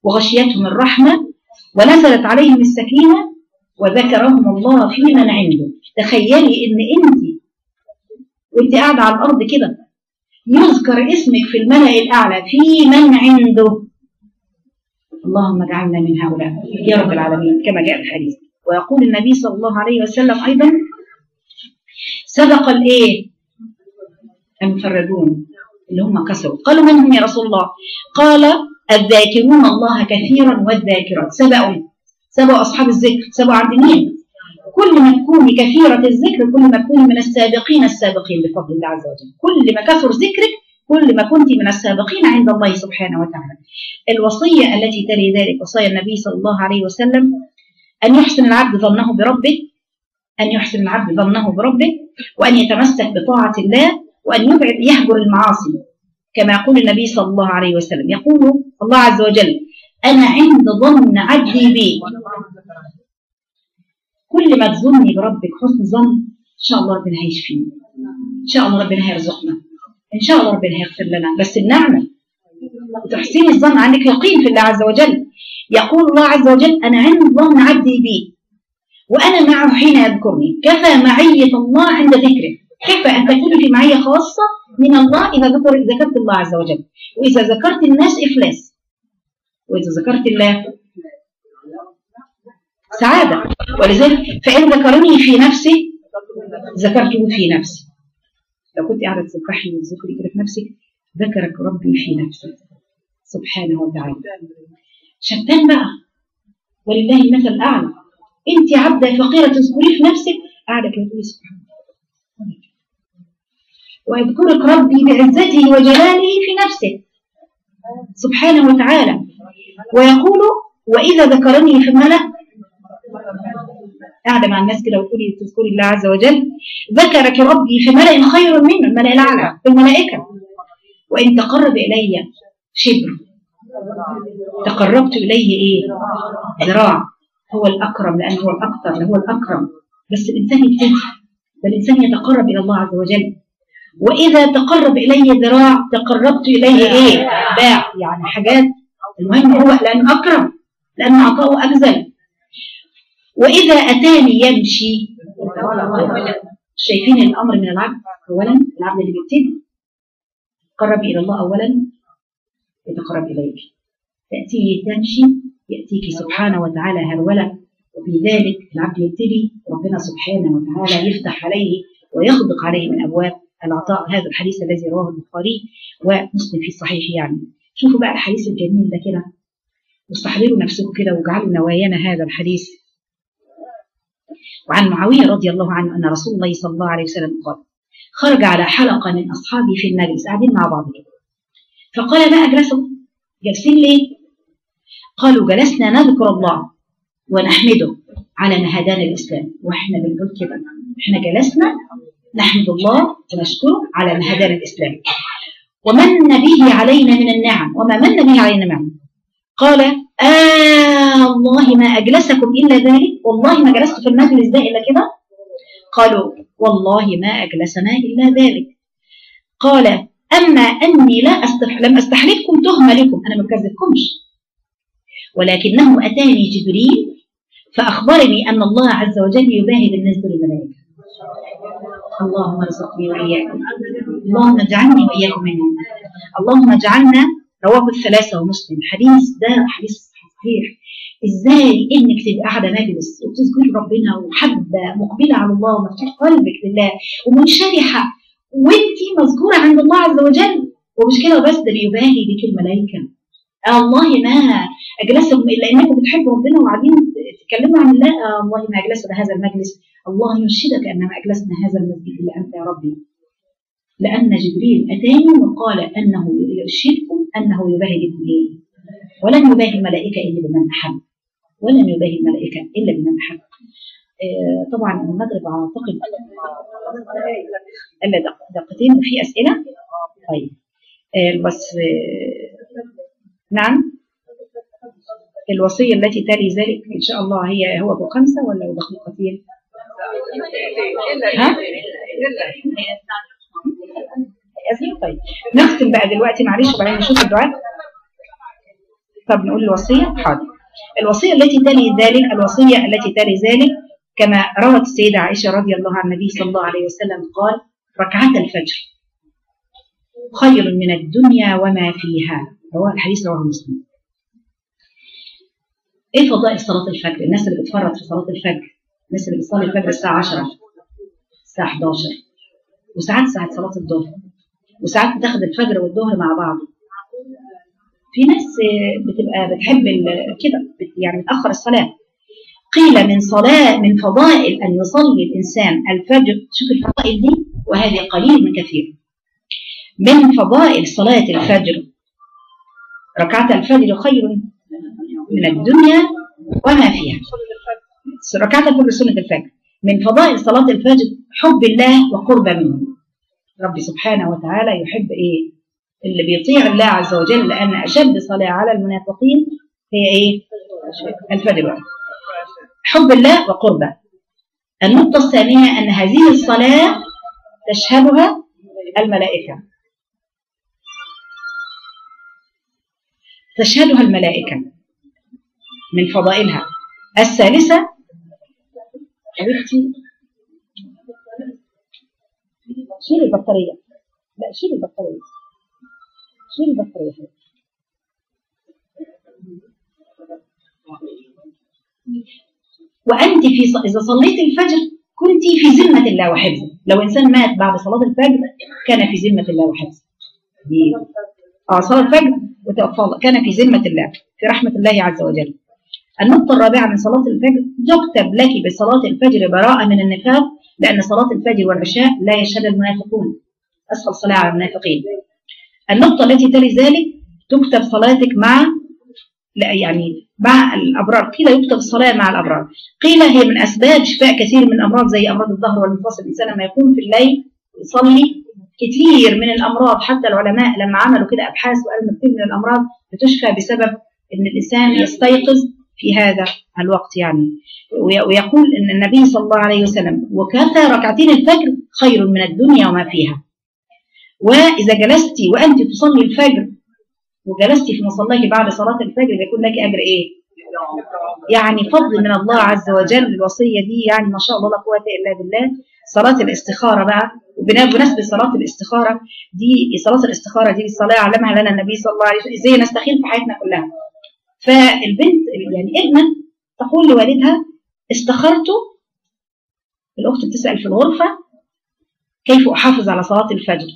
وغشيتهم الرحمة ونزلت عليهم السكينة وذكرهم الله في من عنده. تخيلي ان انت وانت قاعدة على الارض كده يذكر اسمك في الملأ الاعلى في من عنده. اللهم اجعلنا من هؤلاء يا رب العالمين كما جاء الحديث. ويقول النبي صلى الله عليه وسلم ايضا سبق الايه المفردون اللي هم كسروا. قالوا من هم يا رسول الله؟ قال الذاكرون الله كثيرا والذاكرات. سبقوا سبقوا اصحاب الذكر. سبقوا عند مين؟ كل ما تكوني كثيرة الذكر كل ما تكوني من السابقين السابقين بفضل الله عز وجل. كل ما كثر ذكرك كل ما كنت من السابقين عند الله سبحانه وتعالى. الوصية التي تلي ذلك وصايا النبي صلى الله عليه وسلم أن يحسن العبد ظنه بربه، أن يحسن العبد ظنه بربه، وأن يتمسك بطاعة الله، وأن يبعد يهجر المعاصي كما يقول النبي صلى الله عليه وسلم. يقول الله عز وجل أنا عند ظن عبدي بي. كل ما تظني بربك حسن ظن إن شاء الله ربنا هيشفينا، إن شاء الله ربنا هيرزقنا، إن شاء الله ربنا هيغفر لنا. بس النعمة وتحسين الظن عندك يقين في الله عز وجل. يقول الله عز وجل أنا عند ظن عبدي بي وأنا معه حين يذكرني. كفى معية الله عند ذكره. كيف أن تكون في معية خاصة من الله إذا ذكر ذكرت الله عز وجل. وإذا ذكرت الناس إفلاس، وإذا ذكرت الله سعادة. ولذلك فإن ذكرني في نفسي ذكرته في نفسي. لو كنت قاعدة تسبحي وتذكري كده في نفسك ذكرك ربي في نفسك سبحانه وتعالى. شتان بقى ولله المثل الأعلى. أنت عبدة فقيرة تذكري في نفسك قاعدة كده تقولي سبحانه ويذكرك ربي بعزته وجلاله في نفسك سبحانه وتعالى. ويقول وإذا ذكرني في الملأ قاعدة مع الناس كده وتقولي تذكري الله عز وجل ذكرك ربي في ملأ خير منه الملأ الأعلى في الملائكة. وإن تقرب إلي شبر تقربت إليه إيه ذراع. هو الأكرم لأنه هو الأكثر هو الأكرم. بس الإنسان يبتدي فالإنسان يتقرب إلى الله عز وجل. وإذا تقرب إلي ذراع تقربت إليه إيه باع. يعني حاجات المهم هو لأنه أكرم لأنه عطاؤه أجزل. وإذا أتاني يمشي. شايفين الأمر من العبد. أولا العبد اللي بيبتدي قرب إلى الله أولا يتقرب إليك. تأتي تمشي يأتيك سبحانه وتعالى هرولا. وفي ذلك العبد يبتدي ربنا سبحانه وتعالى يفتح عليه ويغدق عليه من أبواب العطاء. هذا الحديث الذي رواه البخاري ومسلم في الصحيح. يعني شوفوا بقى الحديث الجميل ده كده واستحضروا نفسكم كده واجعلوا نوايانا هذا الحديث. وعن معاوية رضي الله عنه أن رسول الله صلى الله عليه وسلم قال خرج على حلقة من أصحابي في المجلس قاعدين مع بعض كده فقال ما أجلسوا جالسين ليه؟ قالوا جلسنا نذكر الله ونحمده على ما هدانا الإسلام. وإحنا بنقول كده إحنا جلسنا نحمد الله ونشكره على ما هدانا الإسلام ومن به علينا من النعم وما من به علينا نعم. قال آه والله ما أجلسكم إلا ذلك. والله ما جلست في المجلس ده إلا كده. قالوا والله ما أجلسنا إلا ذلك. قال أما أني لا أستح... لم أستحلفكم تهمة لكم. أنا ما بكذبكمش ولكنه أتاني جبريل فأخبرني أن الله عز وجل يباهي بالنسبة للملائكة. اللهم ارزقني وإياكم. اللهم اجعلني وإياكم منهم. اللهم اجعلنا. رواه الثلاثة ومسلم. حديث ده حديث صحيح. ازاي انك تبقى قاعده مجلس وتذكري ربنا وحابه مقبله على الله ومفتوح قلبك لله ومنشرحه وانت مذكوره عند الله عز وجل. ومش كده بس ده بيباهي بك الملائكه. الله ما اجلسكم الا انكم بتحبوا ربنا وقاعدين تتكلموا عن الله. الله ما اجلسنا هذا المجلس. الله ينشدك انما اجلسنا هذا المسجد الا انت يا ربي. لان جبريل اتاني وقال انه يرشدكم انه يباهي بكم ايه. ولن يباهي الملائكه الا بمن احب. ولن يباهي الملائكه الا بمن احب. آه طبعا المغرب اعتقد الا دقيقتين وفي اسئله. طيب آه بس آه نعم الوصيه التي تلي ذلك ان شاء الله هي هو ابو خمسه ولا دقيقتين؟ ها؟ طيب نختم بقى دلوقتي معلش وبعدين نشوف الدعاء. طب نقول الوصية. حاضر. الوصية التي تلي ذلك، الوصية التي تلي ذلك كما روت السيدة عائشة رضي الله عن النبي صلى الله عليه وسلم قال: ركعتا الفجر خير من الدنيا وما فيها. رواه الحديث، رواه مسلم. ايه فضائل صلاة الفجر؟ الناس اللي بتفرط في صلاة الفجر، الناس اللي بتصلي الفجر الساعة عشرة، الساعة حداشر، وساعات ساعة صلاة الظهر، وساعات بتاخد الفجر والظهر مع بعض. في ناس بتبقى بتحب كده يعني بتأخر الصلاة. قيل من صلاة من فضائل أن يصلي الإنسان الفجر، شوف الفضائل دي وهذه قليل من كثير. من فضائل صلاة الفجر ركعة الفجر خير من الدنيا وما فيها. ركعة الفجر سنة الفجر. من فضائل صلاة الفجر حب الله وقرب منه. رب سبحانه وتعالى يحب ايه؟ اللي بيطيع الله عز وجل، لأن أشد صلاة على المنافقين هي ايه؟ الفجر. حب الله وقربه. النقطة الثانية أن هذه الصلاة تشهدها الملائكة، تشهدها الملائكة من فضائلها. الثالثة حبيبتي شيلي البطارية، لا شيلي البطارية، شيلي البطارية. وأنت في ص... إذا صليت الفجر كنت في ذمة الله وحفظه. لو إنسان مات بعد صلاة الفجر كان في ذمة الله وحفظه. اه صلاة الفجر وتوفى كان في ذمة الله، في رحمة الله عز وجل. النقطة الرابعة من صلاة الفجر: يكتب لك بصلاة الفجر براءة من النفاق، لأن صلاة الفجر والعشاء لا يشهد المنافقون، أسهل صلاة على المنافقين. النقطة التي تلي ذلك: تكتب صلاتك مع لا يعني مع الأبرار. قيل يكتب الصلاة مع الأبرار، قيل هي من أسباب شفاء كثير من الأمراض زي أمراض الظهر والمفاصل. الإنسان لما يكون في الليل يصلي كثير من الأمراض، حتى العلماء لما عملوا كده أبحاث وقالوا إن كثير من الأمراض بتشفى بسبب إن الإنسان يستيقظ في هذا الوقت يعني. ويقول إن النبي صلى الله عليه وسلم: وكفى ركعتين الفجر خير من الدنيا وما فيها. وإذا جلستي وأنت تصلي الفجر وجلستي في مصلاك بعد صلاة الفجر يكون لك أجر إيه؟ يعني فضل من الله عز وجل. الوصية دي يعني ما شاء الله لا قوة إلا بالله. صلاة الاستخارة بقى، وبنسبة صلاة الاستخارة دي، صلاة الاستخارة دي الصلاة علمها لنا النبي صلى الله عليه وسلم ازاي نستخير في حياتنا كلها. فالبنت يعني ابنة تقول لوالدها: استخرت، الأخت بتسأل في الغرفة كيف أحافظ على صلاة الفجر.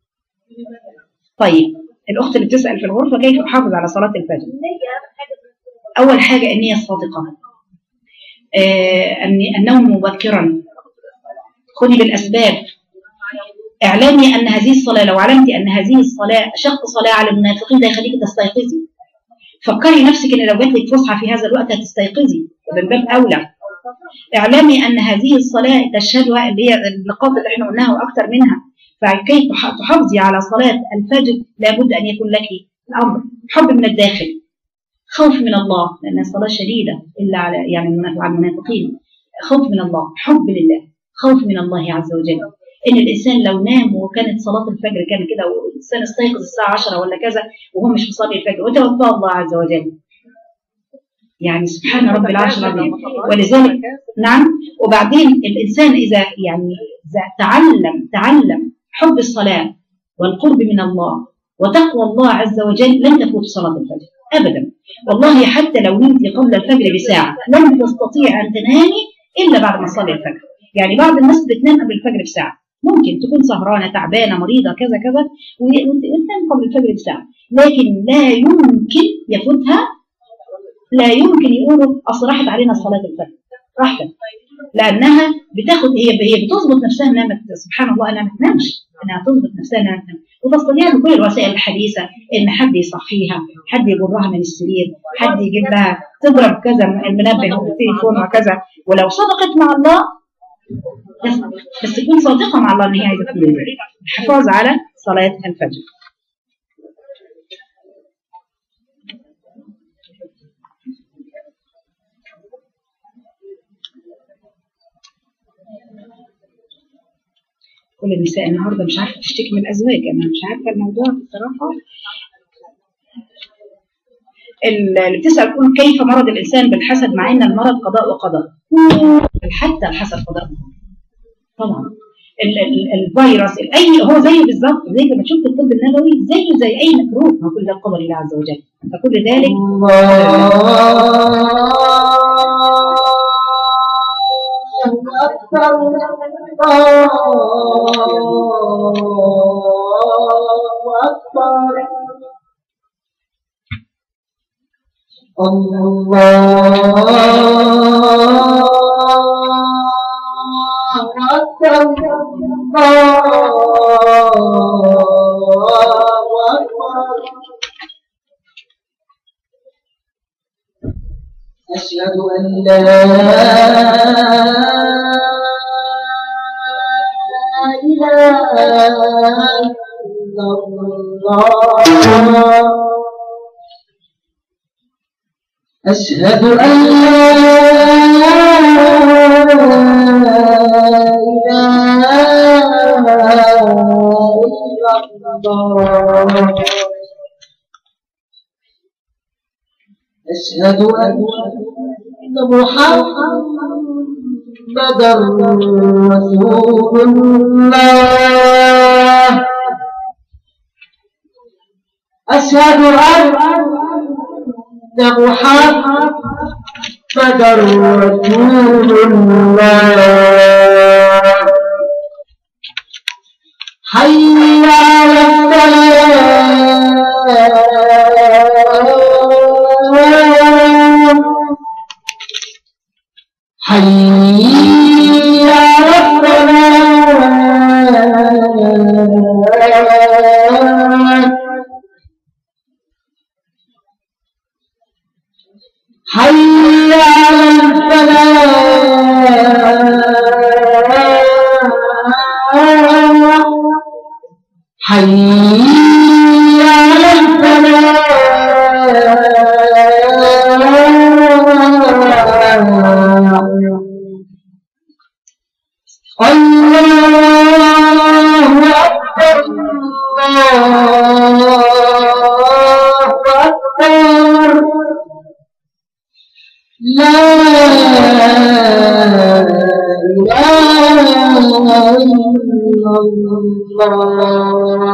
طيب الأخت اللي بتسأل في الغرفة كيف أحافظ على صلاة الفجر؟ أول حاجة النية الصادقة، آه النوم مبكرا، خذي بالأسباب. اعلمي أن هذه الصلاة، لو علمت أن هذه الصلاة أشق صلاة على المنافقين ده يخليك تستيقظي. فكري نفسك أن لو جات لك فسحة في هذا الوقت هتستيقظي، من باب أولى. اعلمي أن هذه الصلاة تشهدها اللي هي النقاط اللي احنا قلناها وأكثر منها. فكي تحافظي على صلاة الفجر لابد أن يكون لك الأمر حب من الداخل، خوف من الله، لأن الصلاة شديدة إلا على يعني على المنافقين. خوف من الله، حب لله، خوف من الله عز وجل. إن الإنسان لو نام وكانت صلاة الفجر كان كده والإنسان استيقظ الساعة عشرة ولا كذا وهو مش مصلي الفجر وتوفى الله عز وجل، يعني سبحان رب العرش العظيم. ولذلك نعم. وبعدين الإنسان إذا يعني إذا تعلم تعلم حب الصلاة والقرب من الله وتقوى الله عز وجل لن تفوت صلاة الفجر أبدا. والله حتى لو نمت قبل الفجر بساعة لن تستطيع أن تنامي إلا بعد ما تصلي الفجر. يعني بعض الناس بتنام قبل الفجر بساعة، ممكن تكون سهرانة تعبانة مريضة كذا كذا وتنام قبل الفجر بساعة، لكن لا يمكن يفوتها، لا يمكن يقولوا أصل راحت علينا صلاة الفجر، راحت، لأنها بتاخد هي هي بتظبط نفسها انها سبحان الله انها ما تنامش، انها تظبط نفسها انها ما تنامش، وتستطيع بكل الوسائل الحديثة ان حد يصحيها، حد يجرها من السرير، حد يجيب لها تضرب كذا المنبه والتليفون وكذا. ولو صدقت مع الله بس تكون صادقة مع الله ان هي عايزة تنام، الحفاظ على صلاة الفجر. كل النساء النهارده مش عارفه تشتكي من الازواج، انا مش عارفه الموضوع بصراحه. اللي بتسأل تقول كيف مرض الإنسان بالحسد، مع إن المرض قضاء وقدر. حتى الحسد قضاء طبعا. ال ال الفيروس أي هو زيه بالظبط، زي ما شفت الطب النبوي زيه زي أي مكروه، ما كل ده قدر الله عز وجل. فكل ذلك أشهد أن لا إله إلا الله أشهد أن لا إله إلا الله أشهد أن محمدا رسول الله أشهد أن محمدا رسول الله حي على الصلاة حي على الصلاة حي على الفلاح حي على الفلاح الله أكبر الله أكبر لا إله إلا الله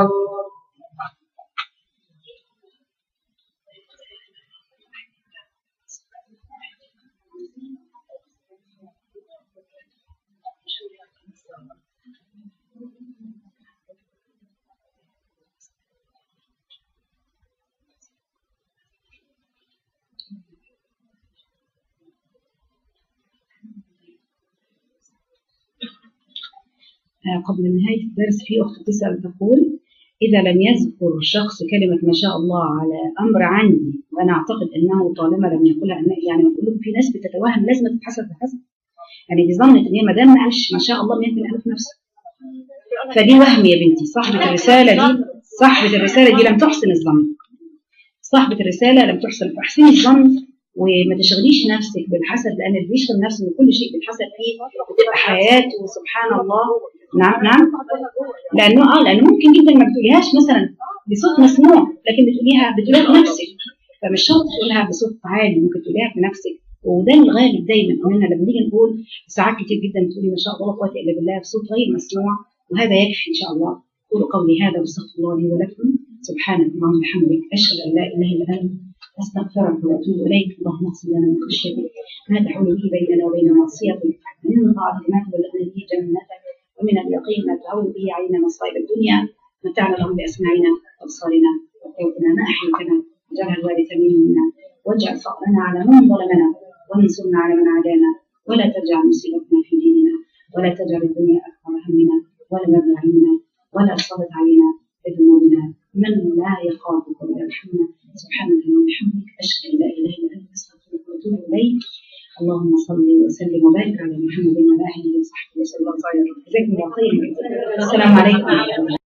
قبل نهاية الدرس في أخت تسأل تقول إذا لم يذكر الشخص كلمة ما شاء الله على أمر عندي وأنا أعتقد أنه طالما لم يقولها، يعني ما تقول في ناس بتتوهم لازم تتحسد بحسد، يعني دي ظنت إن هي ما دام ما قالش ما شاء الله ممكن ألف نفسه، فدي وهم يا بنتي. صاحبة الرسالة دي صاحبة الرسالة دي لم تحسن الظن، صاحبة الرسالة لم تحسن فاحسني الظن وما تشغليش نفسك بالحسد، لأن اللي بيشغل نفسه من كل شيء بالحسد فيه بتبقى حياته سبحان الله. نعم نعم لأنه اه لأنه ممكن جدا ما بتقوليهاش مثلا بصوت مسموع، لكن بتقوليها بتقوليها في نفسك، فمش شرط تقولها بصوت عالي، ممكن تقوليها في نفسك. وده الغالب دايما اننا لما نيجي نقول ساعات كتير جدا تقولي ما شاء الله لا قوه الا بالله بصوت غير مسموع، وهذا يكفي ان شاء الله. قولوا قولي هذا واستغفر الله لي ولكم، سبحانك اللهم وبحمدك اشهد ان لا اله الا انت استغفرك واتوب اليك. اللهم اغفر لنا من خشيتك ما تحول به بيننا وبين معصيتك، ومن طاعتك ما تبلغنا به جنتك، ومن اليقين ما تعول به علينا مصائب الدنيا. متعنا لهم باسماعنا وابصارنا وقوتنا ما احييتنا، واجعلها الوارث منا، واجعل فقرنا على من ظلمنا، وانصرنا على من عادانا، ولا تجعل مصيبتنا في ديننا، ولا تجعل الدنيا اكبر همنا ولا مبلغ علمنا، ولا تسلط علينا بذنوبنا من لا يخافك ولا يرحمنا. سبحانك اللهم وبحمدك اشهد ان لا اله الا انت استغفرك واتوب اليك. اللهم صل وسلم وبارك على محمد وعلى اله وصحبه وسلم. جزاكم الله خيرا. السلام عليكم.